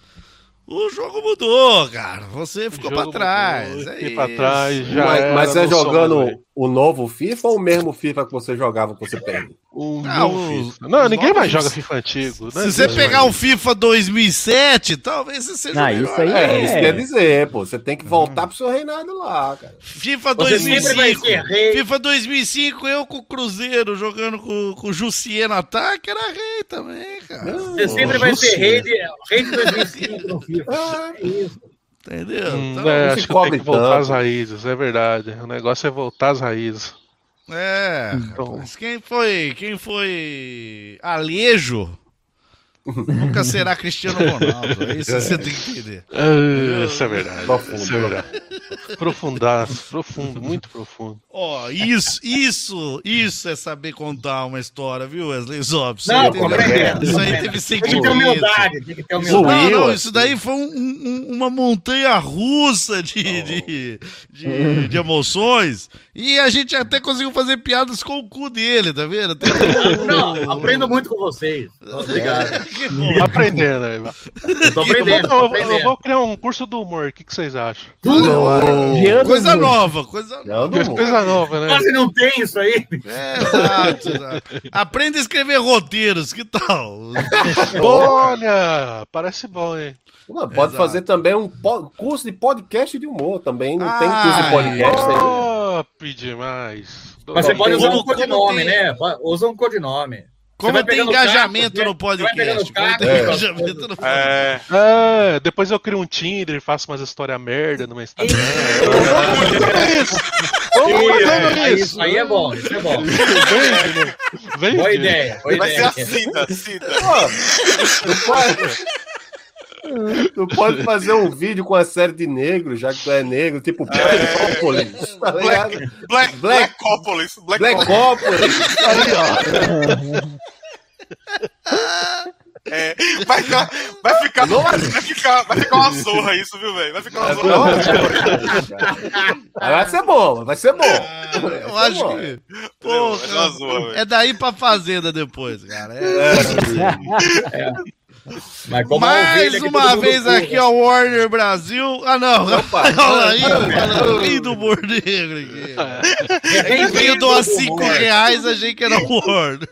o jogo mudou, cara. Você
O
ficou
jogo
pra trás.
mudou,
É
fiquei pra
isso.
trás, já
mas,
era,
mas você
não sou
jogando
mais, velho.
o novo FIFA ou o mesmo FIFA que você jogava que você perde?
O
Ah,
novo
os-
FIFA. Não,
os
ninguém
novos-
mais joga FIFA antigo. Né?
Se você pegar o FIFA dois mil e sete, talvez você seja
Ah,
melhor.
isso aí
É,
É.
isso quer dizer, pô. Você tem que voltar pro seu reinado lá, cara.
FIFA
Você sempre vai
dois mil e cinco.
ser rei.
FIFA dois mil e cinco, eu com o Cruzeiro jogando com, com o Jussier no ataque, era rei também, cara.
Você sempre vai ser rei de, rei de dois mil e cinco no FIFA. É isso.
Entendeu?
Hum,
Então,
é,
não
acho
se
que eu tenho
cobre
que voltar
tanto.
às raízes, é verdade. O negócio é voltar às raízes.
é.
Então-
Mas quem foi, quem foi Alejo nunca será Cristiano Ronaldo. É isso que você tem que entender.
Ah, isso é verdade.
Profundo,
Isso é verdade. Profundar, profundo, muito profundo.
Ó, isso, isso, isso é saber contar uma história, viu, Wesley Zopes?
Não,
Entendeu?
compreendendo.
Isso aí teve
Tem que ter
sentimento.
humildade, tem que ter
Isso,
humildade.
não, não,
Will,
isso daí foi um- um- uma montanha russa de, de, de, de emoções. E a gente até conseguiu fazer piadas com o cu dele, tá vendo? Tem um-
Não, aprendo muito com vocês. Obrigado.
Que bom.
Aprendendo aí.
Eu tô
Eu vou,
aprendendo, tô
eu vou- eu
aprendendo.
vou criar um curso do humor, o que, que vocês acham?
Jean
Coisa
do-
nova, coisa nova.
Não, não.
Coisa nova, né?
Quase não tem isso aí.
É, exato, exato. Aprenda a escrever roteiros, que tal?
Olha, parece bom, hein?
Não, pode
Exato.
fazer também um po- curso de podcast de humor também. Não tem
Ai.
curso de podcast aí.
Top demais.
Mas você pode usar um
Como- como
codinome,
tem-
né? Usa um codinome.
Como
vai
tem
pegando
engajamento
caco,
no
você vai
podcast.
pegando
Como
caco,
tem
é.
engajamento no podcast.
É.
É, depois eu crio um Tinder, faço umas histórias merda no meu Instagram. É isso. Vamos fazendo
É,
isso.
isso aí é bom, isso é bom.
Vem, vem,
Boa
vem.
ideia, boa
Vai ser
ideia.
a Cida, Cida.
Tu pode, tu pode fazer um vídeo com a série de negros, já que tu é negro, tipo Blackópolis, tá ligado?
Black,
Black-
Blackopolis. Black
Blackópolis. Aí,
É, vai, ficar, vai, ficar, vai, ficar, vai ficar uma zorra isso, viu, velho? Vai ficar uma zorra.
ó. Vai ser bom, vai ser bom.
Eu acho que. Pô,
Vai ser uma zorra, velho.
é daí pra fazenda depois, cara. É.
Mas como a
Mais
ovelha que todo
uma
mundo
vez
pula.
aqui, ó, Warner Brasil. Ah, não. Olha aí, o rei do humor negro aqui.
Quem
Veio doar cinco reais, achei que era o Warner.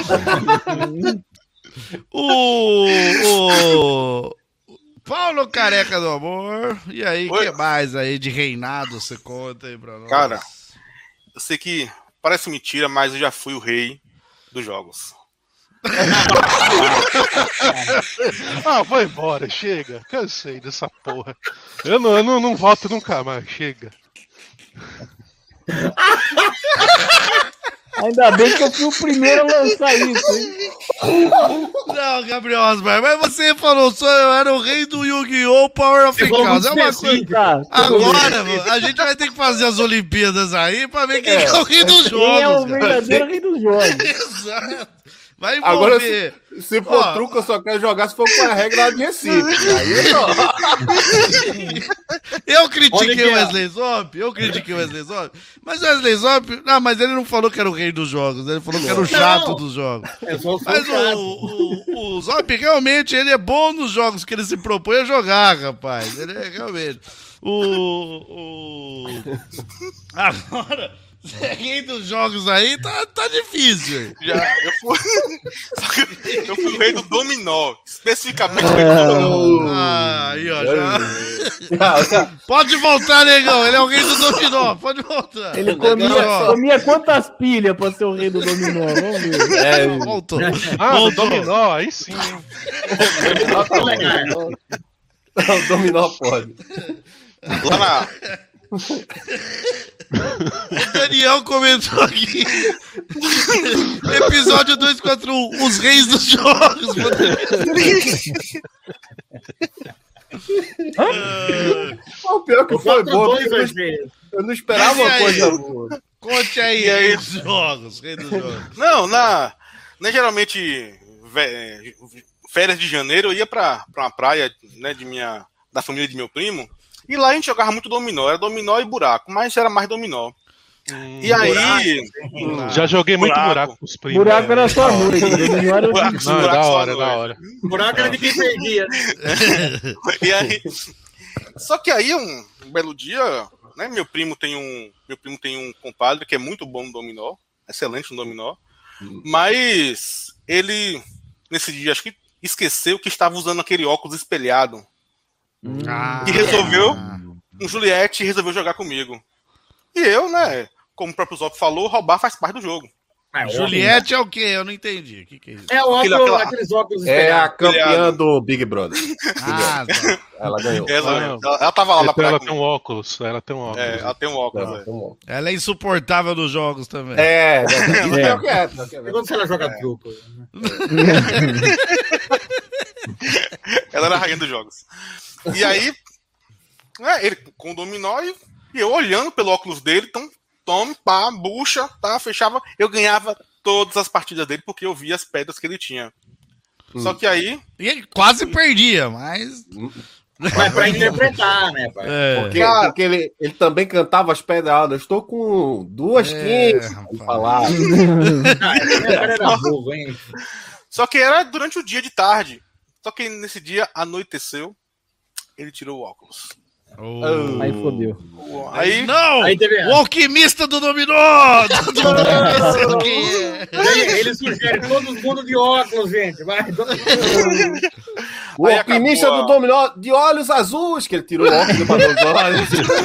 O, o Paulo Careca do Amor. E aí, o
Oi.
que mais aí de reinado você conta aí pra nós?
Cara, eu sei que parece mentira, mas eu já fui o rei dos jogos.
Ah, vai embora, chega. Cansei dessa porra. Eu não, eu não, não volto nunca mais, chega.
Ainda bem que eu fui o primeiro a lançar isso, hein?
Não, Gabriel Osmar, mas você falou só eu era o rei do Yu-Gi-Oh! Power of Chaos. É uma coisa.
Tá,
Agora, mano, a gente vai ter que fazer as Olimpíadas aí pra ver quem é, é o rei dos jogos.
Quem é o
cara.
verdadeiro rei dos jogos.
Exato. Vai envolver.
Agora, se, se for Ó, truco, eu só quero jogar se for com a regra de Recife. Aí
eu critiquei o Wesley Zop, eu critiquei o Wesley Zop, mas o Wesley Zop, não, mas ele não falou que era o rei dos jogos, ele falou que era o chato não, dos jogos. Mas o, o, o Zop realmente, ele é bom nos jogos que ele se propõe a jogar, rapaz. Ele é realmente. O. o... Agora. Rei dos jogos aí tá, tá difícil.
Já, eu fui. eu fui o rei do dominó. Especificamente o rei do dominó.
Ah, aí, ó. Já... Pode voltar, negão. Ele é o rei do dominó. Pode voltar.
Ele comia, comia quantas pilhas pra ser o rei do dominó? Vamos ver.
É, voltou.
Ah, voltou. Dominó, aí sim.
O dominó pode.
Lá na.
O Daniel comentou aqui. Episódio duzentos e quarenta e um, os reis dos jogos.
O pior que foi bom. Eu não esperava uma coisa boa.
Conte aí, rei dos jogos, rei dos jogos.
Não, na, né, geralmente férias de janeiro eu ia pra, pra uma praia, né, de minha, da família de meu primo. E lá a gente jogava muito dominó, era dominó e buraco, mas era mais dominó. Hum, e aí...
Buraco, já joguei muito buraco, buraco com os primos.
Buraco era só música, dominó era
buraco, não, buraco da hora, da hora.
Buraco era de quem perdia.
E aí... Só que aí, um, um belo dia, né, meu primo tem um meu primo tem um compadre que é muito bom no dominó, excelente no dominó, hum. mas ele, nesse dia, acho que esqueceu que estava usando aquele óculos espelhado. Ah, e resolveu, com Juliette, resolveu jogar comigo. E eu, né, como o próprio Zop falou, roubar faz parte do jogo.
É, Juliette é o quê? Eu não entendi. O que, que é isso?
É o óculos, aquela... aqueles óculos
É a campeã do Big Brother. Ah,
tá.
Ela ganhou.
Ela, ela, ela tava lá na praia.
Ela tem um óculos. Ela tem um óculos.
É, ela tem um óculos.
Ela, tem um óculos.
Ela é insuportável nos jogos também.
É, é.
é. é. Quando ela joga é. truco.
Ela era a rainha dos jogos. E aí, né, ele com o dominó e, e eu olhando pelo óculos dele, então, tome, pá, bucha, tá, fechava. Eu ganhava todas as partidas dele porque eu via as pedras que ele tinha. Hum. Só que aí...
E ele quase perdia, mas...
Mas pra interpretar, né, pai?
É. Porque, Cara, porque ele, ele também cantava as pedradas. Eu estou com duas
é,
quinze pra falar.
Só que era durante o dia de tarde. Só que nesse dia anoiteceu. Ele tirou o óculos.
Oh. Aí fodeu.
Aí,
não! Aí teve... O alquimista do dominó!
ele, ele sugere todo mundo de óculos, gente. Vai.
O aí alquimista acabou, do dominó de olhos azuis, que ele tirou o óculos para os olhos.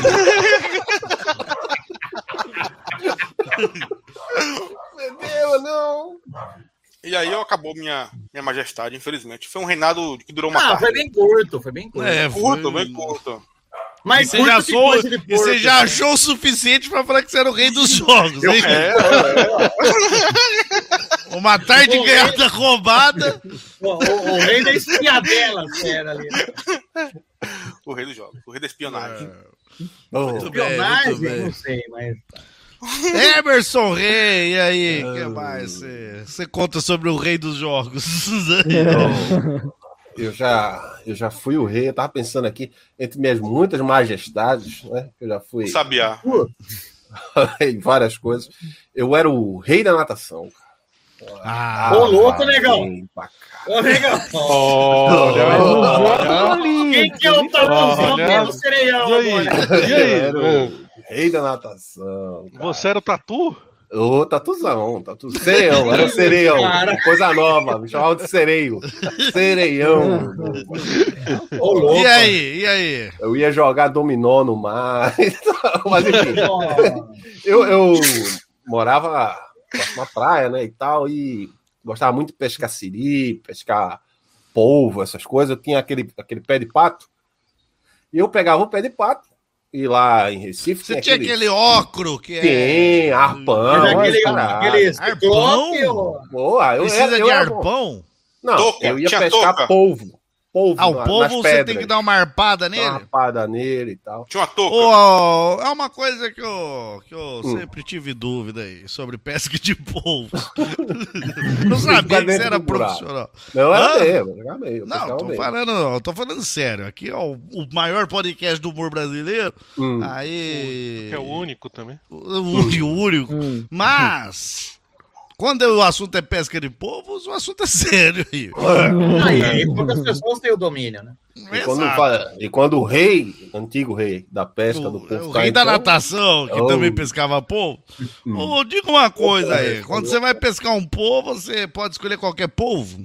Meu Deus, não!
E aí acabou minha, minha majestade, infelizmente. Foi um reinado que durou uma
Ah,
tarde.
foi bem curto, foi bem curto.
É,
curto,
foi...
bem curto.
Mas
e você já, sou, e você já achou o suficiente pra falar que você era o rei dos jogos, hein?
É, é,
é. Uma tarde ganhada roubada.
O, o, o rei da espiadela, era ali.
O rei dos jogos, o rei da espionagem.
É. Muito
espionagem,
bem, muito
não sei, mas...
Emerson Rei, e aí? O que mais você conta sobre o rei dos jogos?
Eu já, eu já fui o rei, eu tava pensando aqui, entre minhas muitas majestades, né? Eu já fui.
Sabiá.
Em várias coisas. Eu era o rei da natação.
Ah, ô, louco, negão! Ô, negão! Quem que é o tatuzão pelo sereião agora?
E aí?
Rei da natação.
Cara. Você era o tatu?
Ô, oh, tatuzão, tatu. Sereião, era sereião. Cara. Coisa nova, me chamava de sereio. Sereião.
Oh, e aí, e aí?
Eu ia jogar dominó no mar. Mas enfim, eu, eu morava na praia, né, e tal, e gostava muito de pescar siri, pescar polvo, essas coisas. Eu tinha aquele, aquele pé de pato. E eu pegava o pé de pato E lá em Recife
Você
tem
tinha
aquele...
aquele ócro que é...
Tem, arpão.
Mas aquele,
caralho.
aquele
Arpão?
ciclope, ó.
Boa, eu,
Precisa
eu,
de
eu,
arpão?
Não,
Touca,
eu ia
tinha
pescar
touca.
polvo. Polvo
Ah, o
na-
povo
nas
você
pedras.
tem que dar uma arpada
Dar
nele?
uma arpada nele e tal.
Tinha uma touca.
Ô, é uma coisa que eu, que eu
Hum.
sempre tive dúvida aí, sobre pesca de polvo. Não sabia que você
dentro
era
do buraco.
profissional.
Não,
Hã?
era mesmo, era meio. eu
Não,
pescava
tô
meio.
falando, eu tô falando sério. Aqui é o, o maior podcast do humor brasileiro.
Hum.
Aí.
Que é o único também.
O, o único.
Hum.
Mas. Quando o assunto é pesca de polvos, o assunto é sério aí.
Aí, aí poucas pessoas têm o domínio, né?
E quando,
Exato.
fala- e quando o rei, antigo rei da pesca do
O,
povo
o
tá
rei da
então,
natação, que
Oh.
também pescava polvo. Ô, diga uma coisa aí. Quando você vai pescar um polvo, você pode escolher qualquer polvo?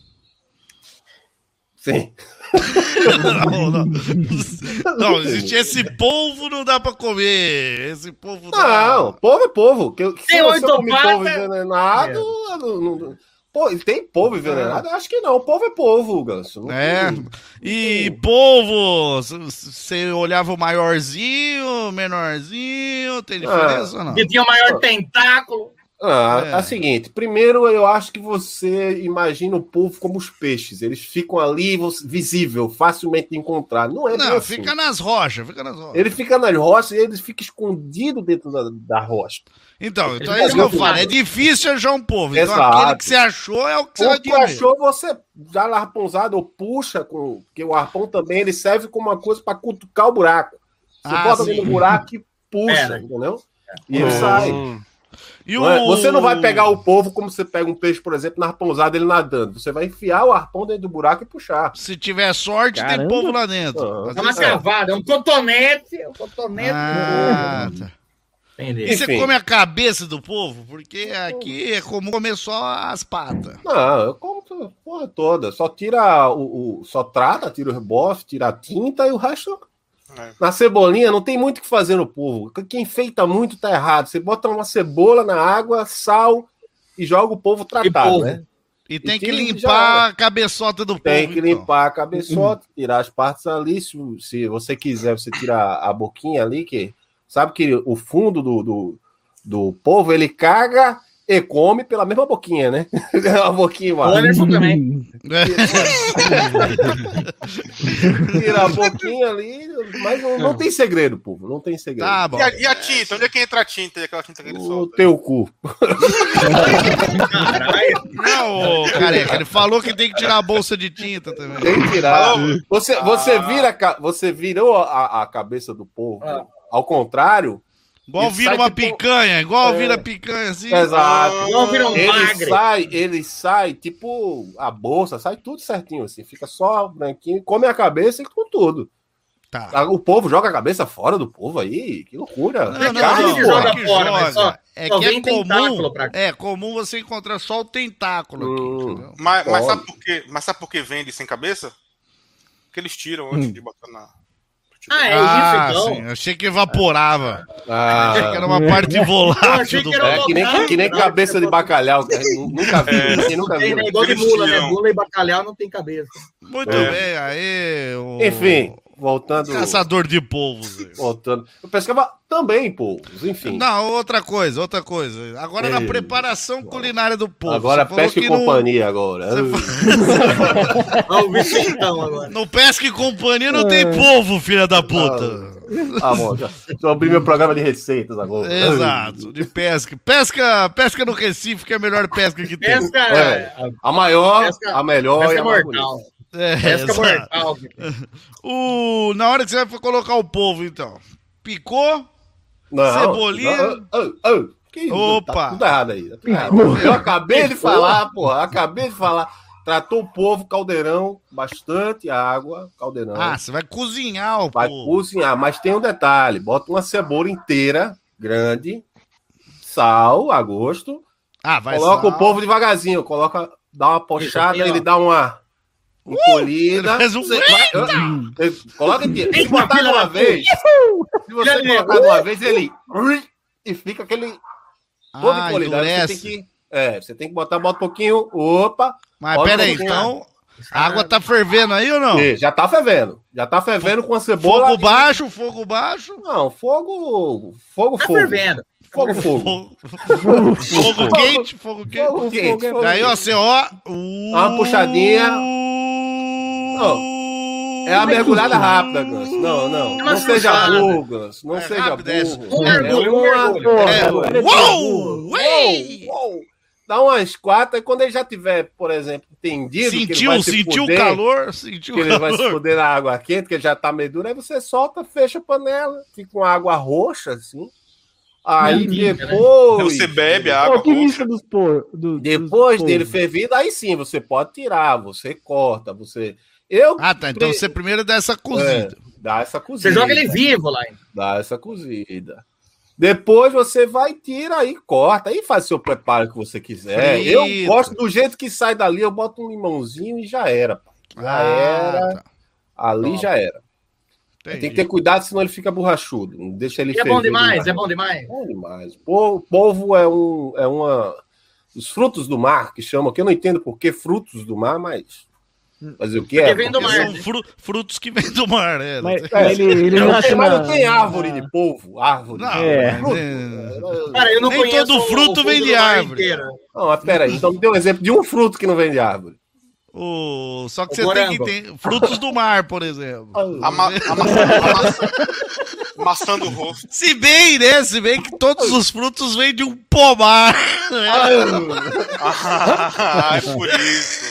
Sim.
Não, não. Não, existe esse polvo, não dá pra comer. Esse polvo
Não, povo é povo. Que, se
Tem
você
oito
come
patas.
povo envenenado, eu não- não- pô, tem povo envenenado? Acho que não. Povo é povo, Ganso. Não
É.
tem-
E polvo, você olhava o maiorzinho, menorzinho, tem diferença ou não?
Que tinha o maior tentáculo.
Ah,
É.
é. o seguinte, primeiro eu acho que você imagina o povo como os peixes, eles ficam ali você- visível, facilmente de encontrar. Não é bem
Não,
assim.
fica nas rochas, fica nas rochas.
Ele fica nas rochas e eles ficam escondidos dentro da, da rocha.
Então, então
Ele
é isso que eu
fazia
falo,
o-
é difícil achar um povo. Então
Exato.
aquele que você achou é o que você
O
vai
que
comer.
achou, você já na arpãozada ou puxa, com, porque o arpão também ele serve como uma coisa para cutucar o buraco. Você
Ah,
bota
sim.
dentro do buraco e puxa,
É, né?
entendeu? E ele sai.
Hum.
E
Não é?
o-
Você não vai pegar o povo como você pega um peixe, por exemplo, na arpãozada ele nadando. Você vai enfiar o arpão dentro do buraco e puxar.
Se tiver sorte, tem
Caramba.
povo lá dentro.
Ah,
Às
É uma
vezes-
cavada, é um cotonete. É um cotonete.
Ah, tá.
Entendeu?
E você
Enfim.
come a cabeça do povo? Porque aqui é comum comer só as patas.
Não, eu como a porra toda. Só tira o, o- Só trata, tira os bofs, tira a tinta e o resto.
É.
Na cebolinha não tem muito o que fazer no povo. Quem feita muito tá errado. Você bota uma cebola na água, sal e joga o povo tratado,
polvo.
né?
E tem
E
que
tira e já
limpar a cabeçota do
Tem
povo.
que
então.
limpar a cabeçota, tirar as partes ali. Se, se você quiser, você tira a boquinha ali, que sabe que o fundo do, do, do povo ele caga e come pela mesma boquinha, né? A boquinha,
O
mano.
Anderson também.
Tira a boquinha ali, mas não, não tem segredo, povo. Não tem segredo.
Tá bom.
E a, e a tinta? Onde é que entra a tinta? E aquela tinta que ele
O
solta?
teu cu.
Caralho.
Não, ô, careca, ele falou que tem que tirar a bolsa de tinta também.
Tem que tirar.
Falou?
Você, você, vira, a ca- você virou a, a cabeça do povo.
Ah.
Ao contrário.
Igual
Ele
vira
sai
uma
tipo-
picanha, igual
É.
vira picanha assim.
Exato.
Igual vira um
Ele
bagre.
sai, ele sai, tipo, a bolsa, sai tudo certinho, assim, fica só branquinho, come a cabeça e com tudo.
Tá.
Ah, O povo joga a cabeça fora do povo aí, que loucura.
Não,
É
não,
carne,
não,
que
não,
porra.
joga
é que
fora, mas
joga.
só-
É
só
que é
vem tentáculo
comum,
pra cá.
é comum você encontrar só o tentáculo aqui,
Hum.
entendeu?
Mas, mas,
Olha.
sabe por quê? mas sabe por que vende sem cabeça? Porque eles tiram antes de botar na.
Ah, é
ah,
isso então?
sim, achei que evaporava.
Ah,
Achei que era uma parte volátil
Eu achei
do
que era
é que nem, que nem cabeça de bacalhau, cara. Nunca vi, ninguém nunca
Tem,
viu.
né? Igual de
Eles
mula, né?
tiram.
Mula e bacalhau não tem cabeça.
Muito
É.
bem, aí. O...
Enfim, voltando.
Caçador de polvos. aí.
Voltando. Eu pescava também povos, enfim.
Não, outra coisa, outra coisa. Agora na
Ei.
preparação culinária do povo.
Agora
você falou
pesca e
que no-
companhia agora.
Olha o Vicentão agora.
No Pesca e Companhia não tem polvo, filha da puta.
Ah, bom, já, já abri meu programa de receitas agora.
Exato, de pesca. Pesca, pesca no Recife, que é a melhor pesca que tem.
Pesca,
É. A maior,
Pesca-
a melhor
pesca
e a mais
mortal.
bonita.
É,
Pesca
exato.
mortal.
O, na hora que você vai colocar o polvo, então. Picou?
Não,
Cebolinha.
não, oh, oh, que isso?
Opa.
Tá tudo errado aí. Tá tudo errado. Eu acabei de falar, porra. Acabei de falar. Tratou o povo, caldeirão, bastante água, caldeirão.
Ah, você vai cozinhar o
Vai
polvo.
cozinhar, mas tem um detalhe: bota uma cebola inteira, grande, sal a gosto,
Ah, vai
coloca
sal.
o povo devagarzinho, coloca, dá uma pochada,
Isso aqui, ó.
ele dá uma encolhida.
ele faz um
Você vai- eu- coloca aqui. Se botar de uma vez, se você
Ele-
colocar de uma vez, ele e fica aquele todo
Ah,
encolhido. Aí Você
endurece.
tem que, é, você tem que botar, bota um pouquinho, opa.
Mas
Bota
pera aí,
um pouquinho.
então, A água tá fervendo aí ou não?
E já tá fervendo. Já tá fervendo com a cebola.
Fogo baixo, fogo baixo?
Não, fogo. Fogo,
Tá
fogo.
fervendo.
Fogo, fogo.
Fogo, fogo quente, fogo quente.
Fogo quente. fogo
Daí, ó,
quente.
você, ó.
Uma puxadinha. Não. É a mergulhada rápida, Ganso. Não, não. Não seja burro, Ganso. Não
É
seja
rápido, é isso.
burro.
Um
É
mergulho, um
uma-
mergulho.
É,
Uou!
uou, uei!
Uou! Dá umas quatro, e quando ele já tiver, por exemplo, entendido que ele
Sentiu,
vai se
sentiu o
fuder,
calor, sentiu
que
o
ele vai se
calor.
fuder na água quente, que ele já tá meio duro, aí você solta, fecha a panela, fica com água roxa, assim. Aí
Maldita,
depois...
Você bebe a
Pô,
água
que
roxa.
lista dos por... do,
Depois
dos
dele
povos.
fervido, aí sim, você pode tirar, você corta, você... Eu...
Ah, tá. Então você primeiro dá essa
É,
cozida.
dá essa cozida.
Você joga ele vivo lá. hein?
Dá essa cozida. Depois você vai, tira aí, corta, aí faz seu preparo que você quiser.
Frita.
Eu gosto do jeito que sai dali, eu boto um limãozinho e já era. Pai. Já era.
tá.
Ali
Top.
já era.
Entendi.
Tem que ter cuidado, senão ele fica borrachudo. Não deixa ele
E é bom
ferver
demais, é bom demais.
Bom demais. Po- Polvo é um, é uma. Os frutos do mar, que chamam, que eu não entendo por que frutos do mar, mas. Fazer o que é?
Porque vem do
Porque
mar.
São fru- frutos que vêm do mar, é.
Mas,
Não
mas ele, ele
Não
nasce
tem, mas
na-
não tem árvore
na-
de polvo, árvore.
Não,
É.
mas, é,
Cara, eu não
Nem
conheço
todo
o-
fruto
o fundo
vem de
do mar
árvore.
inteiro.
Não, mas peraí, então me dê um exemplo de um fruto que não vem de árvore.
o... Só que
O
você tem que
morango.
ter frutos do mar, por exemplo.
A, ma a maçã, a maçã, maçã do rosto.
Se bem, né? Se bem que todos os frutos vêm de um pomar. né?
Ah, é por isso.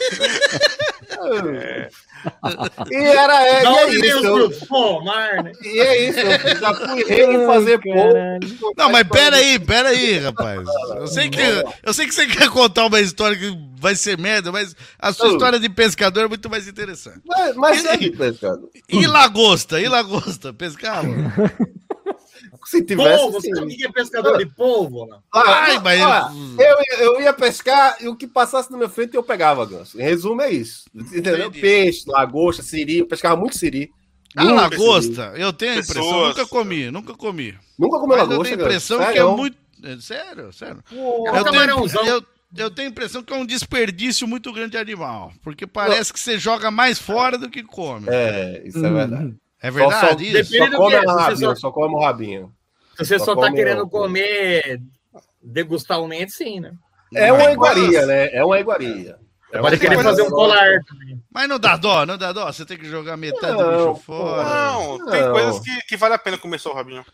E era é,
Da
e é
onde vem
isso.
os
eu-
frutos? Pô, mar, né?
E é isso, eu já fui rei em fazer
Ai,
polvo.
caralho.
Não, mas pera aí, pera aí, rapaz. Eu sei que, eu sei que você quer contar uma história que vai ser merda, mas a sua
Hum.
história de pescador é muito mais interessante.
Mas, mas é de pescado.
E lagosta? E lagosta? Pescava?
Se tivesse.
Polvo, você
sim.
sabe o que é pescador de polvo? Não?
Ah,
Ai,
não,
mas-
olha, eu, ia- eu ia pescar e o que passasse na minha frente eu pegava, Ganso. Em resumo, é isso. Entendeu?
Entendi.
Peixe, lagosta, siri. Eu pescava muito siri.
A
Muito
lagosta, eu tenho a impressão,
Pessoas.
nunca comi, nunca comi.
siri. Nunca comeu
Mas eu
lagosta,
tenho a impressão
Ganso?
que é
Sério?
muito. é, Sério, sério.
É
Eu
um
tenho,
camarãozão.
eu, eu tenho a impressão que é um desperdício muito grande de animal. Porque parece que você joga mais fora do que come. É,
É, isso é verdade.
verdade
só,
isso?
Depende
Só
do
come
que,
a
se
rabinho,
você
só come o rabinho.
Se você
Só
só tá
come
querendo
o-
comer degustalmente, sim, né?
É uma
Mas-
iguaria, né? É uma iguaria. É uma
Pode querer
iguaria.
fazer um colar também.
Mas não dá dó, não dá dó. Você tem que jogar metade
Não,
do
pô.
bicho fora.
Não, tem
Não.
coisas que, que vale a pena comer só o rabinho.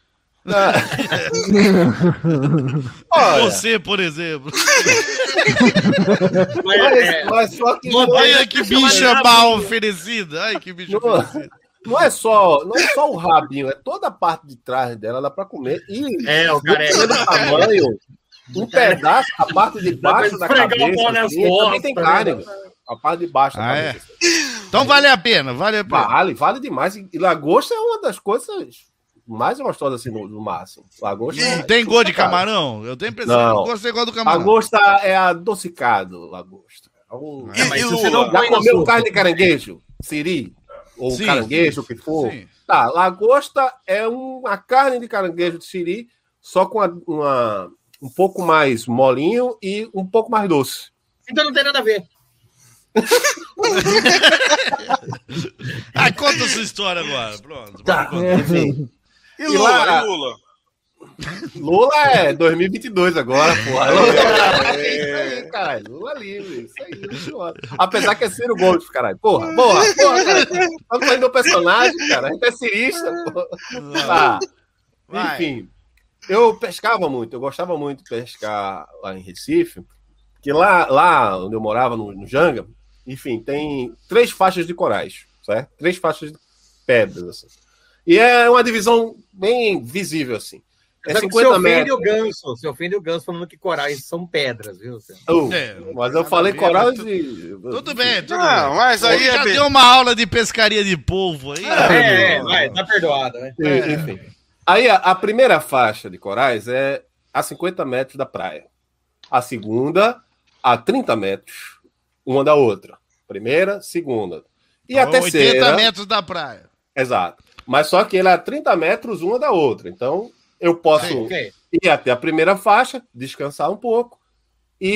Olha,
Você, por exemplo.
Mas,
mas,
é,
mas só que
Mano,
não é,
Olha que bicha mal oferecida. Ai, que bicho
Não.
oferecido.
não é só, não é só o rabinho, é toda a parte de trás dela, dá pra comer. E
é, o cara é.
dependendo do tamanho, um pedaço, a parte de
Dá pra
baixo da
esfregar o
cabeça,
pau nas
assim, também
costas,
tem
né?
carne. velho. A parte de baixo da
Ah, é?
cabeça.
Então vale a pena, vale a pena.
Vale, vale demais. E lagosta é uma das coisas mais gostosas assim, no, no mar. Assim. Lagosta
Não
é
tem gosto de
complicado.
camarão? Eu tenho a impressão
Não.
que eu gosto igual do camarão.
Lagosta é adocicado, lagosta. É um...
E,
mas
e
se você não
lula?
Já
põe no
comeu
suco.
carne de caranguejo? Siri? Ou
Sim,
caranguejo, o que for?
Sim.
Tá, lagosta é uma carne de caranguejo de siri, só com uma, uma- um pouco mais molinho e um pouco mais doce.
Então não tem nada a ver.
Ah, conta a sua história agora. Pronto.
Tá,
pode contar.
enfim.
E
E
Lula?
lá-
E Lula?
Lula é dois mil e vinte e dois agora, porra. Lula, é isso aí, caralho. Lula livre, isso aí. Isso aí. Apesar que é Ciro Gomes, caralho. Porra, porra, porra, cara. Estamos falando do personagem, cara. A gente é cirista, porra. Tá.
Vai.
Enfim, eu pescava muito, eu gostava muito de pescar lá em Recife, que lá, lá onde eu morava, no, no Janga, enfim, tem três faixas de corais, certo? Três faixas de pedras, assim. E é uma divisão bem visível, assim. É
Você
cinquenta
ofende
metros.
o ganso. Você ofende o ganso falando que corais são pedras, viu?
Oh,
É,
mas eu
nada
falei
a ver,
corais
mas tu-
e...
Tudo bem, tudo
Não,
bem.
mas aí
Ele
é
já
bem-
deu uma aula de pescaria de polvo aí.
É, é, vai, tá perdoado, né?
E, enfim. Aí a, a primeira faixa de corais é a cinquenta metros da praia. A segunda, a trinta metros, uma da outra. Primeira, segunda. E a
Então,
terceira...
oitenta metros da praia.
Exato. Mas só que ela é a trinta metros uma da outra. Então, eu posso
Ok.
ir até a primeira faixa, descansar um pouco e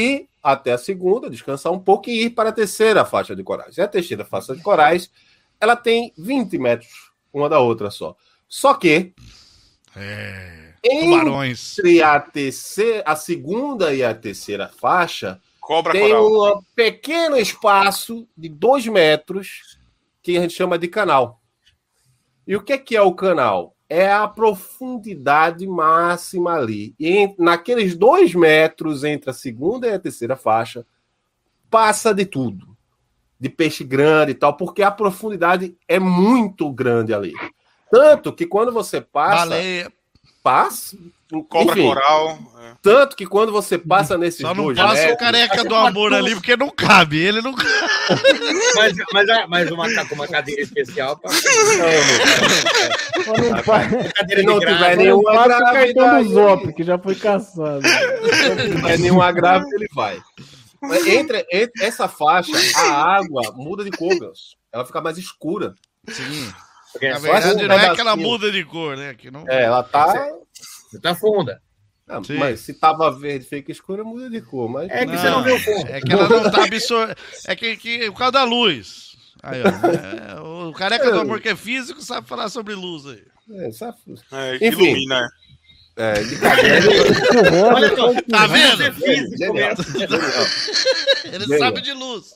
até a segunda, descansar um pouco e ir para a terceira faixa de corais. E a terceira faixa de corais, ela tem vinte metros uma da outra só. Só que
É,
tubarões. Entre a, terceira, a segunda e a terceira faixa,
Cobra
tem
coral.
um pequeno espaço de dois metros que a gente chama de canal. E o que é, que é o canal? É a profundidade máxima ali. E naqueles dois metros entre a segunda e a terceira faixa, passa de tudo. De peixe grande e tal, porque a profundidade é muito grande ali. Tanto que quando você passa...
Baleia.
Passa...
Cobra
enfim,
coral. É.
Tanto que quando você passa nesses
Só não
dois
passa
metros...
o careca do amor ali, porque não cabe. Ele não cabe.
Mas, mas, mas uma, com uma cadeira especial para.
Só não paga,
Cadeira
Se não
de
tiver
grávida.
nenhum
não paga o
agrave,
cartão
aí-
do Zop, que já foi caçado.
se não tiver nenhum agravo, ele vai. Mas Entre, entre essa faixa, a água muda de cor, Ganso. Ela fica mais escura.
Sim.
Porque
Na
é só
verdade,
um
não é que ela
pedacinho.
muda de cor, né? Que não...
É, ela tá...
Você tá funda.
Não,
Sim.
mas se tava verde, fica escura, muda de cor. Mas...
É que você não viu o fundo.
É que ela não tá absorvendo. É que, que por causa da luz. Aí, ó, é, o careca do amor que é físico sabe falar sobre luz aí.
É, sabe?
É, que
Enfim.
ilumina.
É, de cadeira.
Olha só,
Tá vendo?
você é físico
Genial.
mesmo.
Ele
Bem,
sabe de luz.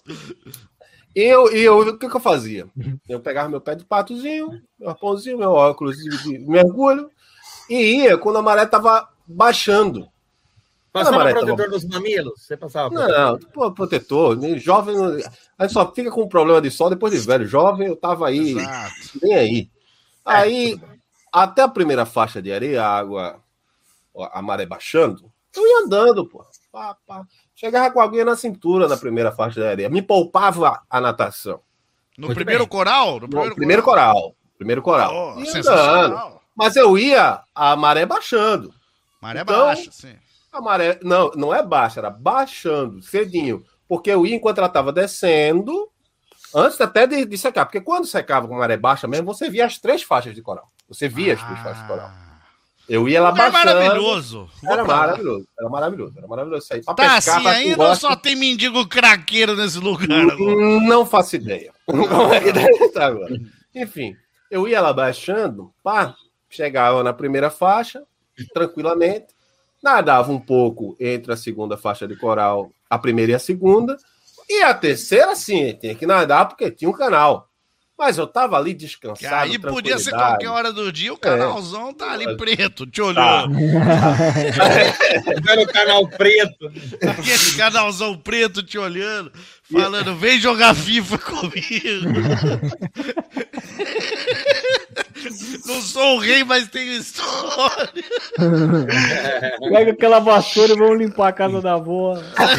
E eu, e eu, o que, que eu fazia? Eu pegava meu pé de patozinho, meu arpãozinho, meu óculos de, de mergulho, e ia quando a maré tava baixando.
Passava
Não,
protetor
Maré,
dos mamilos? Você passava protetor?
Não, pô, protetor, né? Jovem, não- a gente só fica com problema de sol depois de velho. Jovem, eu tava aí,
Exato.
nem aí. Aí, até a primeira faixa de areia, a água, a maré baixando, eu ia andando, pô. Pá, pá. Chegava com a aguinha na cintura na primeira faixa de areia. Me poupava a natação.
No
Muito
primeiro
bem.
coral? No
No
primeiro,
primeiro coral. Primeiro coral.
Oh,
Ia andando.
sensacional.
Mas eu ia a maré baixando.
Maré
Então-
baixa, sim.
A maré, não, não é baixa, era baixando, cedinho. Porque eu ia enquanto ela estava descendo, antes até de, de secar. Porque quando secava com a maré baixa mesmo, você via as três faixas de coral. Você via as três faixas de coral. Eu ia lá
É
baixando.
maravilhoso. Vou
Era
pra lá.
maravilhoso, era maravilhoso, era maravilhoso isso aí. Pra
Tá
pescar,
assim
pra quem
ainda ou
gosta,
só tem mendigo craqueiro nesse lugar agora?
não faço ideia. Como é que deve estar agora? Enfim, eu ia lá baixando, pá, chegava na primeira faixa, tranquilamente, nadava um pouco entre a segunda faixa de coral, a primeira e a segunda, e a terceira, sim, tinha que nadar porque tinha um canal. Mas eu tava ali
Que
descansado,
aí podia ser
tranquilidade.
qualquer hora do dia, o canalzão tá ali preto, te
Tá.
olhando.
Era o canal preto.
Aquele canalzão preto te olhando, falando, vem jogar FIFA comigo. Não sou o rei, mas tenho história.
Pega aquela vassoura e vamos limpar a casa da avó.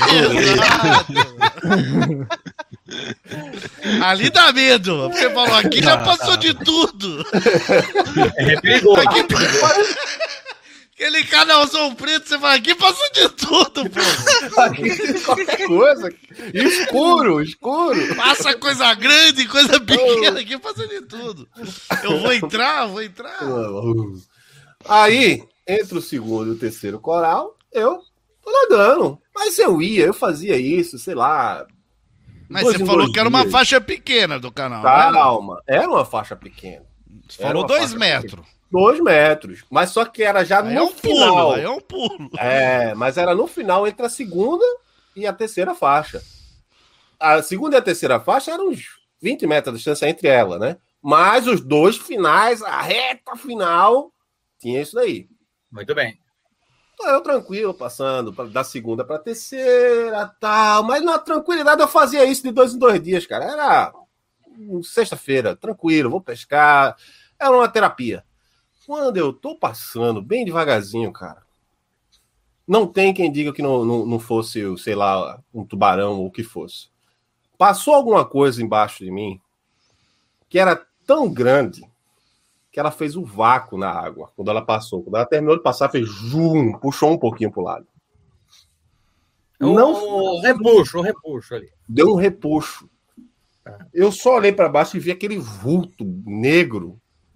Exato. Ali dá medo. Você falou, aqui já passou de tudo.
É perigoso.
Aqui, aquele canalzão preto, você fala, aqui passou de tudo, pô.
Qualquer coisa. Escuro, escuro.
Passa coisa grande, coisa pequena, aqui passa de tudo. Eu vou entrar, vou entrar.
Aí, entre o segundo e o terceiro coral, eu tô nadando. Mas eu ia, eu fazia isso, sei lá.
Mas
dois
você
em
falou
dois
que era uma
dias.
faixa pequena do canal, né?
Calma, era uma faixa pequena.
Você
Era
falou
uma
dois
faixa
metros.
Dois metros. Mas só que era já
Aí
no
é um
final.
pulo, aí é um pulo.
É, mas era no final entre a segunda e a terceira faixa. A segunda e a terceira faixa eram uns vinte metros de distância entre ela, né? Mas os dois finais, a reta final, tinha isso daí.
Muito bem.
Então, eu tranquilo, passando pra- da segunda para a terceira, tal. Mas na tranquilidade eu fazia isso de dois em dois dias, cara. Era hum, sexta-feira, tranquilo, vou pescar. Era uma terapia. Quando eu tô passando bem devagarzinho, cara, não tem quem diga que não, não, não fosse, sei lá, um tubarão ou o que fosse. Passou alguma coisa embaixo de mim que era tão grande que ela fez um vácuo na água quando ela passou. Quando ela terminou de passar, fez jum, puxou um pouquinho pro lado.
Não,
Não
o repuxo, o repuxo ali.
deu um repuxo. Eu só olhei para baixo e vi aquele vulto negro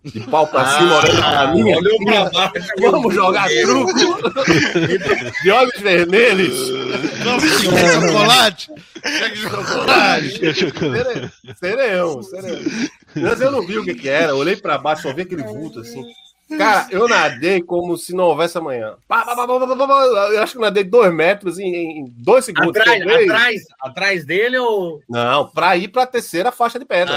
de pau pra cima, olhando pra mim.
Olhou pra baixo.
Vamos jogar truco de olhos vermelhos.
Vamos jogar chocolate? Joga chocolate.
Serão, serão. Mas eu não vi o que que era, olhei pra baixo, só vi aquele vulto assim. Cara, eu nadei como se não houvesse amanhã. Pá, pá, pá, pá, pá, pá, eu acho que eu nadei dois metros em, em dois segundos.
Atrás, atrás, atrás dele ou...
Não, pra ir pra terceira faixa de pedra.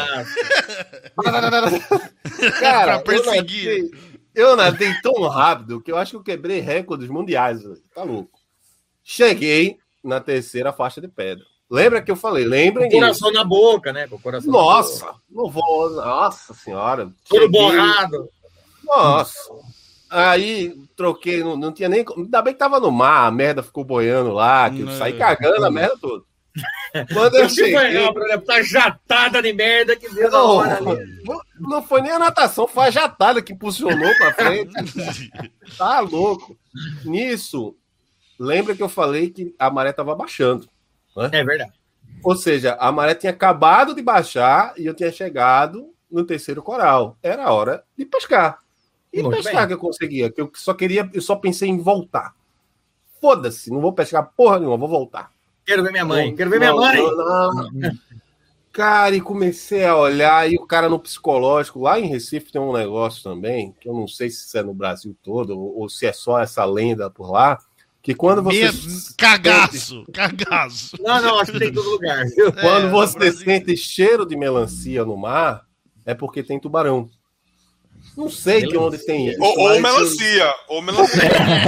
Ah,
Cara,
Pra perseguir.
Eu nadei, eu nadei tão rápido que eu acho que eu quebrei recordes mundiais. Tá louco. Cheguei na terceira faixa de pedra. Lembra que eu falei? Lembrem
com o coração na boca, né? Com o coração
Nossa,
na boca.
não vou. Nossa senhora.
Tudo
Cheguei-
borrado.
Nossa. Aí troquei, não, não tinha nem. Ainda bem que tava no mar, a merda ficou boiando lá, que eu
Não.
saí cagando a merda toda. Quando eu
Eu cheguei,
cheguei.
por exemplo, tá jatada de merda que deu na
Não,
hora ali.
não, não foi nem a natação, foi a jatada que impulsionou pra frente. Tá louco. Nisso, lembra que eu falei que a maré tava baixando.
É verdade.
Ou seja, a maré tinha acabado de baixar e eu tinha chegado no terceiro coral. Era a hora de pescar. E
Muito
pescar
bem.
que eu conseguia, que eu só queria, eu só pensei em voltar. Foda-se, não vou pescar porra nenhuma, vou voltar.
Quero ver minha mãe.
Não,
Quero ver minha
não,
mãe.
não, não. Cara, e comecei a olhar, e o cara no psicológico, lá em Recife tem um negócio também, que eu não sei se isso é no Brasil todo, ou, ou se é só essa lenda por lá, que quando você...
Me- Cagaço, cagaço.
Não, não, acho que tem em todo lugar.
Quando
É,
você
no Brasil.
sente cheiro de melancia no mar, é porque tem tubarão. Não sei de onde tem isso.
Ou, ou
mas-
melancia. Ou melancia.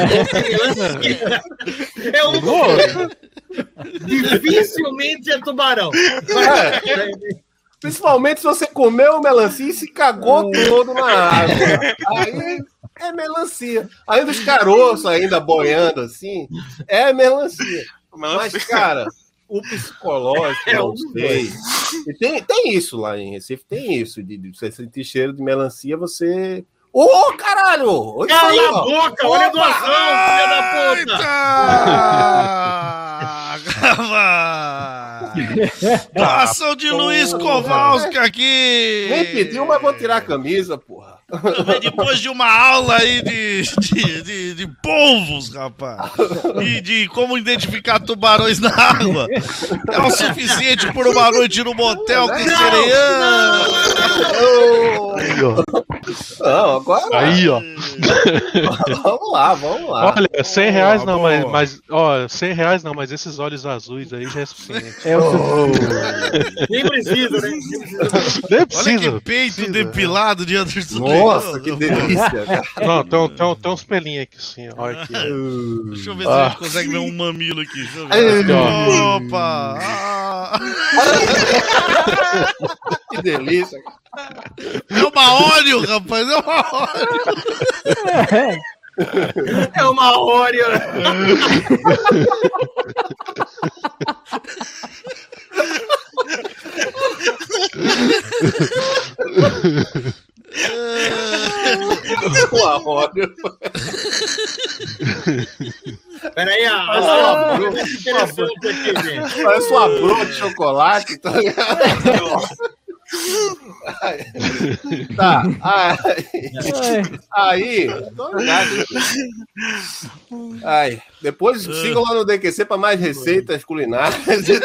É um... Dificilmente é tubarão.
Principalmente se você comeu melancia e se cagou todo na água. Aí é melancia. Ainda os caroços ainda boiando assim, é melancia. Mas, cara, o psicológico, eu não sei. E tem, tem isso lá em Recife, tem isso. De, de você sentir cheiro de melancia, você... Ô, oh, caralho! Olha isso aí,
Cala a
ó.
boca, olha a doação, filha da puta!
Doação de Luiz Kowalski aqui.
Nem pediu, mas vou tirar a camisa, porra.
Depois de uma aula aí de, de, de, de polvos, rapaz, e de como identificar tubarões na água, é o suficiente por uma noite no motel com sereiano.
Aí, ó.
Não, agora.
Aí, ó.
Vamos lá, vamos lá.
Olha, cem reais não,
boa.
mas, mas. Ó, cem reais não, mas esses olhos azuis aí já é suficiente.
É o
Nem precisa, né?
Nem
Olha
precisa.
que peito
precisa.
depilado de Anderson.
Nossa, que delícia, cara.
Não, tem, tem, tem uns pelinhos aqui assim, ó. Aqui, ó.
Deixa eu ver se
Ah.
a gente consegue ver um mamilo aqui. Deixa eu
Ai,
ver.
ó.
Opa! Ah.
Que delícia.
É uma óleo, rapaz, é uma óleo.
É uma hora.
Uma roda.
Peraí, a, a,
Ah,
a, é interessante aqui, gente.
Parece uma broa de chocolate, tá ligado? Tá, aí, aí, tô ligado. Aí, depois sigam lá no D Q C para mais receitas culinárias.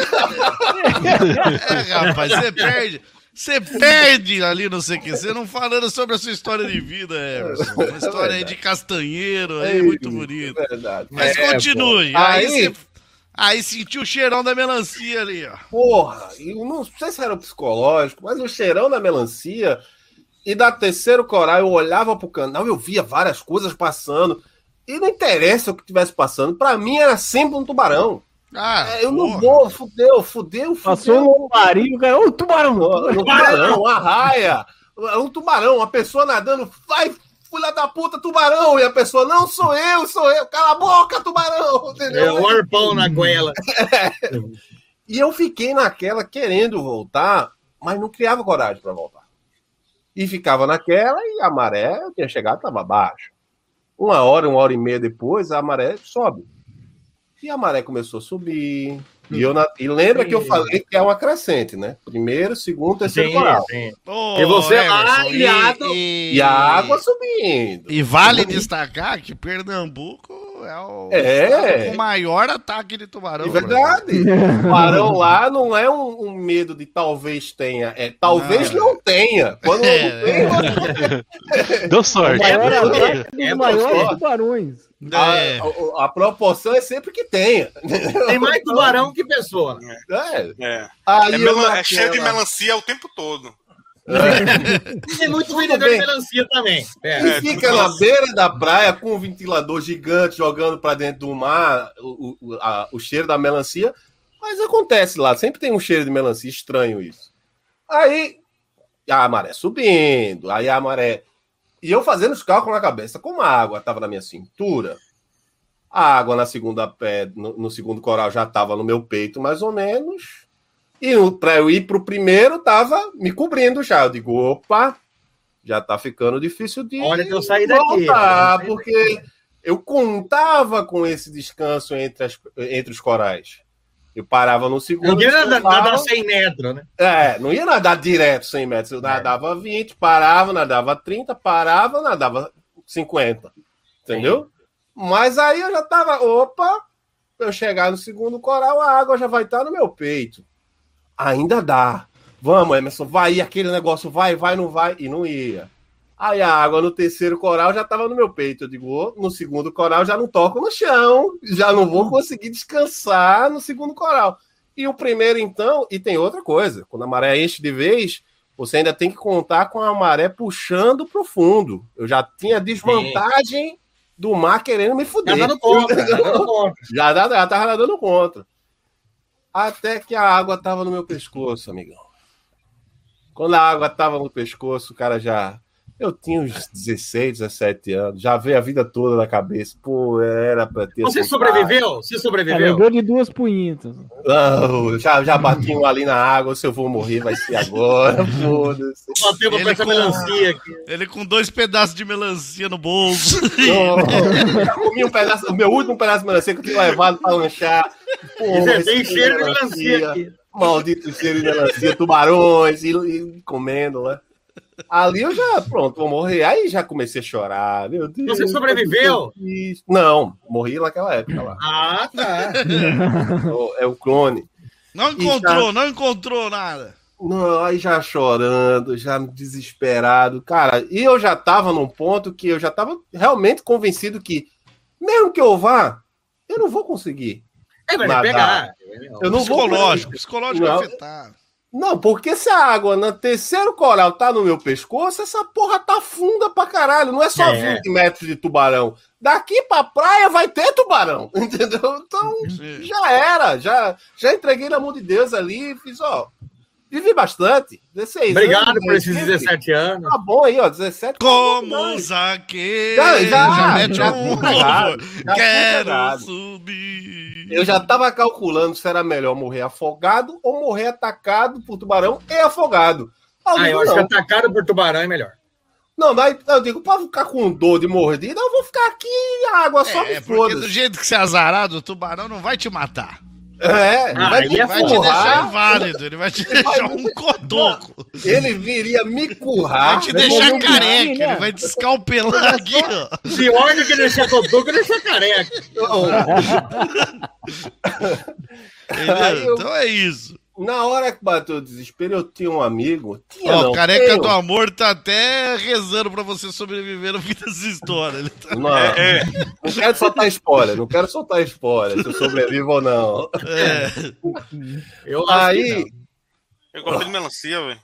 É, rapaz, você perde. Você perde ali no C Q C não falando sobre a sua história de vida, Emerson. Uma história aí de castanheiro, aí, muito bonita.
É verdade.
Mas
É,
continue.
pô.
Aí,
Aí,
você, aí sentiu o cheirão da melancia ali, ó.
porra, eu não sei se era o psicológico, mas o cheirão da melancia e da terceiro coral, eu olhava pro canal e eu via várias coisas passando. E não interessa o que tivesse passando, pra mim era sempre um tubarão.
Ah,
É, eu não
porra.
vou, fudeu, fudeu, fudeu.
Passou um lombarinho, cara. Ô, tubarão!
Um tubarão, uma raia, um tubarão, uma pessoa nadando, vai, filha da puta, tubarão, e a pessoa, não sou eu, sou eu, cala a boca, tubarão,
É
entendeu?
um arpão na goela.
E eu fiquei naquela querendo voltar, mas não criava coragem para voltar. E ficava naquela e a maré, eu tinha chegado, estava baixa. Uma hora, uma hora e meia depois, a maré sobe. E a maré começou a subir, E, eu na... e lembra que eu falei que é uma crescente, né? Primeiro, segundo, terceiro
Sim,
coral.
sim.
Ô,
E você
Emerson,
lá,
e-
ilhado.
e-
E a água subindo.
E vale destacar que Pernambuco é o
É.
estado com o maior ataque de tubarão.
É
no Brasil.
verdade. O tubarão lá não é um, um medo de talvez tenha. É talvez
Não.
não, tenha. Quando
É.
não tem,
Deu
O
sorte.
maior
É,
ataque dos
é,
maiores
é.
tubarões.
É.
a, a, a proporção é sempre que tenha.
Tem mais tubarão que pessoa.
É.
É,
Aí
é,
eu
melan- é cheio de
naquela-
melancia o tempo todo.
Tem muito
Tudo
vendedor
bem.
de melancia também. É.
E
É,
fica
tudo
na
bem.
beira da praia com um ventilador gigante jogando para dentro do mar o, o, a- o cheiro da melancia. Mas acontece lá, sempre tem um cheiro de melancia, estranho isso. Aí a maré subindo, aí a maré. E eu fazendo os cálculos na cabeça, como a água estava na minha cintura, a água na segunda pé, no, no segundo coral já estava no meu peito, mais ou menos. E para eu ir para o primeiro, estava me cobrindo já. Eu digo, opa, já está ficando difícil de
Olha que eu saí daqui.
voltar,
Eu saí
porque eu contava com esse descanso entre, as, entre os corais. Eu parava no segundo.
Não queria nadar,
descansava.
nadar cem metros, né?
É, não ia nadar direto cem metros. Eu nadava vinte, parava, nadava trinta, parava, nadava cinquenta. Entendeu? Mas aí eu já tava, opa, eu chegar no segundo coral, a água já vai estar no meu peito. Ainda dá. Vamos, Emerson, vai, e aquele negócio vai, vai, não vai, e não ia. Aí a água no terceiro coral já estava no meu peito. Eu digo, oh, no segundo coral já não toco no chão, já não vou conseguir descansar no segundo coral. E o primeiro, então, e tem outra coisa, quando a maré enche de vez, você ainda tem que contar com a maré puxando para o fundo. Eu já tinha desvantagem do mar querendo me fuder.
Nadando contra, nadando contra.
Já, já, já tava nadando contra. Até que a água tava no meu pescoço, amigão. Quando a água tava no pescoço, o cara já... Eu tinha uns dezesseis, dezessete anos, já veio a vida toda na cabeça. Pô, era pra ter...
Você
essa-
sobreviveu? Você
Ela
sobreviveu?
lembrou de duas punhetas.
Não, já, já bati um ali na água, se eu vou morrer vai ser agora, foda-se.
Bateu pra
Ele
essa
com-
melancia aqui.
Ele com dois pedaços de melancia no bolso.
Eu já comi um pedaço, o meu último pedaço de melancia que eu tinha levado pra lanchar. Porra,
Isso é
esse
bem cheiro de melancia aqui.
Maldito cheiro de melancia, tubarões, e, e comendo, né? Ali eu já, pronto, vou morrer. Aí já comecei a chorar, meu Deus.
Você sobreviveu?
Não, morri naquela época lá.
Ah, tá.
É o clone.
Não encontrou, não encontrou nada.
Não, aí já chorando, já desesperado. Cara, e eu já tava num ponto que eu já tava realmente convencido que, mesmo que eu vá, eu não vou conseguir.
É, vai
nadar.
pegar.
Eu não vou
Psicológico,
conseguir.
psicológico
Não.
afetado.
Não, porque se a água no terceiro coral tá no meu pescoço, essa porra tá funda pra caralho. Não é só
É.
vinte metros de tubarão. Daqui pra praia vai ter tubarão, entendeu? Então,
Sim.
já era. Já, já entreguei na mão de Deus ali e fiz, ó. Vivi bastante. dezesseis
Obrigado
anos,
por esses
né?
dezessete anos.
Tá bom aí, ó. dezessete.
Como Zaqueu.
Já- já-
mete
já
um
fui pegado,
louvor.
já fui
Quero
pegado.
subir.
Eu já tava calculando se era melhor morrer afogado ou morrer atacado por tubarão e afogado. Aí eu
Ah,
digo,
eu acho que
não.
atacado por tubarão é melhor.
Não, daí eu digo, pra ficar com dor de mordida, eu vou ficar aqui e a água só
É,
me
porque do
foda.
jeito que você é azarado, o tubarão não vai te matar.
É,
Ah,
vai
ele
me
é
Vai te deixar
currar,
inválido, ele vai te deixar um cotoco.
ele viria me
Vai
currar.
te
vai
deixar
fazer um
careca,
biquinho, né?
ele vai te escalpelar aqui, ó.
Pior do que deixar cotoco, deixar careca.
Entendeu?
Aí eu-
Então é isso.
Na hora que bateu o desespero, eu tinha um amigo. Tinha,
Ó,
não,
o careca
tenho.
do amor tá até rezando pra você sobreviver no fim dessa história. Ele tá...
Não,
É,
não quero soltar spoiler, não quero soltar spoiler, se eu sobrevivo ou não.
É.
Eu acho que
Aí,
não.
eu gosto de melancia, velho.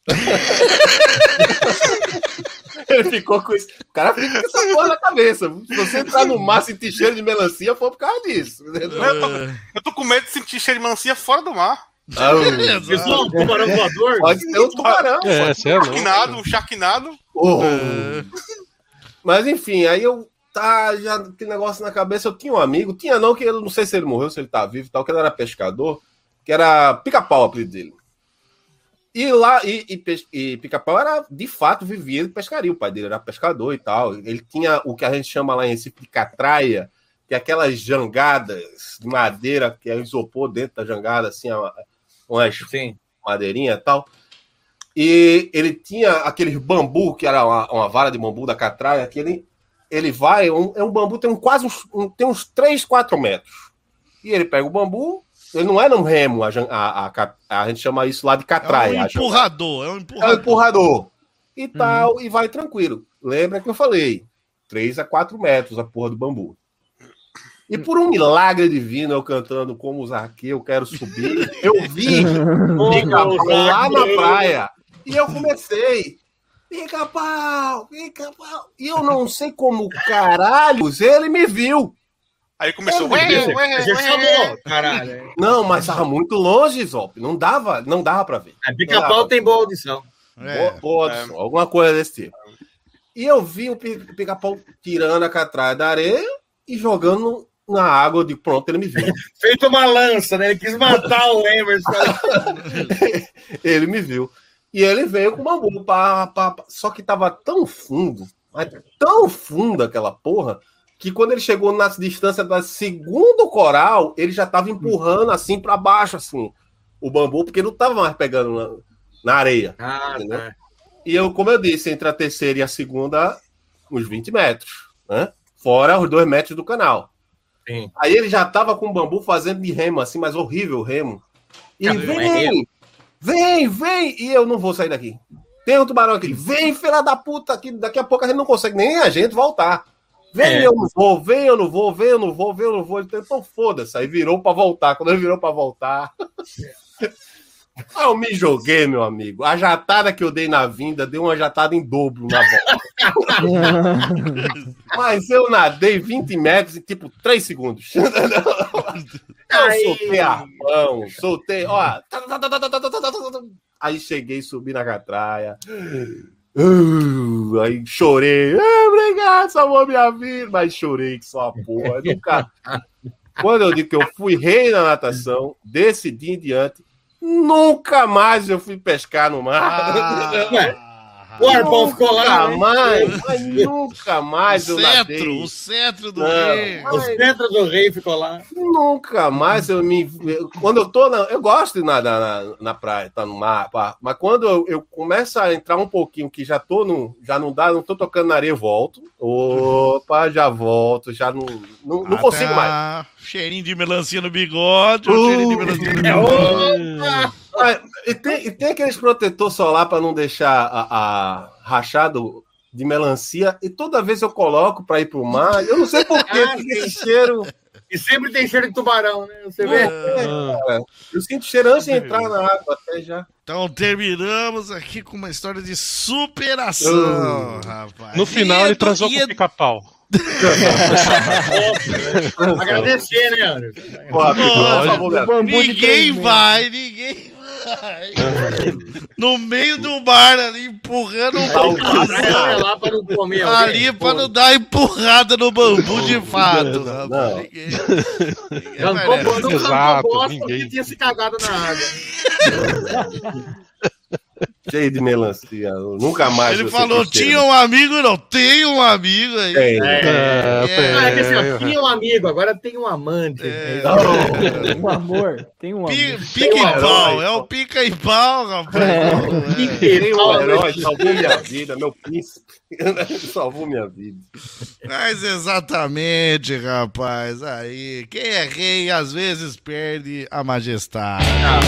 ele ficou com isso. O cara fica com essa porra na cabeça. Se você entrar no mar e sentir cheiro de melancia, foi por causa disso. entendeu?
É.
Eu tô com medo de sentir cheiro de melancia fora do mar.
Ah,
Exato.
Pessoal, um tubarão voador.
pode ser um tubarão.
É,
pode-
você é louco.
Sharknado, um Sharknado.
Oh.
É.
Mas enfim, aí eu tá já aquele negócio na cabeça. Eu tinha um amigo, tinha não, que eu não sei se ele morreu, se ele tá vivo e tal, que ele era pescador, que era Pica-Pau, o apelido dele. E lá, e, e, pes- e Pica-Pau era, de fato, vivia de pescaria. O pai dele era pescador e tal. Ele tinha o que a gente chama lá em Recife de catraia, que é aquelas jangadas de madeira, que é isopor dentro da jangada, assim, umas
Sim.
madeirinha e tal. E ele tinha aqueles bambu, que era uma, uma vara de bambu da catraia, que ele, ele vai, um, é um bambu, tem um, quase uns, um, tem uns três, quatro metros. E ele pega o bambu, ele não é num remo, a, a, a, a gente chama isso lá de catraia.
É um empurrador, é um empurrador.
É um empurrador. E tal, uhum. E vai tranquilo. Lembra que eu falei? três a quatro metros a porra do bambu. E por um milagre divino, eu cantando como Zaqueu, eu quero subir, eu vi pica-pau lá na praia. E eu comecei, pica-pau, pica-pau. E eu não sei como caralhos ele me viu.
Aí começou,
ué, ué, ué, você chamou, caralho.
Não, mas estava muito longe, Zop. Não dava, não dava pra ver.
É, pica-pau tem boa audição.
É, boa, boa audição, é. Alguma coisa desse tipo. E eu vi o pica-pau tirando a catraia da areia e jogando na água, de pronto, ele me viu.
Feito uma lança, né? Ele quis matar o Emerson.
Ele me viu. E ele veio com o bambu. Pá, pá, pá. Só que tava tão fundo, mas tão fundo aquela porra, que quando ele chegou na distância do segundo coral, ele já tava empurrando assim para baixo, assim, o bambu, porque não tava mais pegando na, na areia.
Ah, né?
E eu, como eu disse, entre a terceira e a segunda, uns vinte metros, né? Fora os dois metros do canal.
Sim.
Aí ele já tava com o bambu fazendo de remo, assim, mas horrível remo. E
Caramba,
vem, vem, vem, e eu não vou sair daqui. Tem um tubarão aqui, vem, filha da puta, que daqui a pouco a gente não consegue nem a gente voltar. Vem, é. eu não vou, vem, eu não vou, vem, eu não vou, vem, eu não vou. Ele tentou, foda-se, aí virou pra voltar. Quando ele virou pra voltar... Ah, eu me joguei, meu amigo. A jatada que eu dei na vinda deu uma jatada em dobro na volta. Mas eu nadei vinte metros em tipo três segundos. Eu soltei a mão, soltei, ó. Aí cheguei, subi na catraia. Uh, aí chorei. Ah, obrigado, salvou minha vida. Mas chorei que só a porra. Eu nunca... Quando eu digo que eu fui rei na natação, desse dia em diante, nunca mais eu fui pescar no mar.
Ah, o arpão ficou lá.
Nunca mais, mas nunca mais
o
eu nadei.
Cetro, o cetro do
não,
rei.
O cetro do rei ficou lá.
Nunca mais eu me... Quando eu tô... Na... Eu gosto de nadar na, na praia, tá no mar, pá. Mas quando eu, eu começo a entrar um pouquinho, que já tô no... Já não dá, não tô tocando na areia, eu volto. Opa, já volto, já não... Não, não consigo mais.
Cheirinho de melancia no bigode, uh, cheirinho de melancia no bigode.
Ah, e, tem, e tem aqueles protetor solar para não deixar a, a rachado de melancia, e toda vez eu coloco para ir pro mar, eu não sei porquê, ah, tem esse cheiro.
E sempre tem cheiro de tubarão, né? Você vê?
É, eu sinto cheiro antes de entrar na água, até já.
Então terminamos aqui com uma história de superação, uh, rapaz.
No final ele transou com o pica-pau.
Agradecer, né, Anderson?
Ninguém vai, ninguém vai. No meio do bar ali, empurrando o bambu.
Lá pra não comer
ali pra não dar empurrada no bambu de fato.
Não, não.
Ninguém.
Não, não, não,
exato,
não
ninguém.
porque tinha se cagado na água.
Cheio de melancia. Eu nunca mais.
Ele falou: tinha um amigo, não, tem um amigo aí.
Tem.
É, é, é. Ah, é que assim, tinha um amigo, agora tem um amante.
É.
Um amor, tem um amor.
Pica e pau, é o pica e pau, rapaz.
É. Tem um herói, salvou minha vida, meu príncipe. Salvou minha vida.
Mas exatamente, rapaz. Aí, quem é rei às vezes perde a majestade. Ah.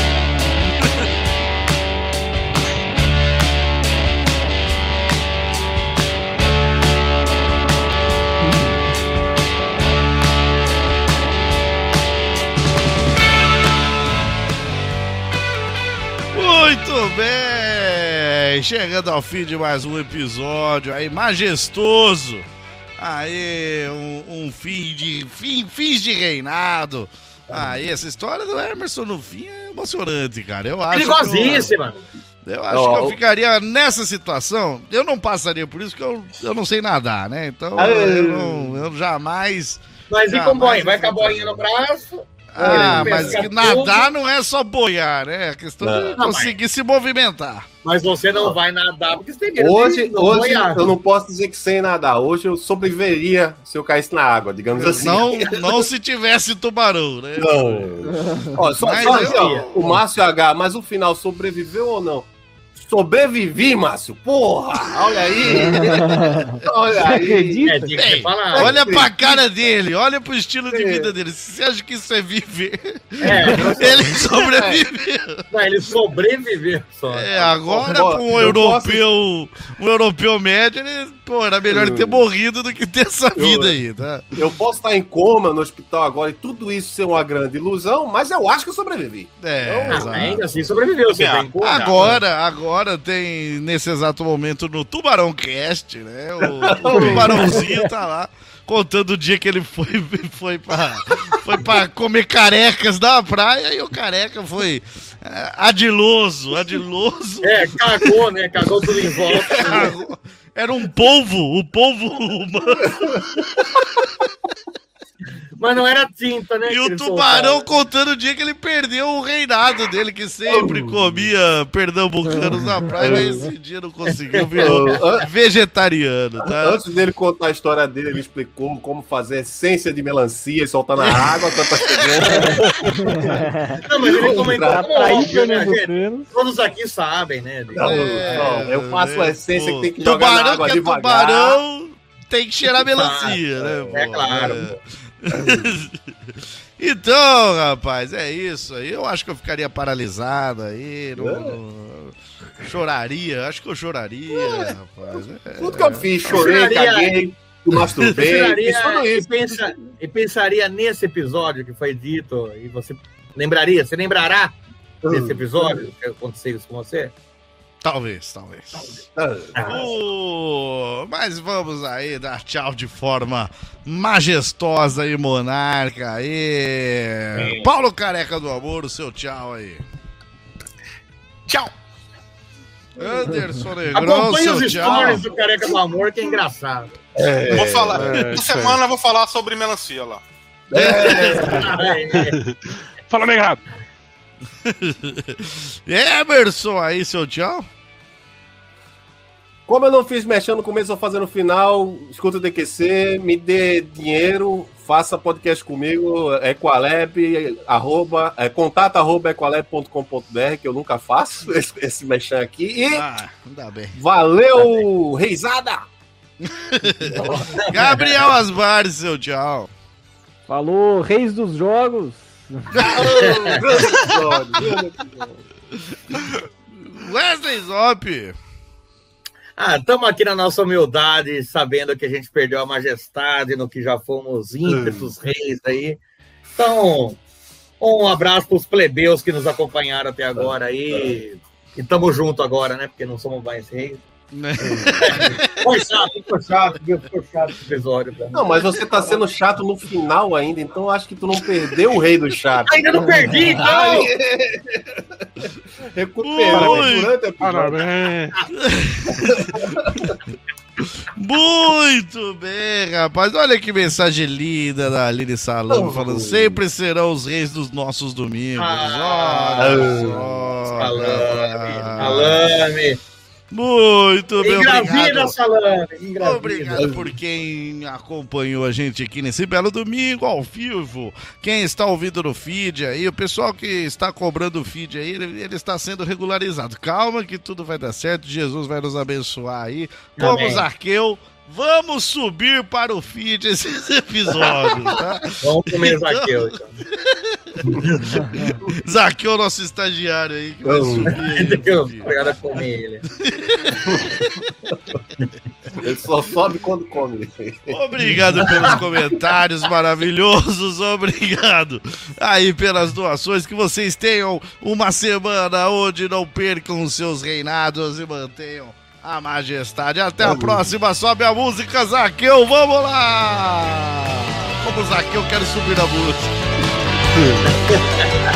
Muito bem, chegando ao fim de mais um episódio aí majestoso, aí um, um fim de fim, fins de reinado. Aí essa história do Emerson no fim é emocionante, cara. Eu acho
perigosíssima.
Eu, eu acho oh, que eu ficaria nessa situação. Eu não passaria por isso, porque eu, eu não sei nadar, né? Então eu, não, eu jamais.
Mas e com boinha? Vai com a boinha no braço?
Ah, mas que nadar não é só boiar, né? A questão
Não.
de conseguir se movimentar.
Mas você não vai nadar porque você tem medo
Hoje,
de não
hoje
boiar.
eu não posso dizer que sem nadar. Hoje eu sobreviveria se eu caísse na água, digamos assim.
Não, não se tivesse tubarão, né?
Não. Ó, só,
Mas
só
eu-
assim, ó, o Márcio H, mas o final sobreviveu ou não? Sobrevivi, Márcio. Porra, olha aí. Olha
Você
aí.
acredita?
É, tinha que
Ei,
ser falado.
olha pra cara dele, olha pro estilo de vida dele. Você acha que isso é viver?
É,
Ele sobreviveu.
não, ele sobreviveu só.
É, agora
Eu
com um europeu, um europeu médio, ele, pô, era melhor ele ter morrido do que ter essa vida aí, tá?
Eu posso estar em coma no hospital agora e tudo isso ser uma grande ilusão, mas eu acho que eu sobrevivi.
É,
Ah,
exato.
ainda assim sobreviveu. Você
Ah,
tem como.
Agora, agora tem, nesse exato momento, no Tubarão Cast, né? O, o Tubarãozinho tá lá contando o dia que ele foi, foi, pra, foi pra comer carecas na praia e o careca foi é, adiloso, adiloso.
É, cagou, né? Cagou tudo em volta.
Era um polvo, o polvo humano.
Mas não era tinta, né?
E
que
o
ele
tubarão
soltava.
contando o dia que ele perdeu o reinado dele, que sempre comia pernambucanos na praia, mas esse dia não conseguiu, virou vegetariano, tá?
Antes dele contar a história dele, ele explicou como fazer essência de melancia e soltar na água, tanta
Não, mas ele comentou
Pra
como
atrair
óbvio, né, gente?
pernambucanos.
Todos aqui sabem, né?
Não,
É,
não, eu faço a essência
pô,
que tem que jogar na
tubarão
água
que é
devagar.
tubarão tem que cheirar melancia, né?
É
pô?
claro.
É. Então, rapaz, é isso aí. Eu acho que eu ficaria paralisado aí. Não, não- choraria, acho que eu choraria, rapaz. É.
Tudo que eu fiz, chorei,
Tiraria-
caguei, masturbei,
Tiraria-
fiz tudo
e,
isso.
pensa- e pensaria nesse episódio que foi dito e você lembraria, você lembrará desse episódio que aconteceu isso com você?
Talvez, talvez.
Ah,
Uh, mas vamos aí dar tchau de forma majestosa e monarca aí. Paulo Careca do Amor, o seu tchau aí.
Tchau.
Anderson Negrão,
Acompanhe
seu
os
tchau.
stories do Careca do Amor, que é engraçado.
vou falar.
é,
Essa
isso aí.
semana eu vou falar sobre melancia lá.
Fala, negado.
Emerson aí, seu tchau.
Como eu não fiz mexendo no começo, vou fazer no final. Escuta o D Q C, me dê dinheiro, faça podcast comigo, Equalab, arroba, é, contato arroba equalab ponto com ponto br, que eu nunca faço esse, esse mexão aqui. E
Ah, ainda bem.
valeu, reisada!
Gabriel Asbar, seu tchau.
Falou, Reis dos Jogos.
Wesley Zop.
Ah, estamos aqui na nossa humildade, sabendo que a gente perdeu a majestade no que já fomos ímpetos reis aí. Então, um abraço para os plebeus que nos acompanharam até agora aí. E tamo junto agora, né? Porque não somos mais reis. Foi chato, ficou chato, viu? Ficou chato esse episódio. Cara.
Não, mas você tá sendo chato no final ainda, então eu acho que tu não perdeu o rei do chato.
Ainda não perdi, então!
Recuperou
Ui.
durante o episódio.
Parabéns.
Muito bem, rapaz. Olha que mensagem linda da Aline Salame, falando sempre serão os reis dos nossos domingos.
Ah,
Olha só.
Salame,
rapaz.
salame.
Muito bem,
Engravida,
obrigado.
salame. Engravida.
Obrigado por quem acompanhou a gente aqui nesse belo domingo ao vivo. Quem está ouvindo no feed aí, o pessoal que está cobrando o feed aí, ele, ele está sendo regularizado. Calma que tudo vai dar certo, Jesus vai nos abençoar aí. Como
Amém.
Zaqueu, vamos subir para o feed esses episódios, tá?
Vamos comer Zaqueu, então.
Zaqueu, nosso estagiário aí, que vai subir aí no
Eu
feed.
obrigado a comer ele.
Ele só sobe quando come.
Obrigado pelos comentários maravilhosos, obrigado aí pelas doações, que vocês tenham uma semana onde não percam os seus reinados e mantenham a majestade. Até a próxima, sobe a música, Zaqueu, vamos lá! Como Zaqueu, quero subir a música.